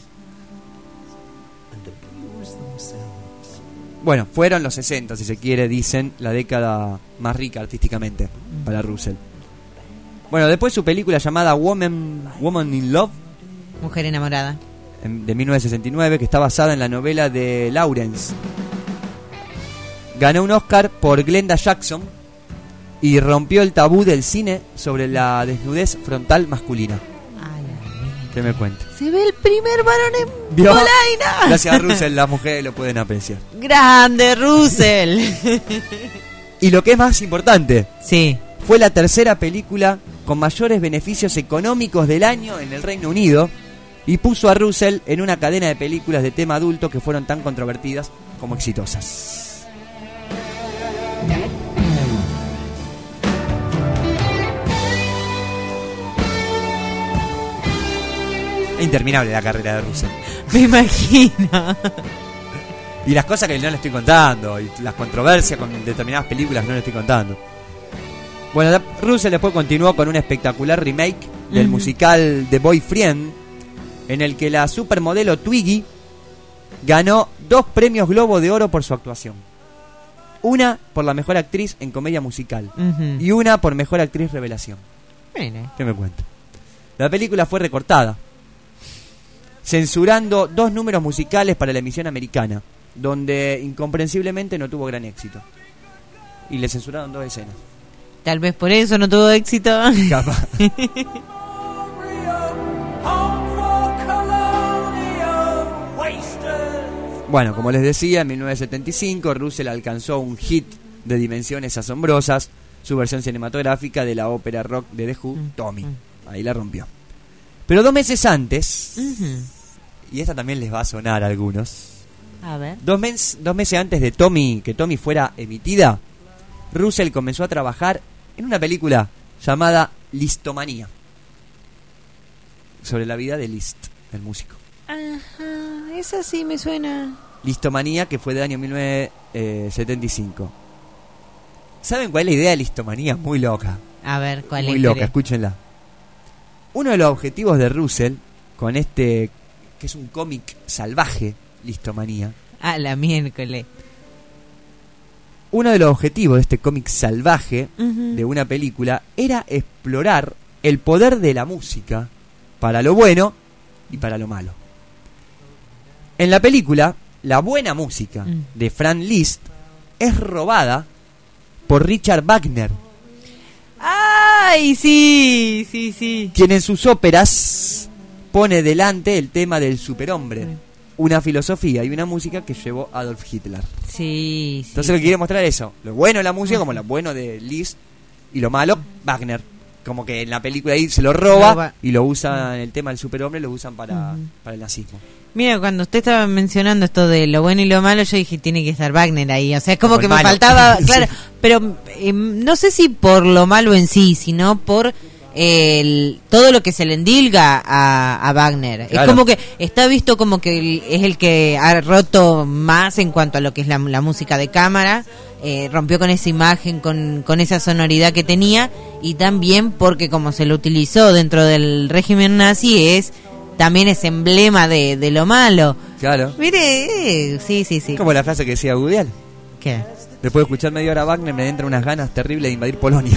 Bueno, fueron los sesenta, si se quiere, dicen, la década más rica artísticamente para Russell. Bueno, después su película llamada Woman, Woman in Love, Mujer enamorada, de mil novecientos sesenta y nueve, que está basada en la novela de Lawrence. Ganó un Oscar por Glenda Jackson y rompió el tabú del cine sobre la desnudez frontal masculina. ¿Qué me cuenta? Se ve el primer varón en ¿Vio? polaina. Gracias a Russell las mujeres lo pueden apreciar. Grande Russell. Y lo que es más importante, sí, fue la tercera película con mayores beneficios económicos del año en el Reino Unido y puso a Russell en una cadena de películas de tema adulto que fueron tan controvertidas como exitosas. Es interminable la carrera de Russell. Me imagino. Y las cosas que no le estoy contando, y las controversias con determinadas películas no le estoy contando. Bueno, Russell después continuó con un espectacular remake del uh-huh. musical The Boyfriend, en el que la supermodelo Twiggy ganó dos premios Globo de Oro por su actuación. Una por la mejor actriz en comedia musical Ujú. y una por mejor actriz revelación. Mire. ¿Qué me cuenta? La película fue recortada, censurando dos números musicales para la emisión americana, donde incomprensiblemente no tuvo gran éxito. Y le censuraron dos escenas. Tal vez por eso no tuvo éxito. Capaz. Bueno, como les decía, en mil novecientos setenta y cinco Russell alcanzó un hit de dimensiones asombrosas, su versión cinematográfica de la ópera rock de The Who, Tommy. Ahí la rompió. Pero dos meses antes, Ujú. y esta también les va a sonar a algunos, A ver. dos, mes- dos meses antes de Tommy, que Tommy fuera emitida, Russell comenzó a trabajar en una película llamada Listomanía, sobre la vida de Liszt, el músico. Ajá, esa sí me suena. Listomanía, que fue del año mil novecientos setenta y cinco. ¿Saben cuál es la idea de Listomanía? Muy loca. A ver, ¿cuál Muy es? loca, escúchenla. Uno de los objetivos de Russell, con este, que es un cómic salvaje, Listomanía, Ah, la miércoles. uno de los objetivos de este cómic salvaje Ujú. de una película era explorar el poder de la música para lo bueno y para lo malo. En la película, la buena música Mm. de Franz Liszt es robada por Richard Wagner, ¡Ay, sí! Sí, sí. quien en sus óperas pone delante el tema del superhombre, una filosofía y una música que llevó Adolf Hitler. Sí, sí. Entonces lo que quiere mostrar es eso, lo bueno de la música como lo bueno de Liszt y lo malo, Wagner. Como que en la película ahí se lo roba, Roba. y lo usan, el tema del superhombre lo usan para, Ujú. para el nazismo. Mira, cuando usted estaba mencionando esto de lo bueno y lo malo, yo dije, tiene que estar Wagner ahí. O sea, es como Como que el me malo. faltaba, Sí. claro, pero eh, no sé si por lo malo en sí, sino por el, todo lo que se le endilga a, a Wagner. Claro. Es como que está visto como que el- es el que ha roto más en cuanto a lo que es la, la música de cámara. Eh, rompió con esa imagen, con, con esa sonoridad que tenía, y también porque como se lo utilizó dentro del régimen nazi, es también es emblema de, de lo malo. Claro. Mire, eh, sí, sí, sí. Como la frase que decía Woody Allen. ¿Qué? Después de escuchar media hora a Wagner me entran unas ganas terribles de invadir Polonia.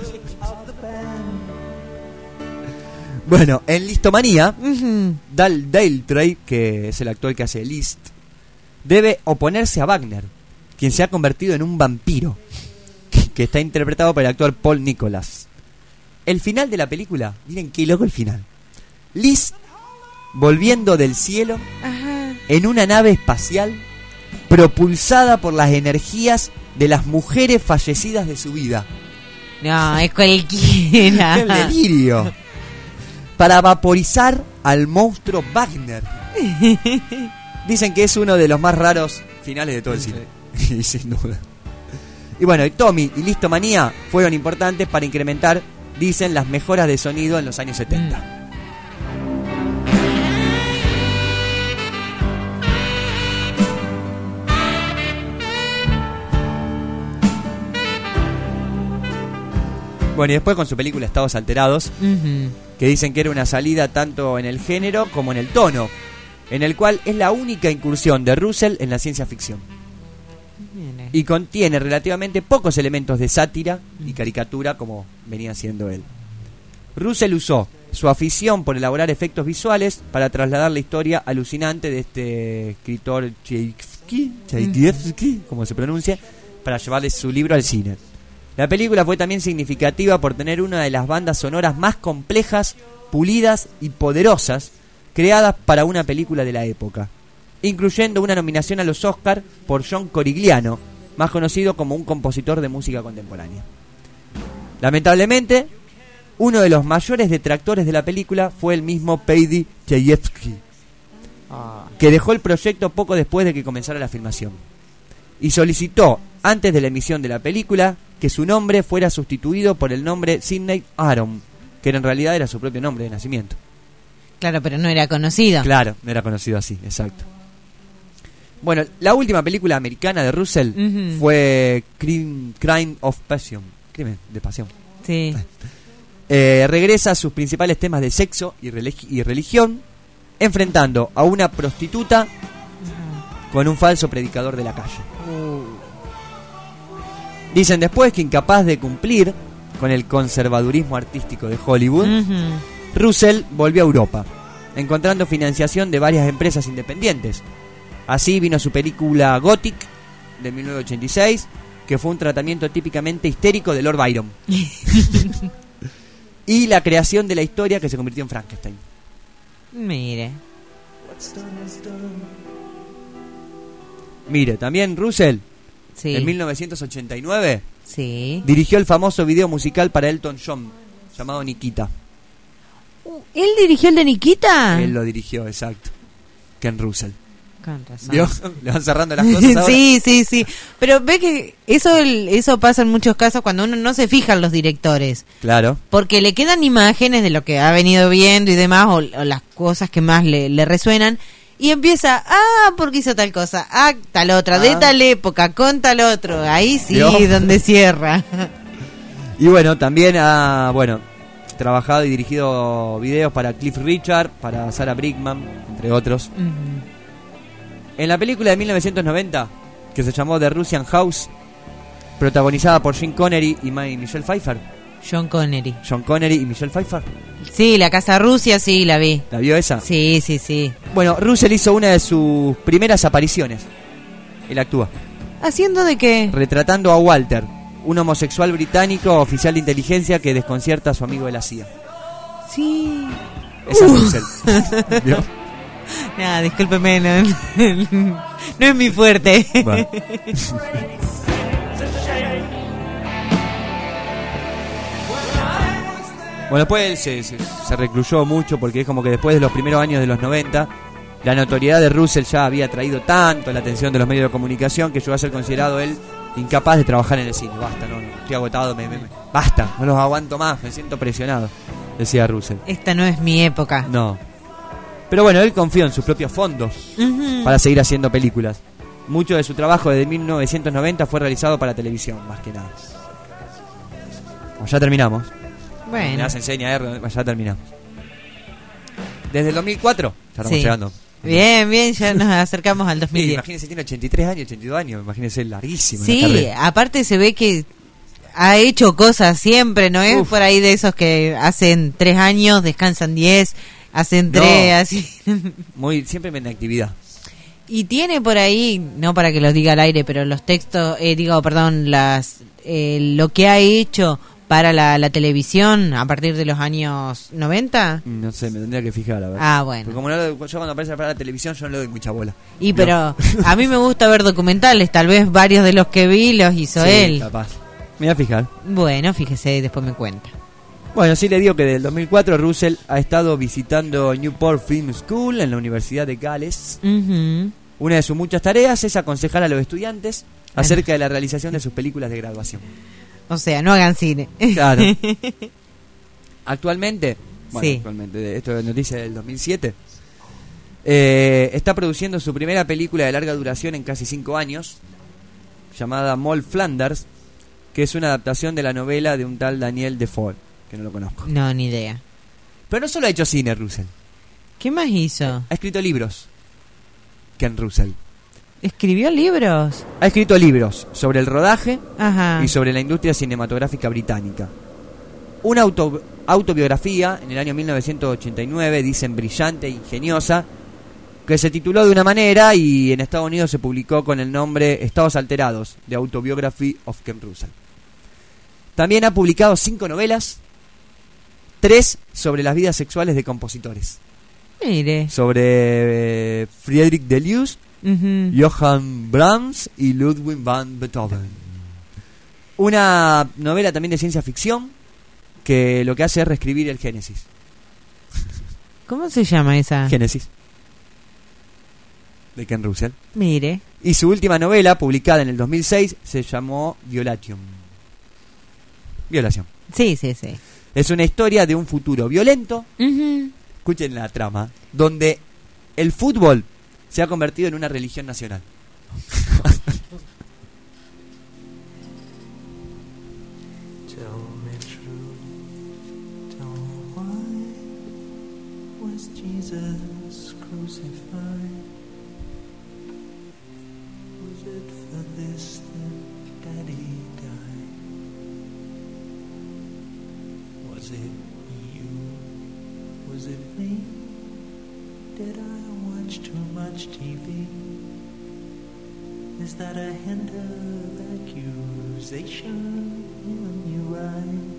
Bueno, en Listomanía, Ujú. Dal Daltrey, que es el actor que hace Liszt, debe oponerse a Wagner, quien se ha convertido en un vampiro, que, que está interpretado por el actor Paul Nicholas. El final de la película, miren qué loco el final. Liszt volviendo del cielo Ajá. en una nave espacial propulsada por las energías de las mujeres fallecidas de su vida. No, es cualquiera. ¡Qué delirio! Para vaporizar al monstruo Wagner. Dicen que es uno de los más raros finales de todo el cine. Y sin duda. Y bueno, y Tommy y Listomanía fueron importantes para incrementar, dicen, las mejoras de sonido en los años setenta. Bueno, y después con su película Estados Alterados, Ujú. que dicen que era una salida tanto en el género como en el tono, en el cual es la única incursión de Russell en la ciencia ficción. Mire. Y contiene relativamente pocos elementos de sátira y caricatura como venía haciendo él. Russell usó su afición por elaborar efectos visuales para trasladar la historia alucinante de este escritor Tchaikovsky, Tchaikovsky, como se pronuncia, para llevarle su libro al cine. La película fue también significativa por tener una de las bandas sonoras más complejas, pulidas y poderosas creadas para una película de la época, incluyendo una nominación a los Oscar por John Corigliano, más conocido como un compositor de música contemporánea. Lamentablemente, uno de los mayores detractores de la película fue el mismo Paddy Chayefsky, que dejó el proyecto poco después de que comenzara la filmación, y solicitó, antes de la emisión de la película, que su nombre fuera sustituido por el nombre Sidney Aaron, que en realidad era su propio nombre de nacimiento. Claro, pero no era conocido. Claro, no era conocido así, exacto. Bueno, la última película americana de Russell Ujú. fue Crime, Crime of Passion, Crimen de Pasión. Sí. Eh, regresa a sus principales temas de sexo y, religi- y religión, enfrentando a una prostituta con un falso predicador de la calle. Dicen después que incapaz de cumplir con el conservadurismo artístico de Hollywood, uh-huh. Russell volvió a Europa, encontrando financiación de varias empresas independientes. Así vino su película Gothic de mil novecientos ochenta y seis, que fue un tratamiento típicamente histérico de Lord Byron. Y la creación de la historia que se convirtió en Frankenstein. Mire. Mire, también Russell, sí. en mil novecientos ochenta y nueve, sí. dirigió el famoso video musical para Elton John, llamado Nikita. ¿Él dirigió el de Nikita? Él lo dirigió, exacto. Ken Russell. Con razón. ¿Vio? Le van cerrando las cosas ahora. Sí, sí, sí. Pero ve que eso eso pasa en muchos casos cuando uno no se fija en los directores. Claro. Porque le quedan imágenes de lo que ha venido viendo y demás, o, o las cosas que más le, le resuenan. Y empieza, ah, porque hizo tal cosa, ah, tal otra, ah. de tal época, con tal otro. Ahí sí, ¿vio? Donde cierra. Y bueno, también ha, bueno, trabajado y dirigido videos para Cliff Richard, para Sarah Brightman, entre otros. Uh-huh. En la película de mil novecientos noventa, que se llamó The Russian House, protagonizada por Sean Connery y Michelle Pfeiffer. John Connery. John Connery y Michelle Pfeiffer. Sí, La Casa Rusia, sí, la vi. ¿La vio esa? Sí, sí, sí. Bueno, Russell hizo una de sus primeras apariciones. Él actúa. ¿Haciendo de qué? Retratando a Walter, un homosexual británico, oficial de inteligencia que desconcierta a su amigo de la C I A. Sí. Esa uh. es Russell. ¿Vio? Nah, discúlpeme, no, no es mi fuerte. Bueno, después él se, se, se recluyó mucho porque es como que después de los primeros años de los noventa, la notoriedad de Russell ya había atraído tanto la atención de los medios de comunicación que llegó a ser considerado él incapaz de trabajar en el cine. Basta, no, no estoy agotado, me, me, me, basta, no los aguanto más, me siento presionado, decía Russell. Esta no es mi época. No. Pero bueno, él confió en sus propios fondos uh-huh. para seguir haciendo películas. Mucho de su trabajo desde mil novecientos noventa fue realizado para televisión, más que nada. Bueno, ya terminamos. Bueno. Me las enseña, eh, ya terminamos. Desde el dos mil cuatro, ya estamos sí. llegando. Bien, bien, ya nos acercamos al dos mil diez. Sí, imagínense, tiene ochenta y tres años, ochenta y dos años, imagínense, larguísimo. Sí, aparte se ve que ha hecho cosas siempre, ¿no es? Uf. Por ahí de esos que hacen tres años, descansan diez, hacen tres, no, así. Muy, siempre en actividad. Y tiene por ahí, no para que los diga al aire, pero los textos, eh, digo, perdón, las eh, lo que ha hecho para la, la televisión a partir de los años noventa. No sé, me tendría que fijar, a ver. Ah, bueno. Porque como no lo, yo cuando aparece para la televisión yo no le doy mucha bola. Y pero a mí me gusta ver documentales, tal vez varios de los que vi los hizo sí, él. Capaz. Me voy a fijar. Bueno, fíjese, después me cuenta. Bueno, sí le digo que desde el dos mil cuatro Russell ha estado visitando Newport Film School en la Universidad de Gales. Uh-huh. Una de sus muchas tareas es aconsejar a los estudiantes acerca de la realización de sus películas de graduación. O sea, no hagan cine. Claro. Actualmente, bueno, sí. actualmente, esto es noticia del dos mil siete, eh, está produciendo su primera película de larga duración en casi cinco años, llamada Moll Flanders, que es una adaptación de la novela de un tal Daniel Defoe, que no lo conozco. No, ni idea. Pero no solo ha hecho cine, Russell. ¿Qué más hizo? Ha escrito libros. Ken Russell. ¿Escribió libros? Ha escrito libros sobre el rodaje Ajá. y sobre la industria cinematográfica británica. Una auto, autobiografía en el año mil novecientos ochenta y nueve, dicen brillante e ingeniosa, que se tituló de una manera y en Estados Unidos se publicó con el nombre Estados Alterados, The Autobiography of Ken Russell. También ha publicado cinco novelas, tres sobre las vidas sexuales de compositores. Mire. Sobre eh, Friedrich Deleuze, uh-huh. Johann Brahms y Ludwig van Beethoven. Una novela también de ciencia ficción que lo que hace es reescribir el Génesis. ¿Cómo se llama esa? Génesis. De Ken Russell. Mire. Y su última novela, publicada en el dos mil seis, se llamó Violation. Violación. Sí, sí, sí. Es una historia de un futuro violento. Uh-huh. Escuchen la trama, donde el fútbol se ha convertido en una religión nacional. Was it you? Was it me? Did I watch too much T V? Is that a hint of accusation in your eyes?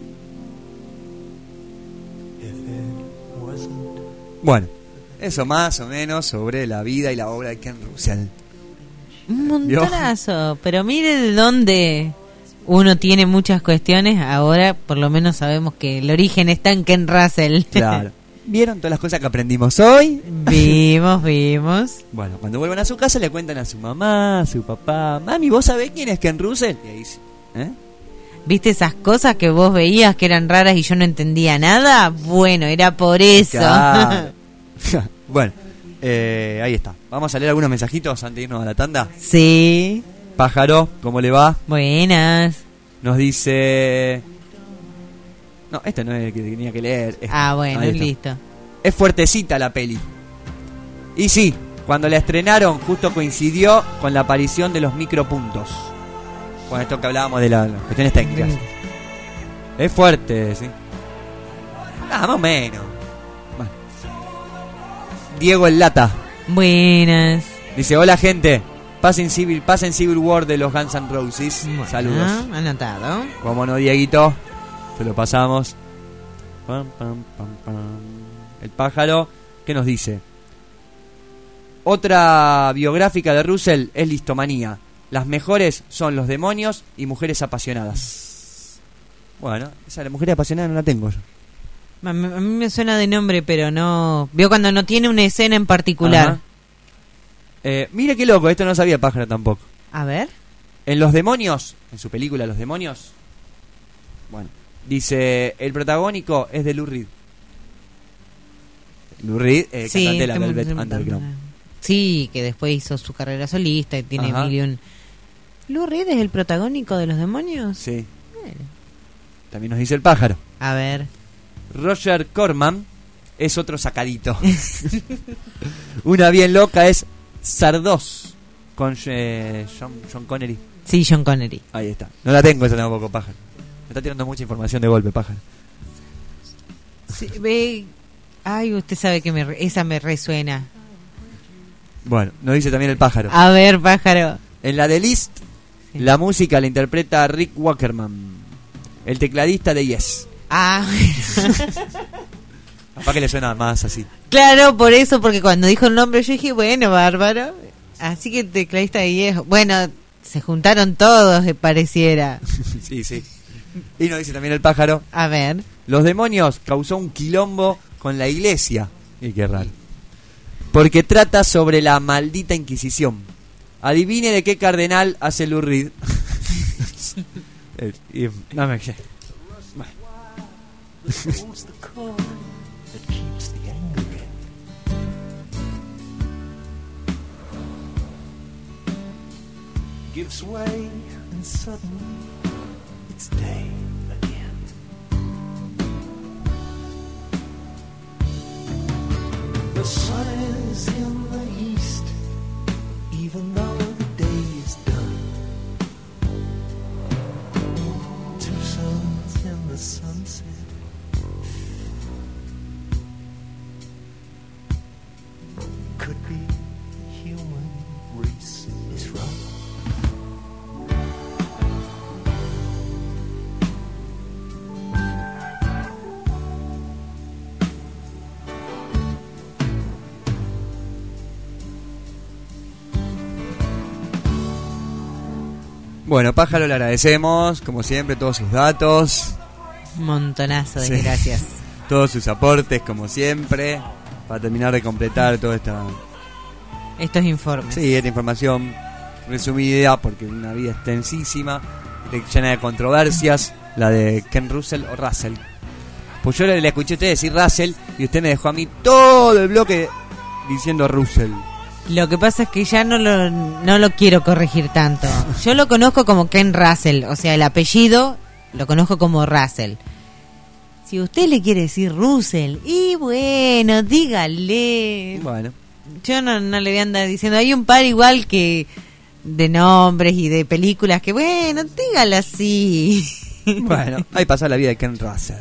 If it wasn't. Bueno, eso más o menos sobre la vida y la obra de Ken Russell. Un montonazo, pero mire de dónde uno tiene muchas cuestiones. Ahora por lo menos sabemos que el origen está en Ken Russell. Claro. ¿Vieron todas las cosas que aprendimos hoy? Vimos, vimos. Bueno, cuando vuelvan a su casa le cuentan a su mamá, a su papá: mami, ¿vos sabés quién es Ken Russell? Y ahí dice, ¿eh? ¿Viste esas cosas que vos veías que eran raras y yo no entendía nada? Bueno, era por eso. Claro. Bueno, eh, ahí está. Vamos a leer algunos mensajitos antes de irnos a la tanda. Sí. Pájaro, ¿cómo le va? Buenas. Nos dice... No, este no es el que tenía que leer. Este. Ah, bueno, Ahí está. listo. Es fuertecita la peli. Y sí, cuando la estrenaron justo coincidió con la aparición de los micropuntos. Con esto que hablábamos de la- las cuestiones técnicas. Es fuerte, sí. Ah, más o menos. Bueno. Diego el Lata Buenas. dice: hola gente, pasen Civil, pasen Civil War de los Guns N' Roses. Saludos. Ah, anotado. Como no, Dieguito, te lo pasamos. Pam, pam, pam, pam. El pájaro, ¿qué nos dice? Otra biográfica de Russell es Listomanía. Las mejores son Los demonios y Mujeres apasionadas. Bueno, esa de Mujeres apasionadas no la tengo yo. A mí, a mí me suena de nombre, pero no... Veo cuando no tiene una escena en particular. Ajá. Eh, mire qué loco, esto no sabía pájaro tampoco. A ver. En Los demonios, en su película Los demonios, bueno, dice, el protagónico es de Lou Reed. Lou Reed, eh, Sí, cantante de la estamos- Velvet estamos- Underground. Sí, que después hizo su carrera solista y tiene Ajá. mil y un... ¿Lou Reed es el protagónico de Los demonios? Sí. También nos dice el pájaro. A ver. Roger Corman es otro sacadito. Una bien loca es Sardos con eh, John, John Connery. Sí, John Connery. Ahí está. No la tengo esa tampoco, pájaro. Me está tirando mucha información de golpe, pájaro. Sí, ve... Ay, usted sabe que me re- esa me resuena. Bueno, nos dice también el pájaro. A ver, pájaro. En la de List, la música la interpreta Rick Wackerman, el tecladista de Yes. Ah, Capaz que le suena más así. claro, por eso, porque cuando dijo el nombre yo dije, bueno, bárbaro. Así que tecladista de viejo. Bueno, se juntaron todos, me pareciera. Sí, sí. Y nos dice también el pájaro. A ver. Los demonios causó un quilombo con la iglesia. Y qué raro. Porque trata sobre la maldita Inquisición. Adivine de qué cardenal hace Lou Reed. Eh, y- no me Holds the cord that keeps the anger in. Gives way and suddenly it's day again. The sun is in the east, even though the day is done. Two suns in the sunset. Could be human race is run. Bueno, pájaro, le agradecemos, como siempre, todos sus datos. Un montonazo de Sí. gracias. Todos sus aportes, como siempre. Para terminar de completar toda esta... Estos informes. Sí, esta información resumida, porque una vida extensísima, de- llena de controversias, la de Ken Russell o Russell. Pues yo le, le escuché a usted decir Russell y usted me dejó a mí todo el bloque diciendo Russell. Lo que pasa es que ya no lo, no lo quiero corregir tanto. Yo lo conozco como Ken Russell, o sea, el apellido lo conozco como Russell. Si usted le quiere decir Russell, y bueno, dígale. Bueno. Yo no, no le voy a andar diciendo, hay un par igual que de nombres y de películas que, bueno, dígale así. Bueno, ahí pasa la vida de Ken Russell.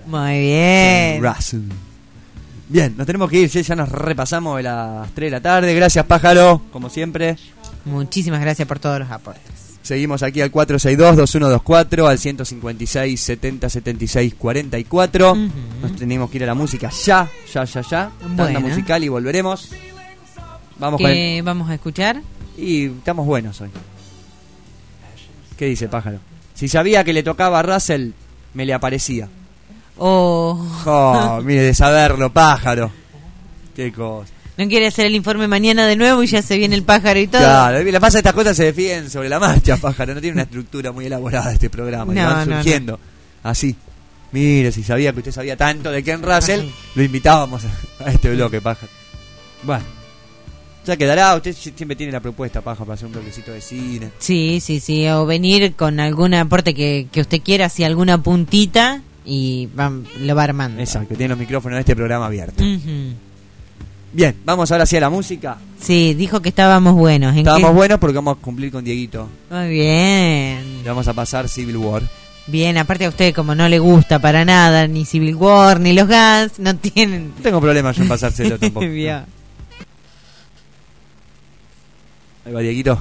Muy bien. Russell. Bien, nos tenemos que ir, ya nos repasamos de las tres de la tarde. Gracias, Pájaro, como siempre. Muchísimas gracias por todos los aportes. Seguimos aquí al cuatro seis dos, dos uno dos cuatro, al ciento cincuenta y seis, setenta, setenta y seis, cuarenta y cuatro. Uh-huh. Nos tenemos que ir a la música ya, ya, ya, ya. Tanda bueno. musical y volveremos. Vamos ¿Qué con el... vamos a escuchar? Y estamos buenos hoy. ¿Qué dice, Pájaro? Si sabía que le tocaba a Russell, me le aparecía. Oh, oh mire, de saberlo, Pájaro. Qué cosa. No quiere hacer el informe mañana de nuevo y ya se viene el pájaro y todo. Claro, le pasa estas cosas se definen sobre la marcha, Pájaro. No tiene una estructura muy elaborada este programa. No, y van surgiendo no, no. así. Mire, si sabía que usted sabía tanto de Ken Russell, lo invitábamos a este bloque, Pájaro. Bueno, ya quedará. Usted siempre tiene la propuesta, Pájaro, para hacer un bloquecito de cine. Sí, sí, sí. O venir con algún aporte que, que usted quiera, así alguna puntita y va, lo va armando. Exacto, tiene los micrófonos de este programa abiertos. Uh-huh. Bien, vamos ahora sí a la música. Sí, dijo que estábamos buenos. ¿En estábamos qué? buenos porque vamos a cumplir con Dieguito. Muy bien. Le vamos a pasar Civil War. Bien, aparte a usted como no le gusta para nada ni Civil War ni los Guns, no tienen... No tengo problema yo en pasárselo tampoco. Bien. Ahí va Dieguito.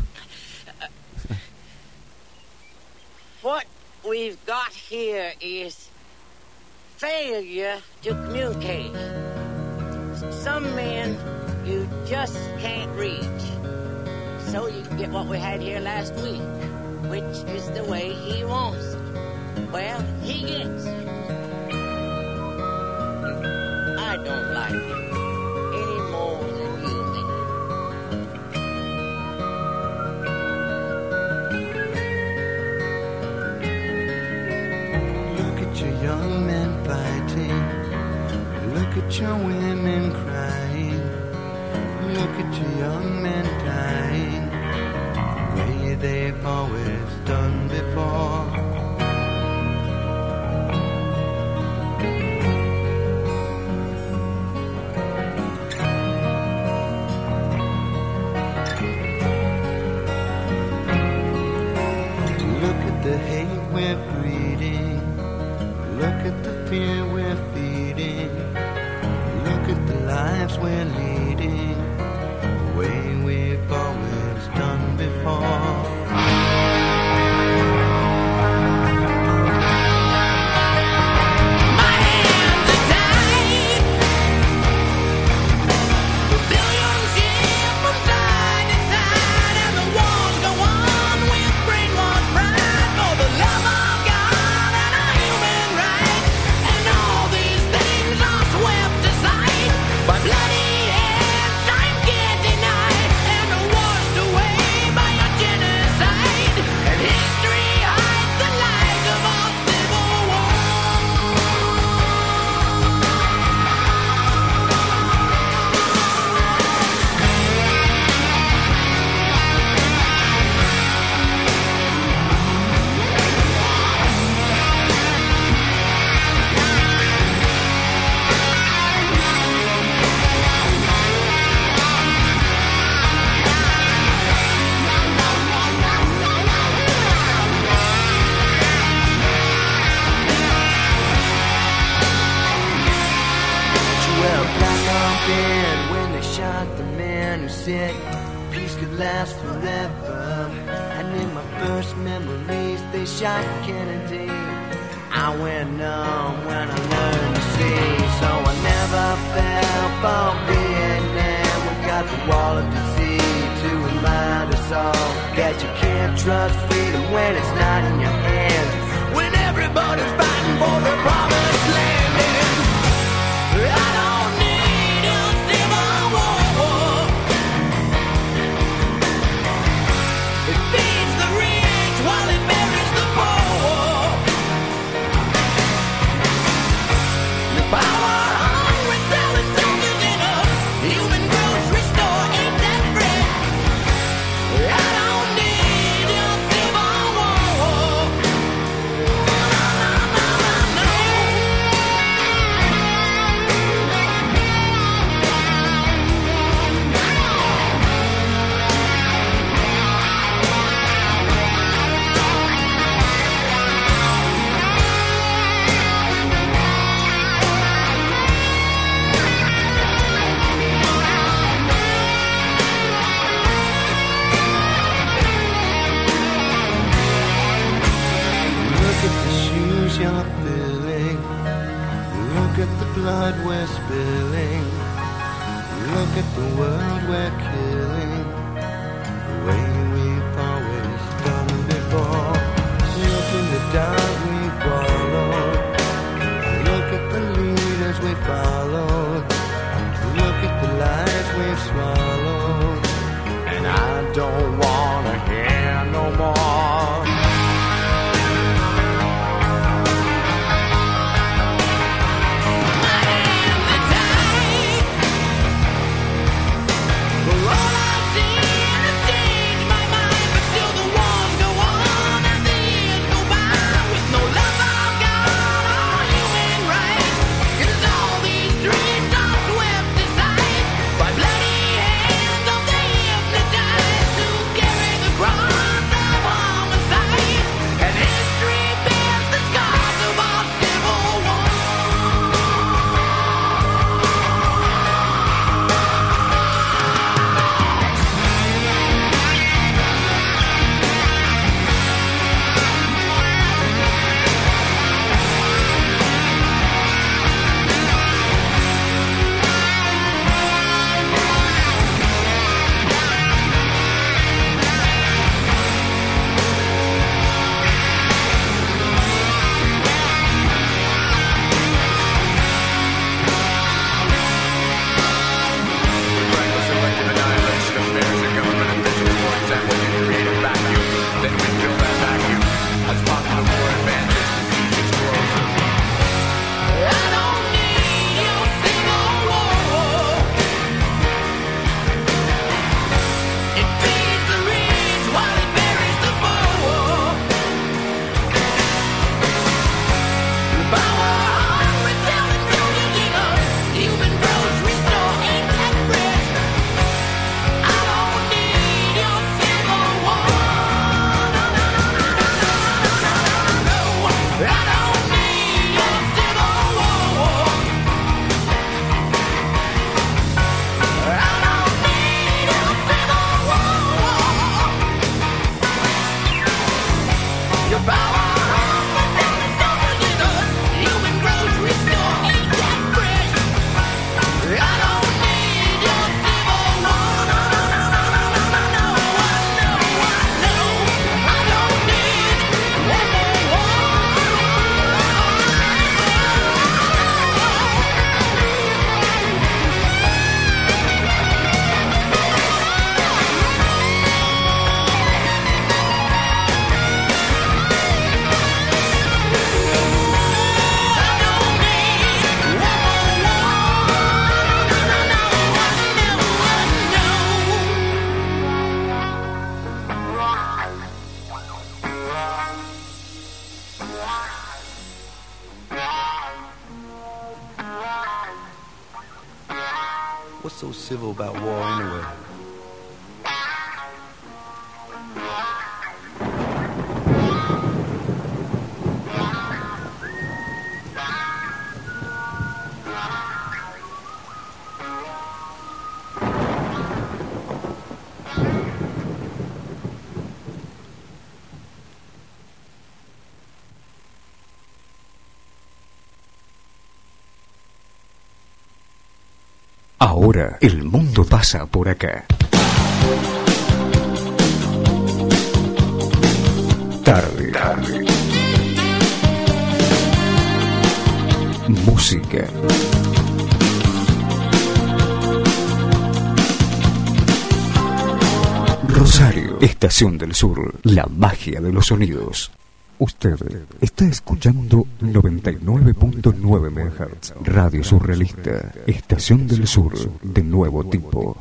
What we've got here is failure to communicate. Some men you just can't reach. So you get what we had here last week, which is the way he wants it. Well, he gets it. I don't like it any more than you do. Look at your young men fighting. Look at your women crying. Look at your young men dying the way they've always done before. Look at the hate we're breeding. Look at the fear we're feeding. Look at the lives we're leading, the way we've always done before. My hands are tied. The billions shift from side to side, and the wars go on with brainwashed pride for the love of God and our human rights, and all these things are swept aside by bloody hands I can't deny, and washed away by a genocide, and history hides the lies of our civil war. Well, black on bed when they shot the man who said peace could last forever. And in my first memories, they shot Kennedy. I went numb when I learned to see, so I never fell for Vietnam. We got the wall of disease to remind us all that you can't trust freedom when it's not in your hands. When everybody's fighting for the promised land. I don't need a civil war. It feeds the rich while it buries the poor. The power hungry selling soldiers in a human grocery store ain't that bread. I don't need a civil war. No, no, no. you're feeling. Look at the blood we're spilling. Look at the world we're killing. The way we've always done before. Look in the dark we followed. Look at the leaders we followed. Look at the lies we've swallowed. And I don't wanna hear no more. What's so civil about war anyway? Ahora el mundo pasa por acá. Tarde. Tarde. Música. Rosario, Estación del Sur, la magia de los sonidos. Usted está escuchando noventa y nueve punto nueve megahertz, Radio Surrealista, Estación del Sur, de nuevo tipo.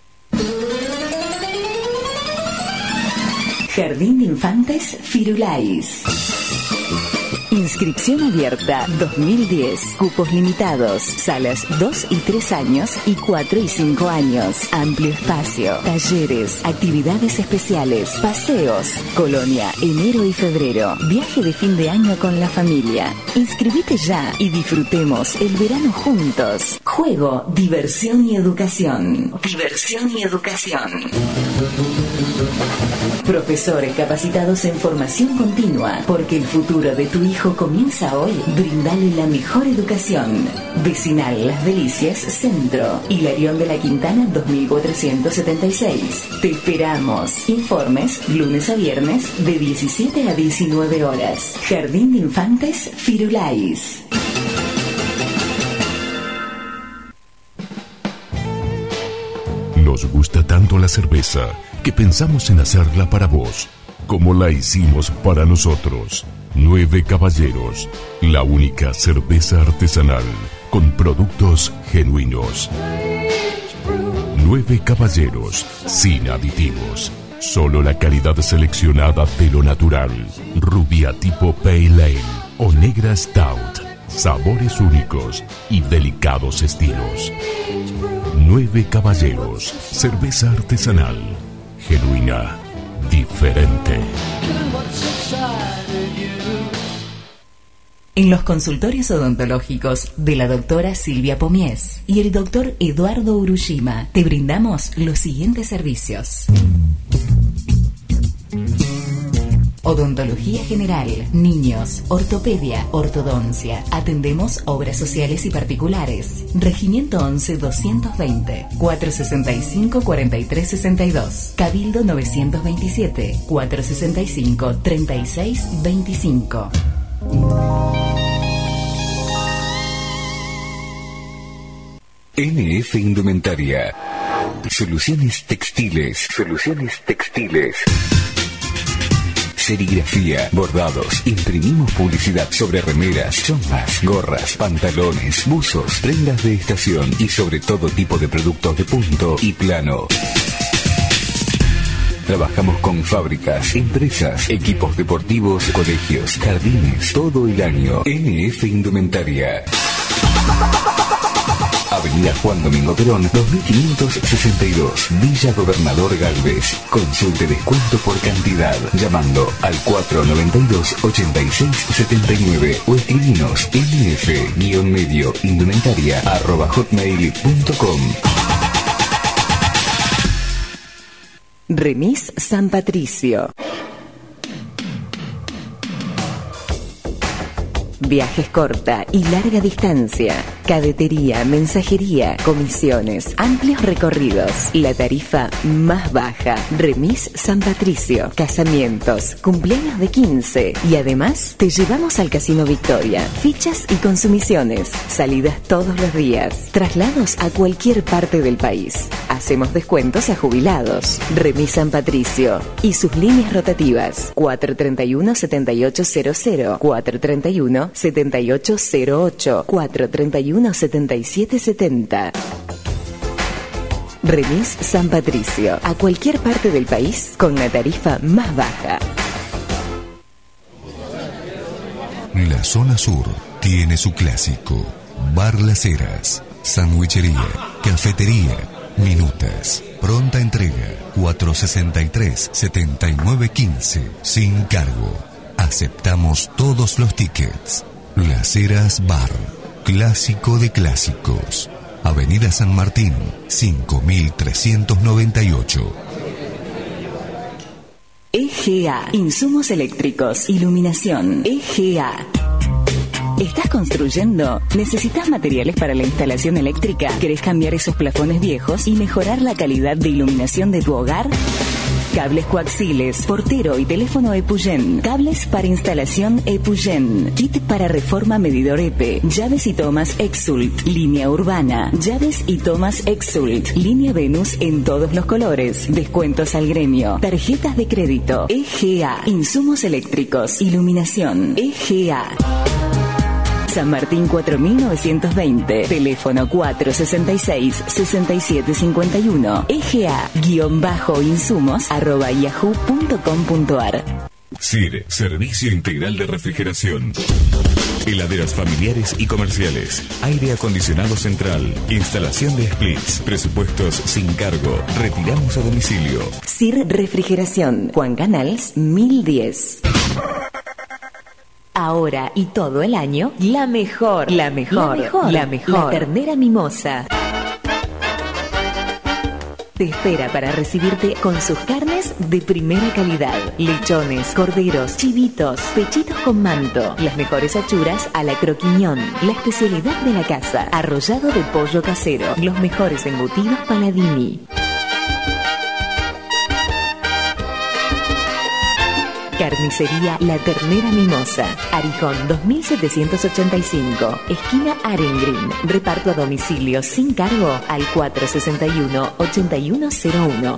Jardín de Infantes Firulais. Inscripción abierta dos mil diez. Cupos limitados. Salas dos y tres años y cuatro y cinco años. Amplio espacio. Talleres. Actividades especiales. Paseos. Colonia. Enero y febrero. Viaje de fin de año con la familia. Inscribite ya y disfrutemos el verano juntos. Juego, diversión y educación. Diversión y educación. Profesores capacitados en formación continua, porque el futuro de tu hijo comienza hoy. Brindale la mejor educación. Vecinal Las Delicias Centro, Hilarión de la Quintana dos mil cuatrocientos setenta y seis. Te esperamos. Informes lunes a viernes de diecisiete a diecinueve horas. Jardín de Infantes Firulais. Nos gusta tanto la cerveza que pensamos en hacerla para vos, como la hicimos para nosotros. Nueve Caballeros, la única cerveza artesanal con productos genuinos. Nueve Caballeros, sin aditivos. Solo la calidad seleccionada de lo natural. Rubia tipo Pale Ale o negra Stout. Sabores únicos y delicados estilos. Nueve Caballeros, cerveza artesanal, genuina, diferente. En los consultorios odontológicos de la doctora Silvia Pomies y el doctor Eduardo Urushima te brindamos los siguientes servicios. Odontología general, niños, ortopedia, ortodoncia. Atendemos obras sociales y particulares. Regimiento once doscientos veinte, cuatrocientos sesenta y cinco, cuarenta y tres sesenta y dos. Cabildo novecientos veintisiete, cuatrocientos sesenta y cinco, treinta y seis veinticinco. N F Indumentaria. Soluciones textiles. Soluciones textiles. Serigrafía, bordados, imprimimos publicidad sobre remeras, chombas, gorras, pantalones, buzos, prendas de estación y sobre todo tipo de productos de punto y plano. Trabajamos con fábricas, empresas, equipos deportivos, colegios, jardines, todo el año. N F Indumentaria. Avenida Juan Domingo Perón, dos mil quinientos sesenta y dos, Villa Gobernador Galvez. Consulte descuento por cantidad llamando al cuatro noventa y dos, ochenta y seis setenta y nueve o escribinos nf-medio indumentaria arroba hotmail punto com. Remis San Patricio. Viajes corta y larga distancia, cadetería, mensajería, comisiones, amplios recorridos, la tarifa más baja. Remis San Patricio, casamientos, cumpleaños de quince y además te llevamos al Casino Victoria, fichas y consumiciones, salidas todos los días, traslados a cualquier parte del país. Hacemos descuentos a jubilados. Remis San Patricio y sus líneas rotativas cuatro treinta y uno, setenta y ocho cero cero, cuatro treinta y uno, setenta y ocho cero ocho, cuatro treinta y uno, setenta y siete setenta. Remis San Patricio, a cualquier parte del país con la tarifa más baja. La zona sur tiene su clásico. Bar Las Heras, sandwichería, cafetería, minutas, pronta entrega, cuatro sesenta y tres, setenta y nueve quince, sin cargo. Aceptamos todos los tickets. Las Heras Bar, clásico de clásicos. Avenida San Martín, cinco mil trescientos noventa y ocho. E G A, insumos eléctricos, iluminación. E G A. ¿Estás construyendo? ¿Necesitas materiales para la instalación eléctrica? ¿Querés cambiar esos plafones viejos y mejorar la calidad de iluminación de tu hogar? Cables coaxiles, portero y teléfono Epugen. Cables para instalación Epugen. Kit para reforma medidor E P E. Llaves y tomas Exult. Línea urbana. Llaves y tomas Exult. Línea Venus en todos los colores. Descuentos al gremio. Tarjetas de crédito. E G A. Insumos eléctricos. Iluminación. E G A. San Martín cuatro mil novecientos veinte, teléfono cuatro sesenta y seis, sesenta y siete cincuenta y uno, E G A-insumos arroba yahoo punto com punto ar. S I R, Servicio Integral de Refrigeración. Heladeras familiares y comerciales. Aire acondicionado central. Instalación de splits. Presupuestos sin cargo. Retiramos a domicilio. S I R Refrigeración. Juan Canals mil diez. Ahora y todo el año, la mejor, la mejor, la mejor, la mejor. La ternera mimosa. te espera para recibirte con sus carnes de primera calidad. Lechones, corderos, chivitos, pechitos con manto, las mejores achuras a la croquiñón, la especialidad de la casa, arrollado de pollo casero, los mejores embutidos Paladini. Carnicería La Ternera Mimosa, Arijón dos mil setecientos ochenta y cinco, esquina Arengrin. Reparto a domicilio sin cargo al cuatro sesenta y uno, ochenta y uno cero uno.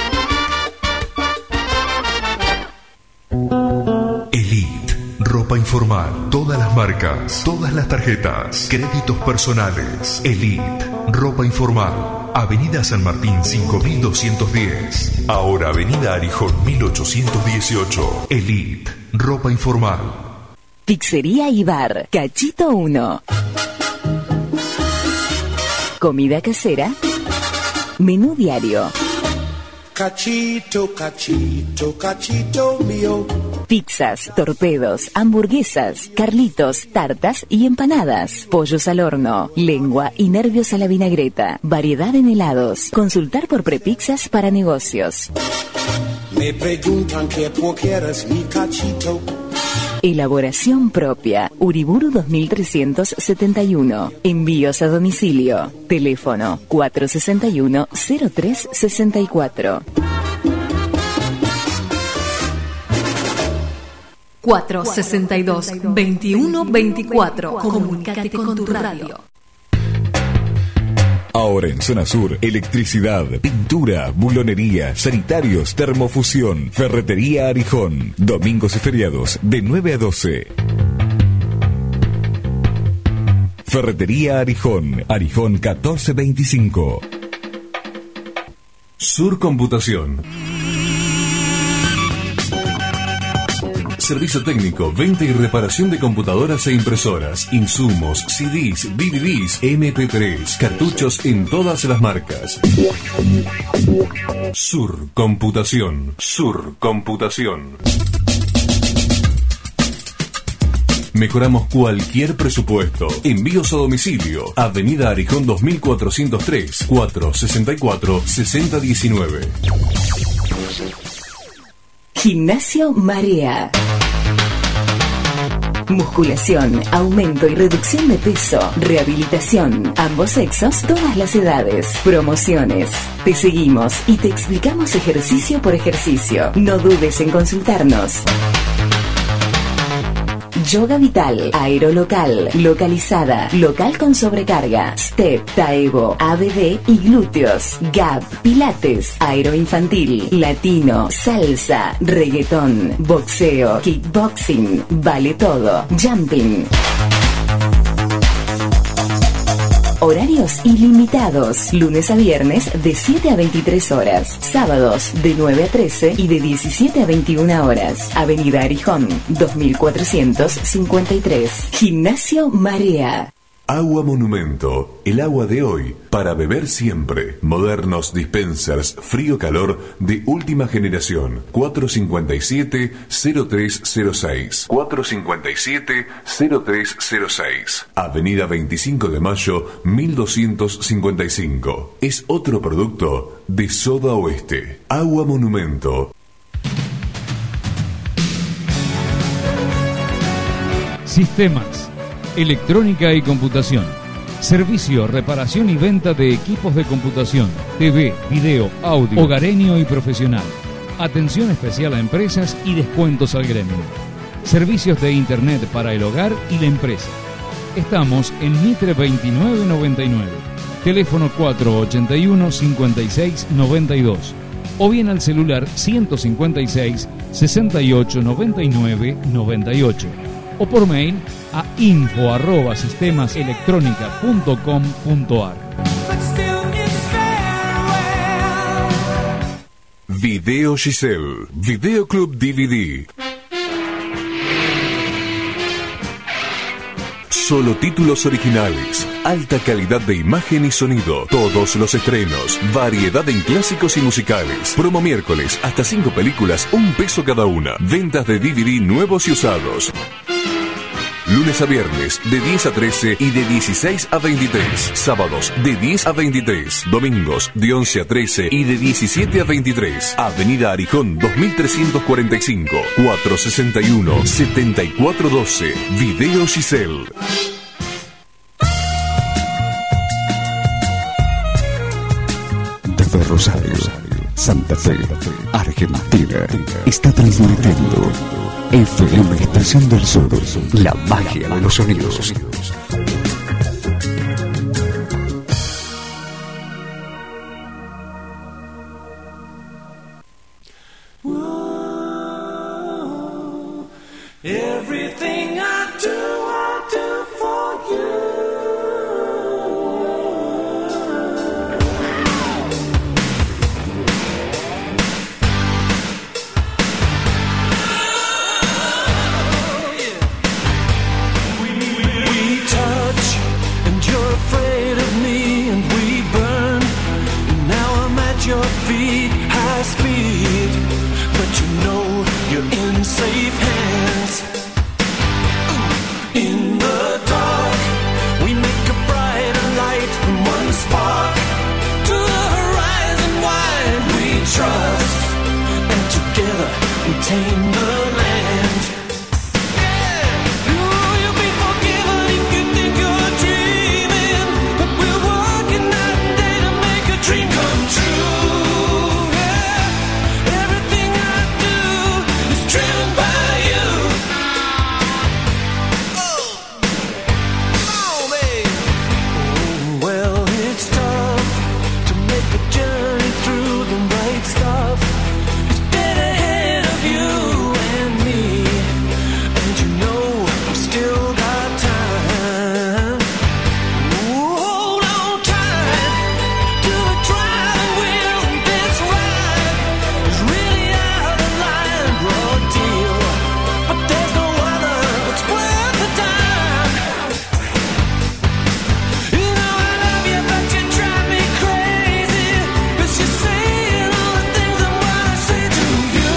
Elite, ropa informal, todas las marcas, todas las tarjetas, créditos personales. Elite, ropa informal. Avenida San Martín cinco mil doscientos diez. Ahora Avenida Arijón mil ochocientos dieciocho. Elite, ropa informal. Pizzería y bar, Cachito uno. Comida casera. Menú diario. Cachito, cachito, cachito mío. Pizzas, torpedos, hamburguesas, carlitos, tartas y empanadas. Pollos al horno, lengua y nervios a la vinagreta. Variedad en helados. Consultar por prepizzas para negocios. Me preguntan qué quieres mi cachito. Elaboración propia. Uriburu dos mil trescientos setenta y uno. Envíos a domicilio. Teléfono cuatro sesenta y uno, cero tres sesenta y cuatro. cuatro sesenta y dos, veintiuno veinticuatro. Comunícate con tu radio. Ahora en Zona Sur, electricidad, pintura, bulonería, sanitarios, termofusión, ferretería Arijón. Domingos y feriados de nueve a doce. Ferretería Arijón, Arijón catorce veinticinco. Sur Computación. Servicio técnico, venta y reparación de computadoras e impresoras, insumos, C Ds, D V Ds, M P tres, cartuchos en todas las marcas. Sur Computación. Sur Computación. Mejoramos cualquier presupuesto. Envíos a domicilio. Avenida Arijón dos mil cuatrocientos tres, cuatro sesenta y cuatro, sesenta diecinueve. Gimnasio Marea. Musculación, aumento y reducción de peso, rehabilitación, ambos sexos, todas las edades, promociones. Te seguimos y te explicamos ejercicio por ejercicio. No dudes en consultarnos. Yoga Vital, Aerolocal, Localizada, Local con sobrecarga, Step, Taevo, A B D y glúteos, Gap, Pilates, Aeroinfantil, Latino, Salsa, Reggaetón, Boxeo, Kickboxing, Vale Todo, Jumping. Horarios ilimitados, lunes a viernes de siete a veintitrés horas, sábados de nueve a trece y de diecisiete a veintiuna horas. Avenida Arijón, dos mil cuatrocientos cincuenta y tres. Gimnasio Marea. Agua Monumento, el agua de hoy, para beber siempre. Modernos dispensers frío-calor de última generación. cuatro cincuenta y siete, cero tres cero seis. cuatro cincuenta y siete, cero tres cero seis. Avenida veinticinco de mayo, mil doscientos cincuenta y cinco. Es otro producto de Soda Oeste. Agua Monumento. Sistemas, electrónica y computación. Servicio, reparación y venta de equipos de computación, T V, video, audio, hogareño y profesional. Atención especial a empresas y descuentos al gremio. Servicios de internet para el hogar y la empresa. Estamos en Mitre veintinueve noventa y nueve. Teléfono cuatro ochenta y uno, cincuenta y seis, noventa y dos. O bien al celular ciento cincuenta y seis, sesenta y ocho, noventa y nueve, noventa y ocho. O por mail a info arroba sistemas electrónica punto com punto ar. Video Giselle, Videoclub D V D. Solo títulos originales, alta calidad de imagen y sonido, todos los estrenos, variedad en clásicos y musicales. Promo miércoles, hasta cinco películas, un peso cada una. Ventas de D V D nuevos y usados. Lunes a viernes de diez a trece y de dieciséis a veintitrés. Sábados de diez a veintitrés. Domingos de once a trece y de diecisiete a veintitrés. Avenida Arijón dos mil trescientos cuarenta y cinco, cuatrocientos sesenta y uno, setenta y cuatro doce. Video Giselle. Desde Rosario, Santa Fe, Argentina, está transmitiendo F M Estación del Sur, la magia de los sonidos. Everything I do, I do for you. We touch, and you're afraid of me, and we burn. Now I'm at your feet, high speed, but you know you're in safe hands. In the dark, we make a brighter light from one spark to the horizon wide. We trust, and together we tame the land. Yeah, Ooh, you'll be forgiven if you think you're dreaming, but we're working night and day to make a dream come true. Yeah, everything I do is driven by you. Well, it's tough to make a journey through the right stuff. It's dead ahead of you and me, and you know we still got time. Ooh, hold on tight to the driving wheel, and this ride is really out of line, broad deal. But there's no other that's worth the time. You know I love you, but you drive me crazy, 'cause you're saying all the things I wanna say to you.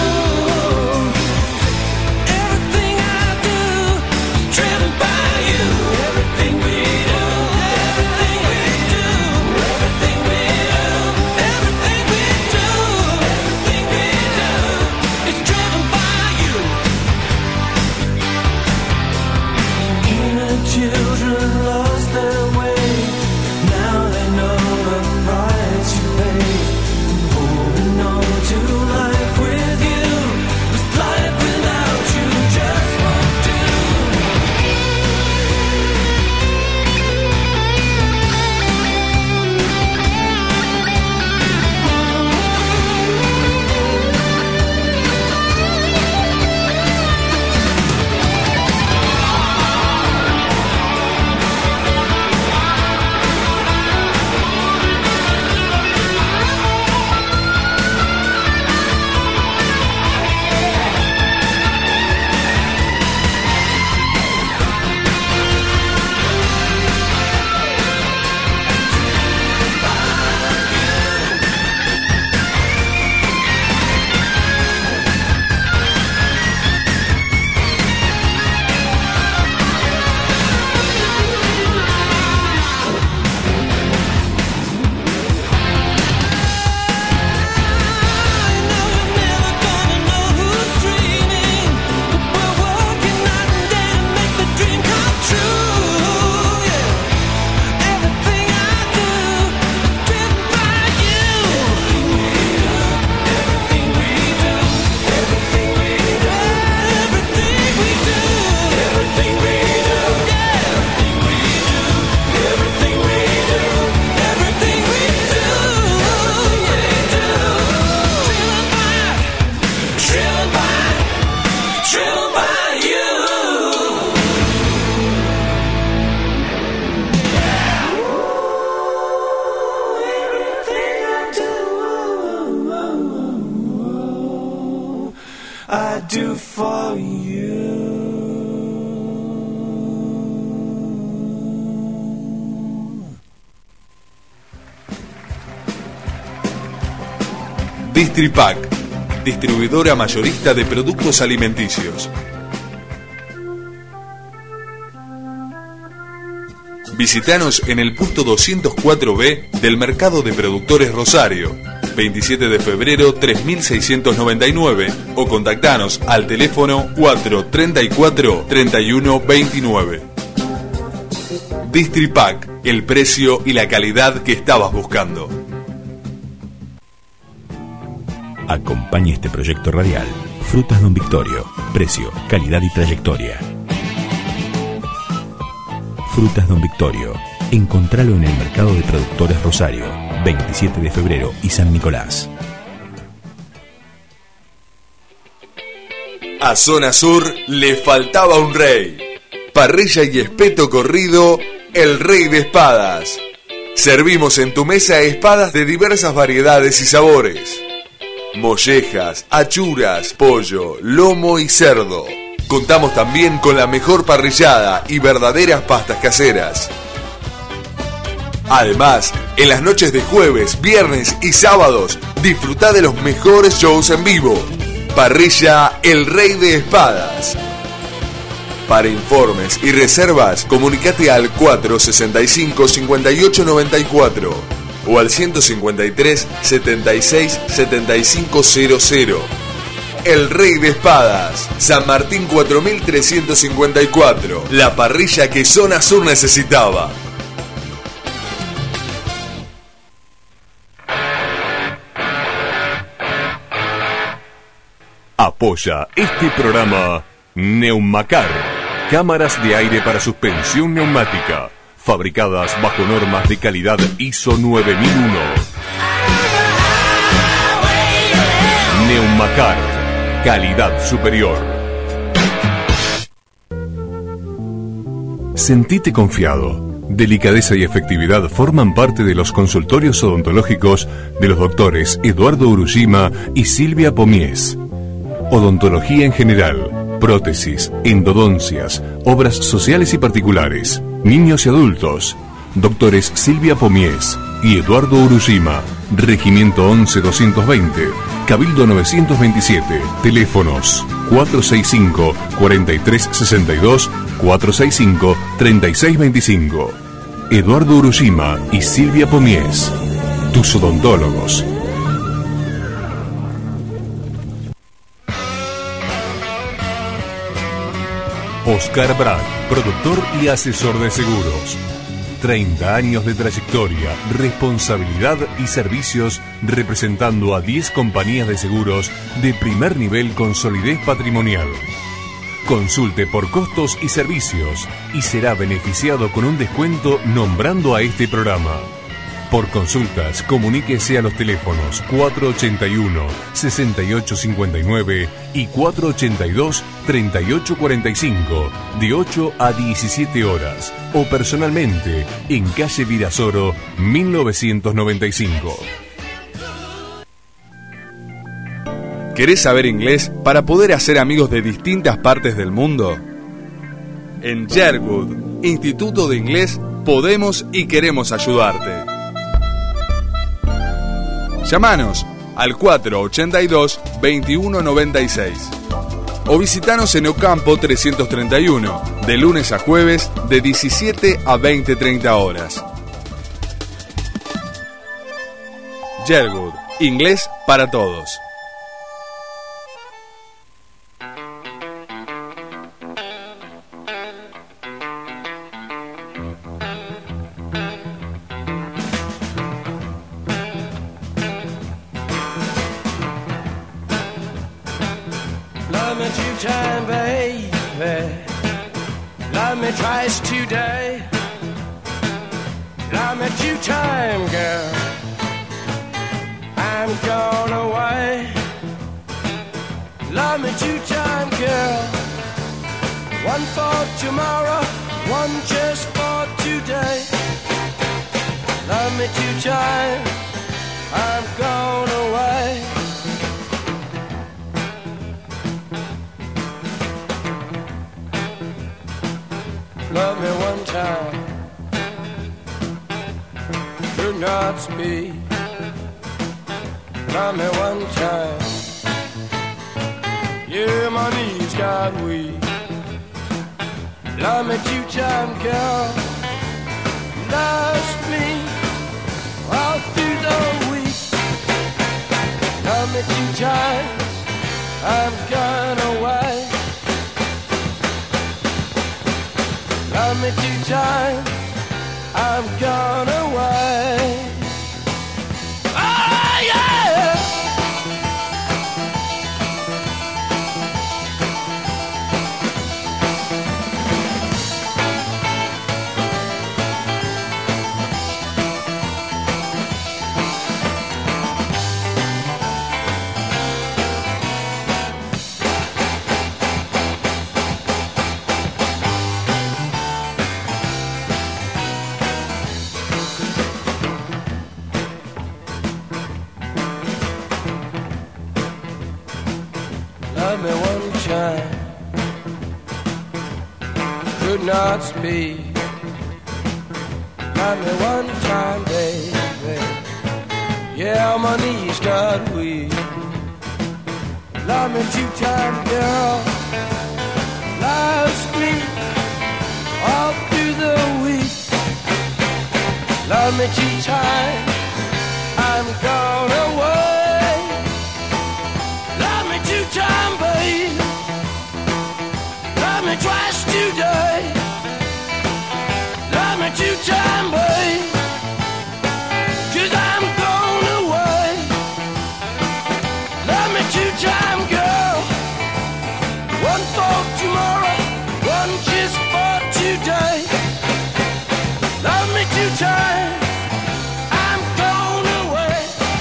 Everything I do is driven by you. Everything we do, everything we do, everything we do, everything we do, everything we do is driven by you. Inner children lost their way. Now they know the price you pay. Holding on to life with you, 'cause life without you just won't do. I do for you. Distripac, distribuidora mayorista de productos alimenticios. Visítanos en el punto doscientos cuatro B del Mercado de Productores Rosario, veintisiete de febrero tres mil seiscientos noventa y nueve, o contactanos al teléfono cuatro treinta y cuatro treinta y uno veintinueve. Distripac, el precio y la calidad que estabas buscando. Acompaña este proyecto radial. Frutas Don Victorio. Precio, calidad y trayectoria. Frutas Don Victorio. Encontralo en el Mercado de Productores Rosario, veintisiete de febrero y San Nicolás. A Zona Sur le faltaba un rey. Parrilla y espeto corrido, el rey de espadas. Servimos en tu mesa espadas de diversas variedades y sabores. Mollejas, achuras, pollo, lomo y cerdo. Contamos también con la mejor parrillada y verdaderas pastas caseras. Además, en las noches de jueves, viernes y sábados, disfruta de los mejores shows en vivo. Parrilla El Rey de Espadas. Para informes y reservas, comunicate al cuatro sesenta y cinco cincuenta y ocho noventa y cuatro o al ciento cincuenta y tres setenta y seis setenta y cinco cero cero. El Rey de Espadas, San Martín cuatro mil trescientos cincuenta y cuatro, la parrilla que Zona Sur necesitaba. Apoya este programa Neumacar, cámaras de aire para suspensión neumática, fabricadas bajo normas de calidad I S O nueve mil uno. Neumacar, calidad superior. Sentite confiado. Delicadeza y efectividad forman parte de los consultorios odontológicos de los doctores Eduardo Urushima y Silvia Pomies. Odontología en general, prótesis, endodoncias, obras sociales y particulares, niños y adultos. Doctores Silvia Pomies y Eduardo Urushima, Regimiento once doscientos veinte, Cabildo novecientos veintisiete, teléfonos cuatro seis cinco, cuatro tres seis dos, cuatro seis cinco, tres seis dos cinco. Eduardo Urushima y Silvia Pomies, tus odontólogos. Oscar Bragg, productor y asesor de seguros. treinta años de trayectoria, responsabilidad y servicios representando a diez compañías de seguros de primer nivel con solidez patrimonial. Consulte por costos y servicios y será beneficiado con un descuento nombrando a este programa. Por consultas, comuníquese a los teléfonos cuatro ochenta y uno, sesenta y ocho cincuenta y nueve y cuatro ochenta y dos, treinta y ocho cuarenta y cinco, de ocho a diecisiete horas, o personalmente en calle Virasoro, mil novecientos noventa y cinco. ¿Querés saber inglés para poder hacer amigos de distintas partes del mundo? En Sherwood, Instituto de Inglés, podemos y queremos ayudarte. Llámanos al cuatro ochenta y dos, veintiuno noventa y seis o visitanos en Ocampo trescientos treinta y uno, de lunes a jueves de diecisiete a veinte treinta horas. Sherwood, inglés para todos. Time, baby, love me twice today. Love me two time, girl. I'm gone away. Love me two time, girl. One for tomorrow, one just for today. Love me two time. I'm gone away. Love me one time, do not speak. Love me one time, yeah, my knees got weak. Love me two time, girl. loves me all through the week. Love me two times, I'm gone away. Love me two times, I'm gone away. Oh yeah. Love me one time, could not speak. Love me one time, baby. Yeah, my knees got weak. Love me two time, girl. Loves me all through the week. Love me two times, I'm gone away. Love me two time, babe. Love me twice today. Love me two time, babe. Cause I'm gone away. Love me two time, girl. One for tomorrow, one just for today. Love me two times, I'm gone away.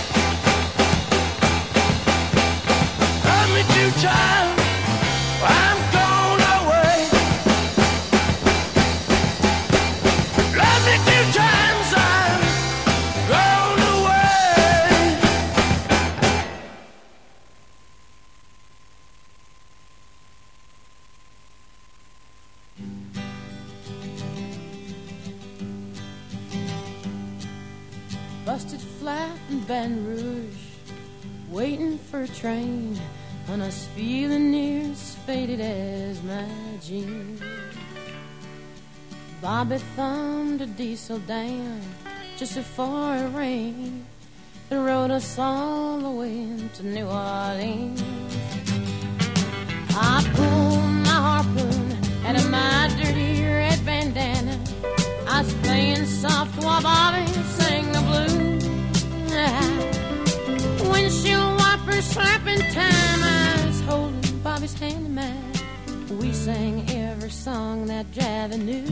Love me two times, I'm gone away. Love me two times, I'm gone away. Busted flat in Baton Rouge, waiting for a train, and I was feeling near as faded as my jeans. Bobby thumbed a diesel down just before it rained and rode us all the way to New Orleans. I pulled my harpoon out of my dirty red bandana. I was playing soft while Bobby sang the blues. Windshield wipers slapping time, I was holding Bobby's hand in mine. We sang every song that Javi knew.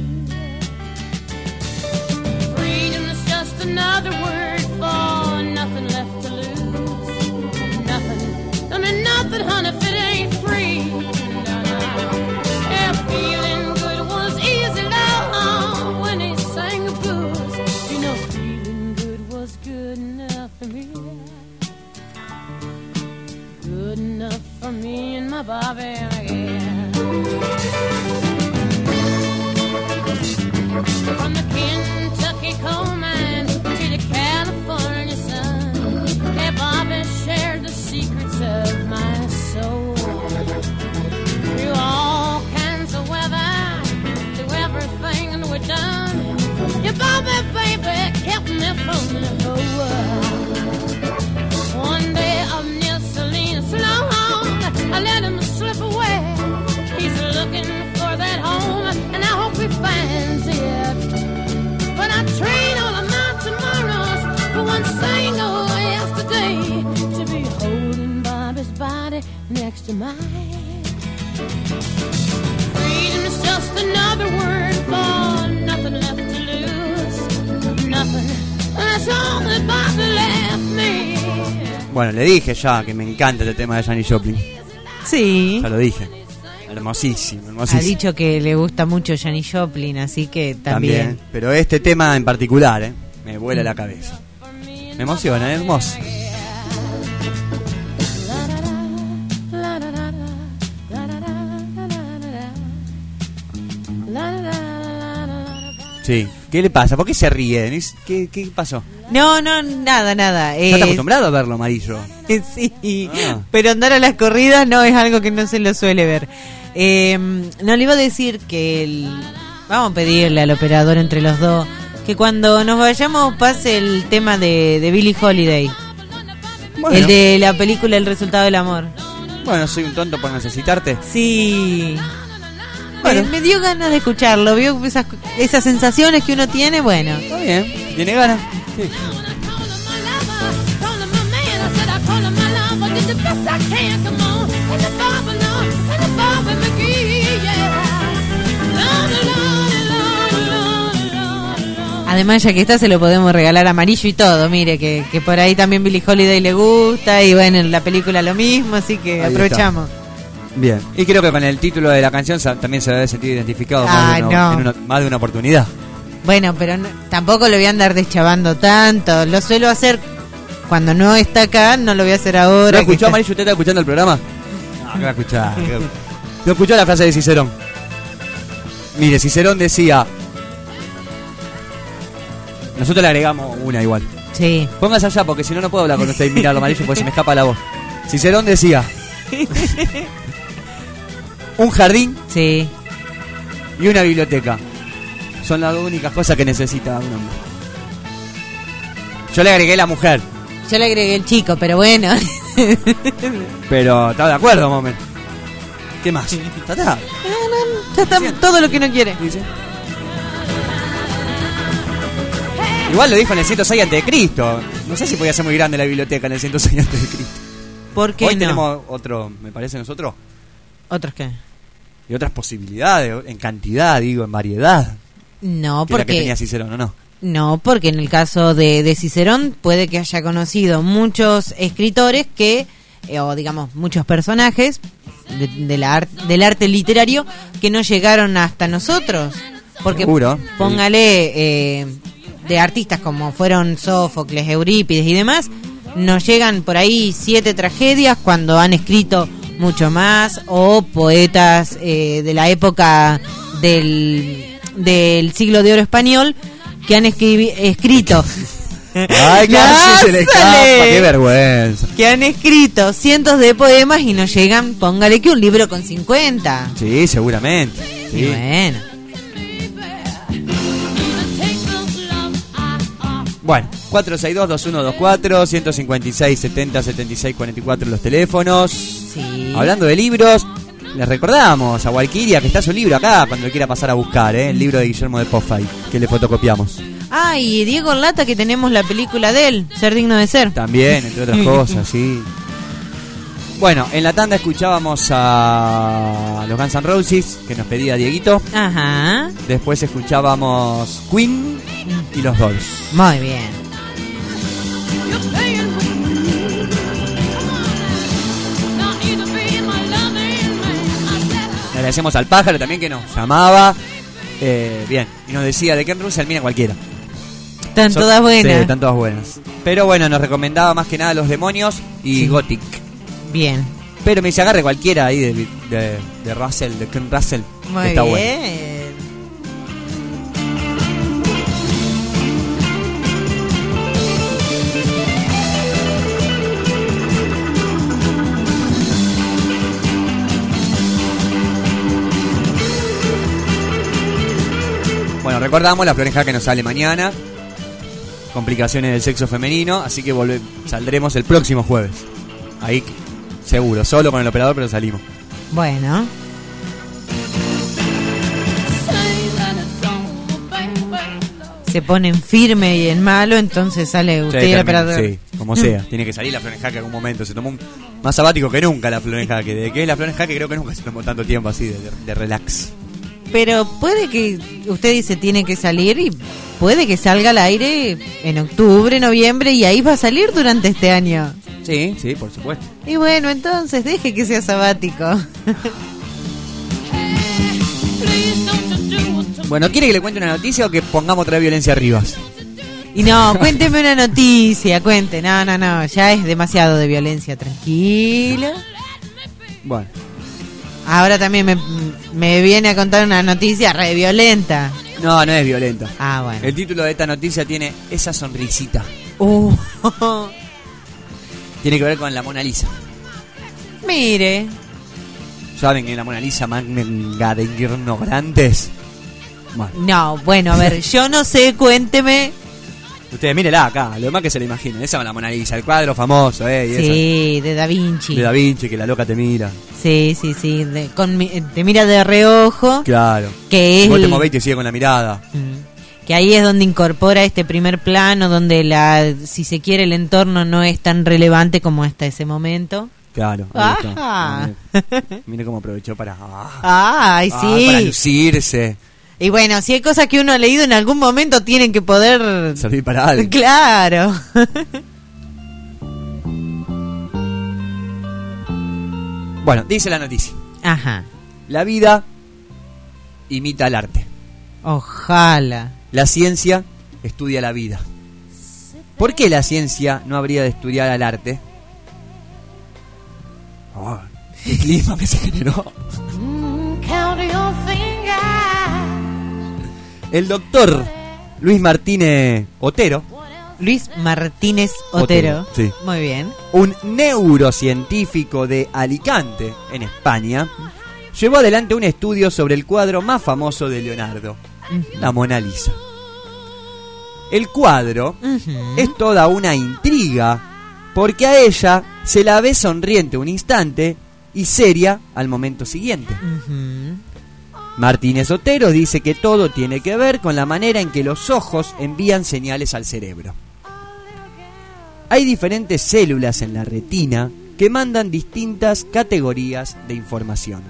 Freedom is just another word for nothing left to lose. Nothing, I mean nothing, honey, if it ain't free. No, no. Yeah, feeling good was easy, love, when he sang the blues. You know, feeling good was good enough for me. Good enough for me and my Bobby, yeah. From the Kentucky coal mine to the California sun, hey, Bobby shared the secrets of my soul. Through all kinds of weather, through everything we've done, your Bobby, baby, kept me from the whole world. One day I'm near Salinas long, I let him slip away. He's looking for that home, and I hope he finds it. But I train all of my tomorrows for one single yesterday, to be holding Bobby's body next to mine. Freedom is just another word for nothing left to lose. Nothing, that's all that Bobby left me. Bueno, le dije ya que me encanta este tema de Janis Joplin. Sí. Ya lo dije. Hermosísimo, hermosísimo. Ha dicho que le gusta mucho Janis Joplin, así que también. También. Pero este tema en particular, ¿eh? Me vuela la cabeza. Me emociona, es hermoso. Sí. ¿Qué le pasa? ¿Por qué se ríe? ¿Qué, qué pasó? No, no, nada, nada. ¿Estás eh, acostumbrado a verlo amarillo? Sí, ah. Pero andar a las corridas no es algo que no se lo suele ver. Eh, no, le iba a decir que el... vamos a pedirle al operador entre los dos Que cuando nos vayamos pase el tema de, de Billie Holiday. Bueno. El de la película El resultado del amor. Bueno, soy un tonto por necesitarte. Sí. Bueno. Me, me dio ganas de escucharlo. Vio esas, esas sensaciones que uno tiene. Bueno. Está bien. ¿Tiene ganas? Sí. Además, ya que está, se lo podemos regalar amarillo y todo. Mire, que, que por ahí también Billie Holiday le gusta. Y bueno, en la película lo mismo. Así que Ahí aprovechamos. está. Bien. Y creo que con el título de la canción sa- también se debe sentir identificado Ah, más, de una, no. en una- más de una oportunidad. Bueno, pero no- tampoco lo voy a andar deschavando tanto. Lo suelo hacer cuando no está acá. No lo voy a hacer ahora. ¿Lo que escuchó, está- Amarillo? ¿Usted está escuchando el programa? No, ¿qué va a escuchar? ¿Qué- ¿No escuchó la frase de Cicerón? Mire, Cicerón decía... Nosotros le agregamos una igual. Sí. Póngase allá porque si no, no puedo hablar con usted y mirarlo Amarillo porque se me escapa la voz. Cicerón decía... un jardín sí. y una biblioteca son las dos únicas cosas que necesita un hombre. Yo le agregué la mujer, Yo le agregué el chico, pero bueno. pero estaba de acuerdo, momento. ¿Qué más? ¿Está, está? Ya está todo lo que uno quiere. Igual lo dijo en el ciento seis antes de Cristo. No sé si podía ser muy grande la biblioteca en el ciento seis antes de Cristo. ¿Por qué Hoy no? tenemos otro, me parece nosotros, ¿Otros qué? y otras posibilidades, en cantidad, digo, en variedad. No, Que la que porque... tenía Cicerón, ¿o no? No, porque en el caso de, de Cicerón puede que haya conocido muchos escritores que, eh, o digamos, muchos personajes de, de la ar- del arte literario que no llegaron hasta nosotros. Porque Seguro, póngale eh, de artistas como fueron Sófocles, Eurípides y demás, nos llegan por ahí siete tragedias cuando han escrito mucho más, o poetas eh, de la época del, del siglo de oro español que han escribi- escrito Ay, casi se le escapa, qué vergüenza. que han escrito cientos de poemas y nos llegan, póngale que un libro con cincuenta. Sí, seguramente. Sí. Y bueno. Bueno, cuatro seis dos, dos uno dos cuatro, ciento cincuenta y seis, setenta, setenta y seis, cuarenta y cuatro los teléfonos. Sí. Hablando de libros, les recordamos a Walkiria que está su libro acá cuando lo quiera pasar a buscar, ¿eh? El libro de Guillermo de Poffay, que le fotocopiamos. Ah, y Diego Lata, que tenemos la película de él, Ser digno de ser. También, entre otras cosas, sí. Bueno, en la tanda escuchábamos a los Guns N' Roses, que nos pedía Dieguito. Ajá. Después escuchábamos Queen y los Dolls. Muy bien. Le agradecemos al pájaro también que nos llamaba. Eh, bien, y nos decía de Ken Russell, mira cualquiera. Están Son- todas buenas. Sí, están todas buenas. Pero bueno, nos recomendaba más que nada Los Demonios y Sí. Gothic. Bien. Pero me dice, agarre cualquiera ahí de, de, de Russell, de Ken Russell. Muy que está bien. bueno. Bueno, recordamos la Floreja que nos sale mañana. Complicaciones del sexo femenino. Así que volve, saldremos el próximo jueves. Ahí, seguro, solo con el operador, pero salimos. Bueno. Se ponen firme y en malo, entonces sale usted Sí, y el termina, operador. sí, como sea. Tiene que salir la Floreja que en algún momento. Se tomó un, más sabático que nunca la Floreja que Desde que es la Floreja que creo que nunca se tomó tanto tiempo así de, de, de relax. Pero puede que, usted dice, tiene que salir y puede que salga al aire en octubre, noviembre y ahí va a salir durante este año. Sí, sí, por supuesto. Y bueno, entonces deje que sea sabático. Bueno, ¿quiere que le cuente una noticia o que pongamos otra vez Violencia Rivas? Y no, cuénteme una noticia, cuente. No, no, no, ya es demasiado de violencia, tranquilo. Bueno. Ahora también me, me viene a contar una noticia re violenta. No, no es violenta. Ah, bueno. El título de esta noticia tiene Esa sonrisita. Uh. Tiene que ver con la Mona Lisa. Mire. Saben que la Mona Lisa, manga de ignorantes. Bueno. No, bueno, a ver, yo no sé, cuénteme. Ustedes mírela acá, lo demás que se la imaginen. Esa es la Mona Lisa, el cuadro famoso, ¿eh? Y Sí, esa, de Da Vinci. de Da Vinci, que la loca te mira. Sí, sí, sí, de- con mi- te mira de reojo. Claro. Que es Vos te el- movés y te sigue con la mirada. Que ahí es donde incorpora este primer plano, donde la, si se quiere, el entorno no es tan relevante como hasta ese momento. Claro. ahí está. Ajá. Mire, mire cómo aprovechó para... ah, Ay, ah, sí. para lucirse. Y bueno, si hay cosas que uno ha leído en algún momento, tienen que poder... Servir para algo. Claro. Bueno, dice la noticia. Ajá. La vida imita al arte. Ojalá. La ciencia estudia la vida. ¿Por qué la ciencia no habría de estudiar al arte? Oh, qué clima que se generó. Count your fingers. El doctor Luis Martínez Otero. Luis Martínez Otero. Otero, sí. Muy bien. Un neurocientífico de Alicante, en España, llevó adelante un estudio sobre el cuadro más famoso de Leonardo, la Mona Lisa. El cuadro es toda una intriga, porque a ella se la ve sonriente un instante y seria al momento siguiente. Martínez Otero dice que todo tiene que ver con la manera en que los ojos envían señales al cerebro. Hay diferentes células en la retina que mandan distintas categorías de información.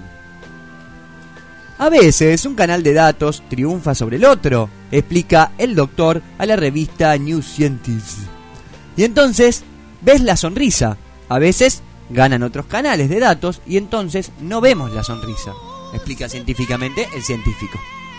A veces un canal de datos triunfa sobre el otro, explica el doctor a la revista New Scientist. Y entonces ves la sonrisa. A veces ganan otros canales de datos y entonces no vemos la sonrisa, explica científicamente el científico.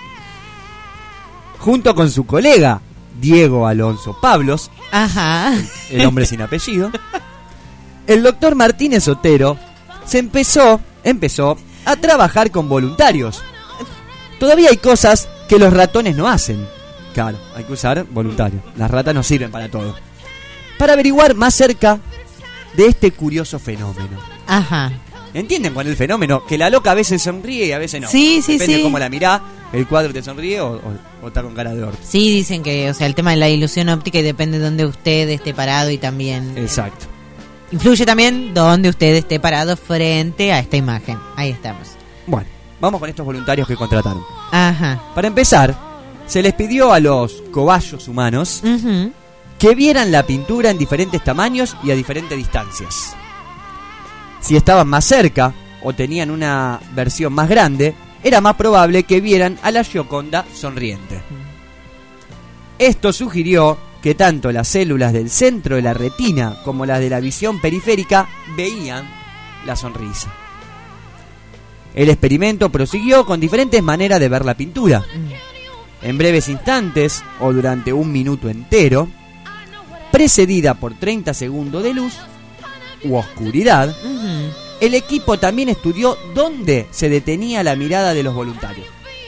Junto con su colega Diego Alonso Pablos, Ajá. el hombre sin apellido, el doctor Martínez Otero se empezó, empezó a trabajar con voluntarios. Todavía hay cosas que los ratones no hacen. Claro, hay que usar voluntarios. Las ratas no sirven para todo. Para averiguar más cerca de este curioso fenómeno. Ajá. ¿Entienden cuál es el fenómeno? Que la loca a veces sonríe y a veces no. Sí, sí, Depende sí. de cómo la mirá, el cuadro te sonríe o, o, o está con cara de orto. Sí, dicen que, o sea, el tema de la ilusión óptica y depende de dónde usted esté parado y también... Exacto. Influye también dónde usted esté parado frente a esta imagen. Ahí estamos. Bueno, vamos con estos voluntarios que contrataron. Ajá. Para empezar, se les pidió a los cobayos humanos Ujú. que vieran la pintura en diferentes tamaños y a diferentes distancias. Si estaban más cerca o tenían una versión más grande, era más probable que vieran a la Gioconda sonriente. Esto sugirió que tanto las células del centro de la retina como las de la visión periférica veían la sonrisa. El experimento prosiguió con diferentes maneras de ver la pintura. En breves instantes o durante un minuto entero, precedida por treinta segundos de luz u oscuridad, el equipo también estudió dónde se detenía la mirada de los voluntarios.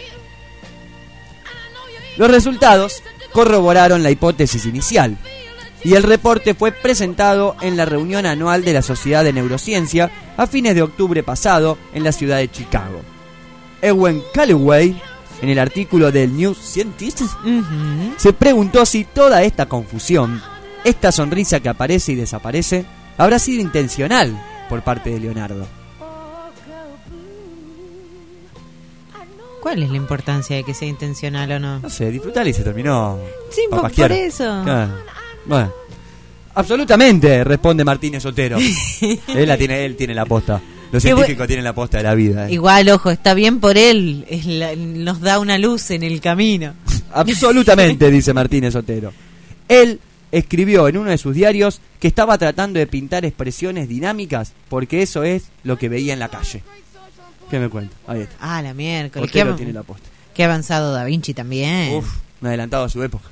Los resultados corroboraron la hipótesis inicial y el reporte fue presentado en la reunión anual de la Sociedad de Neurociencia a fines de octubre pasado en la ciudad de Chicago. Ewen Calloway, en el artículo del New Scientist, se preguntó si toda esta confusión, esta sonrisa que aparece y desaparece, habrá sido intencional por parte de Leonardo. ¿Cuál es la importancia de que sea intencional o no? No sé, disfrutar y se terminó. Sí, por, papasquear. por eso. Claro. Bueno. Absolutamente, responde Martínez Otero. él, la tiene, él tiene la posta. Los Qué científicos tienen la posta de la vida. ¿eh? Igual, ojo, está bien por él. Es la- nos da una luz en el camino. Absolutamente, dice Martínez Otero. Él escribió en uno de sus diarios que estaba tratando de pintar expresiones dinámicas porque eso es lo que veía en la calle. ¿Qué me cuenta? Ahí está. Ah, la miércoles. Qué, Otero av- tiene la posta. qué avanzado Da Vinci también. Uf, un adelantado a su época.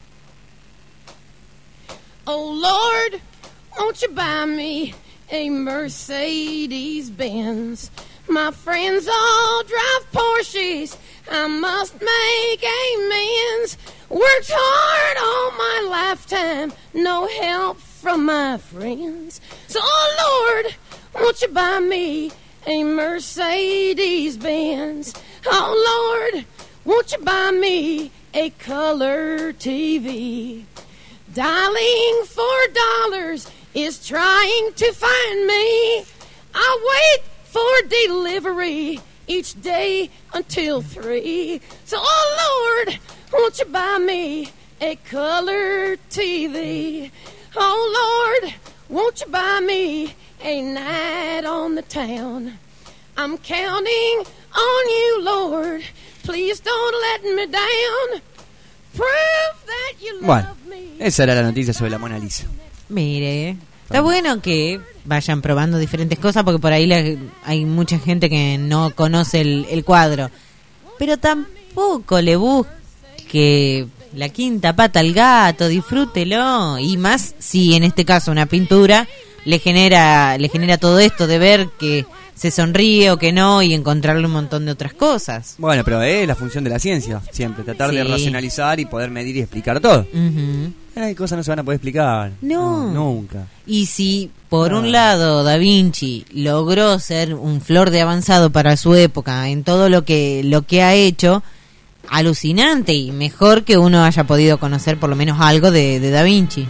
Oh Lord, won't you buy me a Mercedes Benz? My friends all drive Porsches. I must make amends. Worked hard all my lifetime, no help from my friends. So, oh Lord, won't you buy me a Mercedes Benz? Oh Lord, won't you buy me a color T V? Dialing for dollars is trying to find me. I wait for delivery each day until three. So, oh Lord, won't you buy me a color T V? Oh Lord, won't you buy me a night on the town? I'm counting on you, Lord. Please don't let me down. Prove that you love Bueno, esa era la noticia sobre la Mona Lisa. Mire, está bueno que vayan probando diferentes cosas porque por ahí la- hay mucha gente que no conoce el, el cuadro. Pero tampoco le busque la quinta pata al gato, disfrútelo. Y más si en este caso una pintura le genera, le genera todo esto de ver que se sonríe o que no y encontrarle un montón de otras cosas. Bueno, pero es la función de la ciencia, siempre, tratar de Sí. racionalizar y poder medir y explicar todo. Ujú. Hay cosas que no se van a poder explicar. No. Nunca. Y si por Ah. un lado Da Vinci logró ser un flor de avanzado para su época en todo lo que lo que ha hecho, alucinante y mejor que uno haya podido conocer por lo menos algo de, de Da Vinci.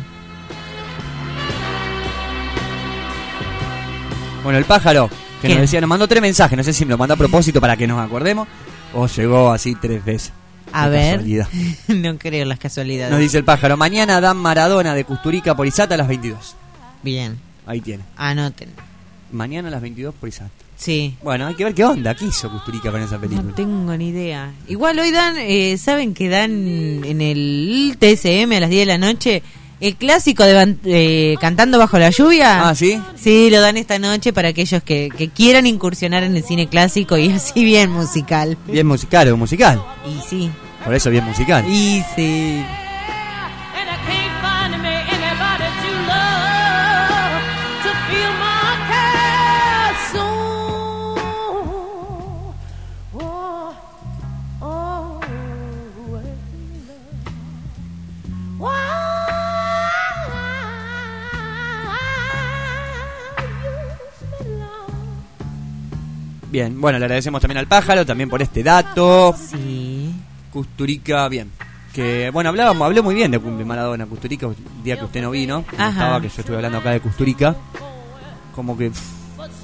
Bueno, el pájaro, que ¿Qué? nos decía, nos mandó tres mensajes, no sé si me lo mandó a propósito para que nos acordemos, o llegó así tres veces. A De ver, casualidad. no creo las casualidades. Nos dice el pájaro, mañana dan Maradona de Kusturica por Izata a las veintidós. Bien, Ahí tiene. anoten. Mañana a las veintidós por Izata. Sí. Bueno, hay que ver qué onda, qué hizo Kusturica con esa película. No tengo ni idea. Igual hoy dan, eh, ¿saben que dan en el T S M a las diez de la noche el clásico de Ban- eh, Cantando bajo la lluvia? Ah, ¿sí? Sí, lo dan esta noche para aquellos que, que quieran incursionar en el cine clásico y así bien musical. Bien musical, o musical. Y sí. Por eso bien musical. Y sí. And I can't find me anybody to love to feel my castle. Oh, oh, well, Bien, bueno, le agradecemos también al pájaro, también por este dato. Sí. Kusturica, bien. Que, bueno, hablábamos, hablé muy bien de de Maradona, Kusturica, el día que usted no vino. Ajá. Estaba que yo estuve hablando acá de Kusturica. Como que pff,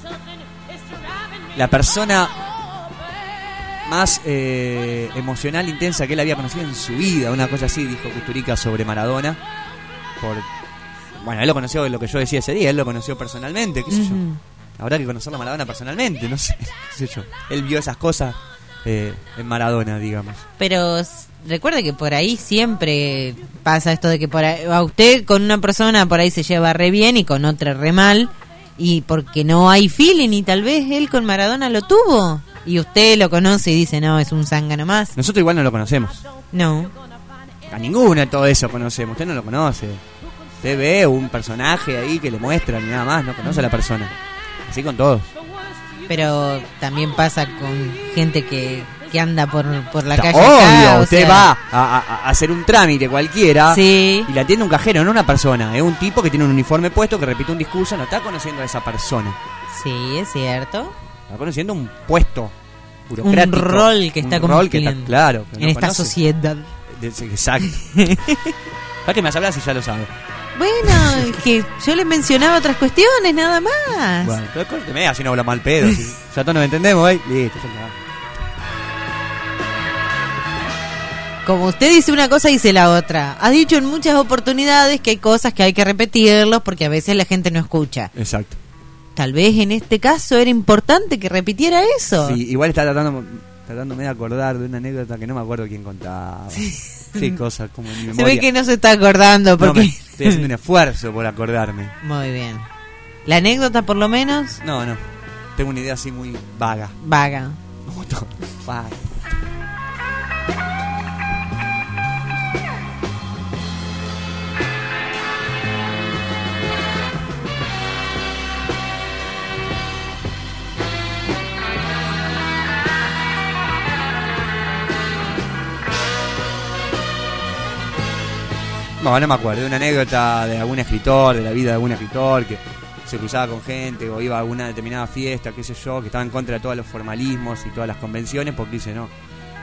la persona más eh, emocional, intensa que él había conocido en su vida, una cosa así, dijo Kusturica sobre Maradona. Por, bueno, él lo conoció, lo que yo decía ese día, él lo conoció personalmente, qué sé yo. Ujú. Habrá que conocer a Maradona personalmente, no sé, qué sé yo. Él vio esas cosas eh, en Maradona, digamos. Pero s- recuerde que por ahí siempre pasa esto de que por ahí- a usted con una persona por ahí se lleva re bien y con otra re mal. Y porque no hay feeling y tal vez él con Maradona lo tuvo. Y usted lo conoce y dice, no, es un zángano más. Nosotros igual no lo conocemos. No. A ninguno de todo eso conocemos. Usted no lo conoce. Usted ve un personaje ahí que le muestran y nada más. No conoce a la persona. Así con todos. Pero también pasa con gente que, que anda por, por la Está calle. obvio, acá, o usted sea, va a, a- a hacer un trámite cualquiera Sí. y la atiende un cajero, no una persona. Es un tipo que tiene un uniforme puesto, que repite un discurso. No está conociendo a esa persona. Sí, es cierto. Está conociendo un puesto burocrático. Un rol que está un rol que está cumpliendo claro. pero en no esta conoce. sociedad. De- Exacto. ¿Para qué me vas a hablar si ya lo sabe? Bueno, es que yo le mencionaba otras cuestiones, nada más. Bueno, pero córteme, así no habla mal pedo. si- ya todos nos entendemos, ¿eh? Listo, ya está. Como usted dice una cosa, dice la otra. Ha dicho en muchas oportunidades que hay cosas que hay que repetirlos porque a veces la gente no escucha. Exacto. Tal vez en este caso era importante que repitiera eso. Sí, igual está tratando, tratándome de acordar de una anécdota que no me acuerdo quién contaba. Sí, cosas como en mi Se memoria. ve que no se está acordando No, porque... me- estoy haciendo un esfuerzo por acordarme. Muy bien. ¿La anécdota por lo menos? No, no. Tengo una idea así muy vaga. Vaga. Como todo. Vaga. No, no me acuerdo. De una anécdota de algún escritor, de la vida de algún escritor que se cruzaba con gente o iba a alguna determinada fiesta, qué sé yo, que estaba en contra de todos los formalismos y todas las convenciones, porque dice, no,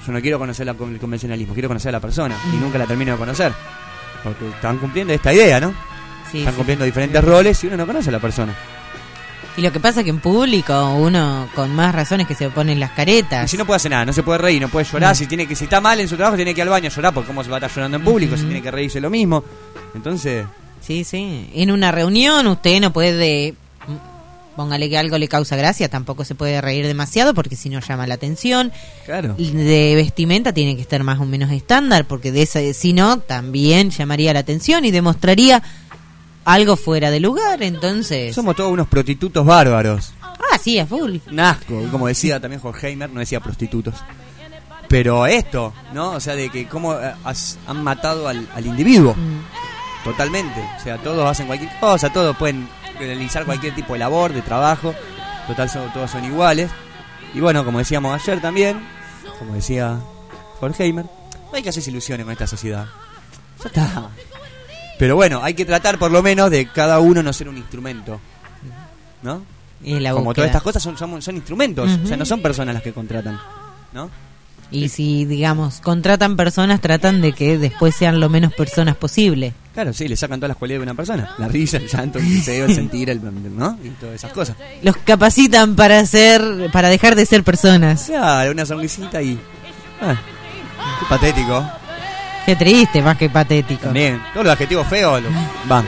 yo no quiero conocer la, el convencionalismo, quiero conocer a la persona y nunca la termino de conocer. Porque están cumpliendo esta idea, ¿no? Sí, están sí. cumpliendo diferentes roles y uno no conoce a la persona. Y lo que pasa es que en público uno con más razones que se ponen las caretas. Y si no puede hacer nada, no se puede reír, no puede llorar, Mm. si tiene que si está mal en su trabajo tiene que ir al baño a llorar, porque cómo se va a estar llorando en público, Mm. si tiene que reírse lo mismo. Entonces, Sí, sí. En una reunión usted no puede, póngale que algo le causa gracia, tampoco se puede reír demasiado porque si no llama la atención. claro. De vestimenta tiene que estar más o menos estándar porque de esa, si no también llamaría la atención y demostraría algo fuera de lugar. Entonces, Somos todos unos prostitutos bárbaros. ah, sí, a full. Un asco, y como decía también Horkheimer, no decía prostitutos. Pero esto, ¿no? O sea, de que cómo eh, has- han matado al, al individuo. Totalmente. O sea, todos hacen cualquier cosa, todos pueden realizar cualquier tipo de labor, de trabajo. Total, son, todos son iguales. Y bueno, como decíamos ayer también, como decía Horkheimer, no hay que hacerse ilusiones con esta sociedad. Ya está. Pero bueno, hay que tratar por lo menos de cada uno no ser un instrumento, ¿no? Y la Como búsqueda. todas estas cosas son, son, son instrumentos, Ujú. o sea, no son personas las que contratan, ¿no? Y si, digamos, contratan personas, tratan de que después sean lo menos personas posible. Claro, sí, le sacan todas las cualidades de una persona. La risa, el llanto, el deseo, el sentir, el, ¿no? Y todas esas cosas. Los capacitan para ser, para dejar de ser personas. Claro, una sonrisita y... Ah, qué patético. Qué triste, más que patético. También, todos los adjetivos feos los van.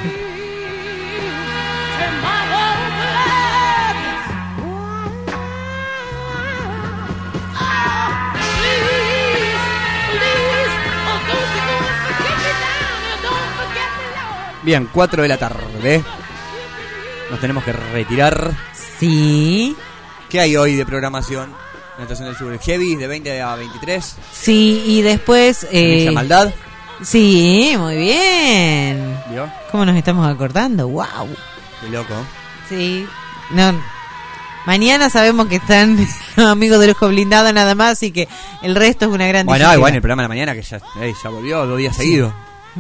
Bien, cuatro de la tarde. Nos tenemos que retirar. Sí. ¿Qué hay hoy de programación? En la Estación del Sur. Heavy de veinte a veintitrés. Sí, y después... Eh, Mucha maldad. Sí, muy bien. ¿Vio? ¿Cómo nos estamos acordando? ¡Wow! Qué loco. Sí. No. Mañana sabemos que están los amigos de Lujo Blindado nada más, así que el resto es una gran Bueno, dificultad. igual el programa de la mañana que ya, ey, ya volvió dos días seguidos.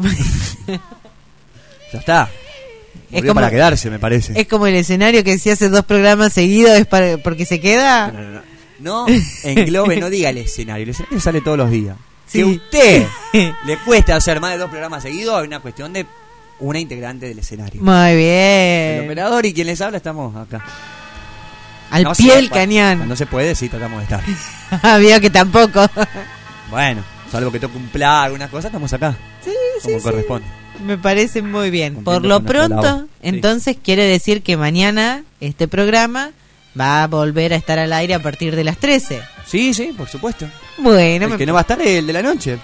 Ya está. Es Volvió como- para quedarse, me parece. Es como el escenario que si hace dos programas seguidos es para, porque se queda. No, no, no. No englobe, no diga el escenario. El escenario sale todos los días. Sí. Que usted le cuesta hacer más de dos programas seguidos, es una cuestión de una integrante del escenario. Muy El bien. operador y quien les habla estamos acá. Al No pie sé, del cuando- cañón. Cuando se puede, sí, tratamos de estar. Vio que tampoco. Bueno, salvo que toque un plan, algunas cosas, estamos acá. Sí, como sí, corresponde. Me parece muy bien. Por Cumpliendo lo con nuestra pronto, labor. Sí. entonces quiere decir que mañana este programa va a volver a estar al aire a partir de las trece. Sí, sí, por supuesto. Bueno, El me- que no va a estar es el de la noche.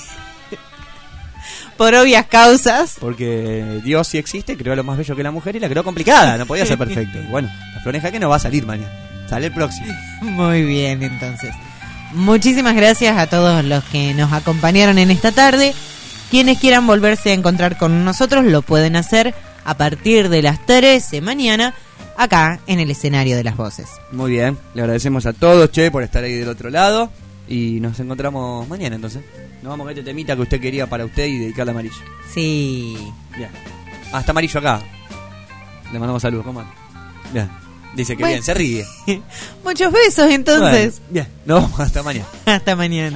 por obvias causas. Porque Dios sí existe, creó lo más bello que la mujer y la creó complicada, no podía ser perfecto. Y bueno, la floreja que no va a salir mañana. Sale el próximo. Muy bien, entonces. Muchísimas gracias a todos los que nos acompañaron en esta tarde. Quienes quieran volverse a encontrar con nosotros lo pueden hacer a partir de las trece mañana acá en el escenario de las voces. Muy bien, le agradecemos a todos, che, por estar ahí del otro lado. Y nos encontramos mañana entonces. Nos vamos a este temita que usted quería para usted y dedicarle a Amarillo. Sí. Bien. Ah, está Amarillo acá. Le mandamos saludos, ¿cómo anda? Bien. Dice que Bueno. bien, se ríe. Muchos besos entonces. Bueno, bien, nos vamos hasta mañana. Hasta mañana.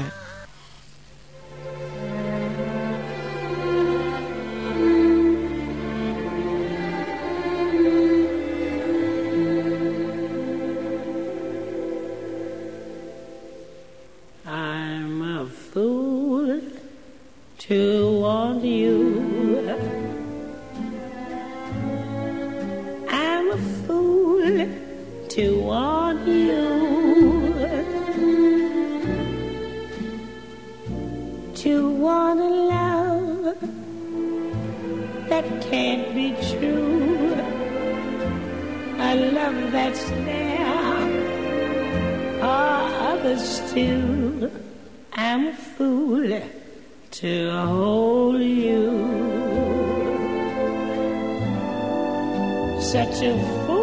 I'm a fool to want you. I'm a fool to want you. To want a love that can't be true. A love that's there are others too. I'm a fool to hold you. Such a fool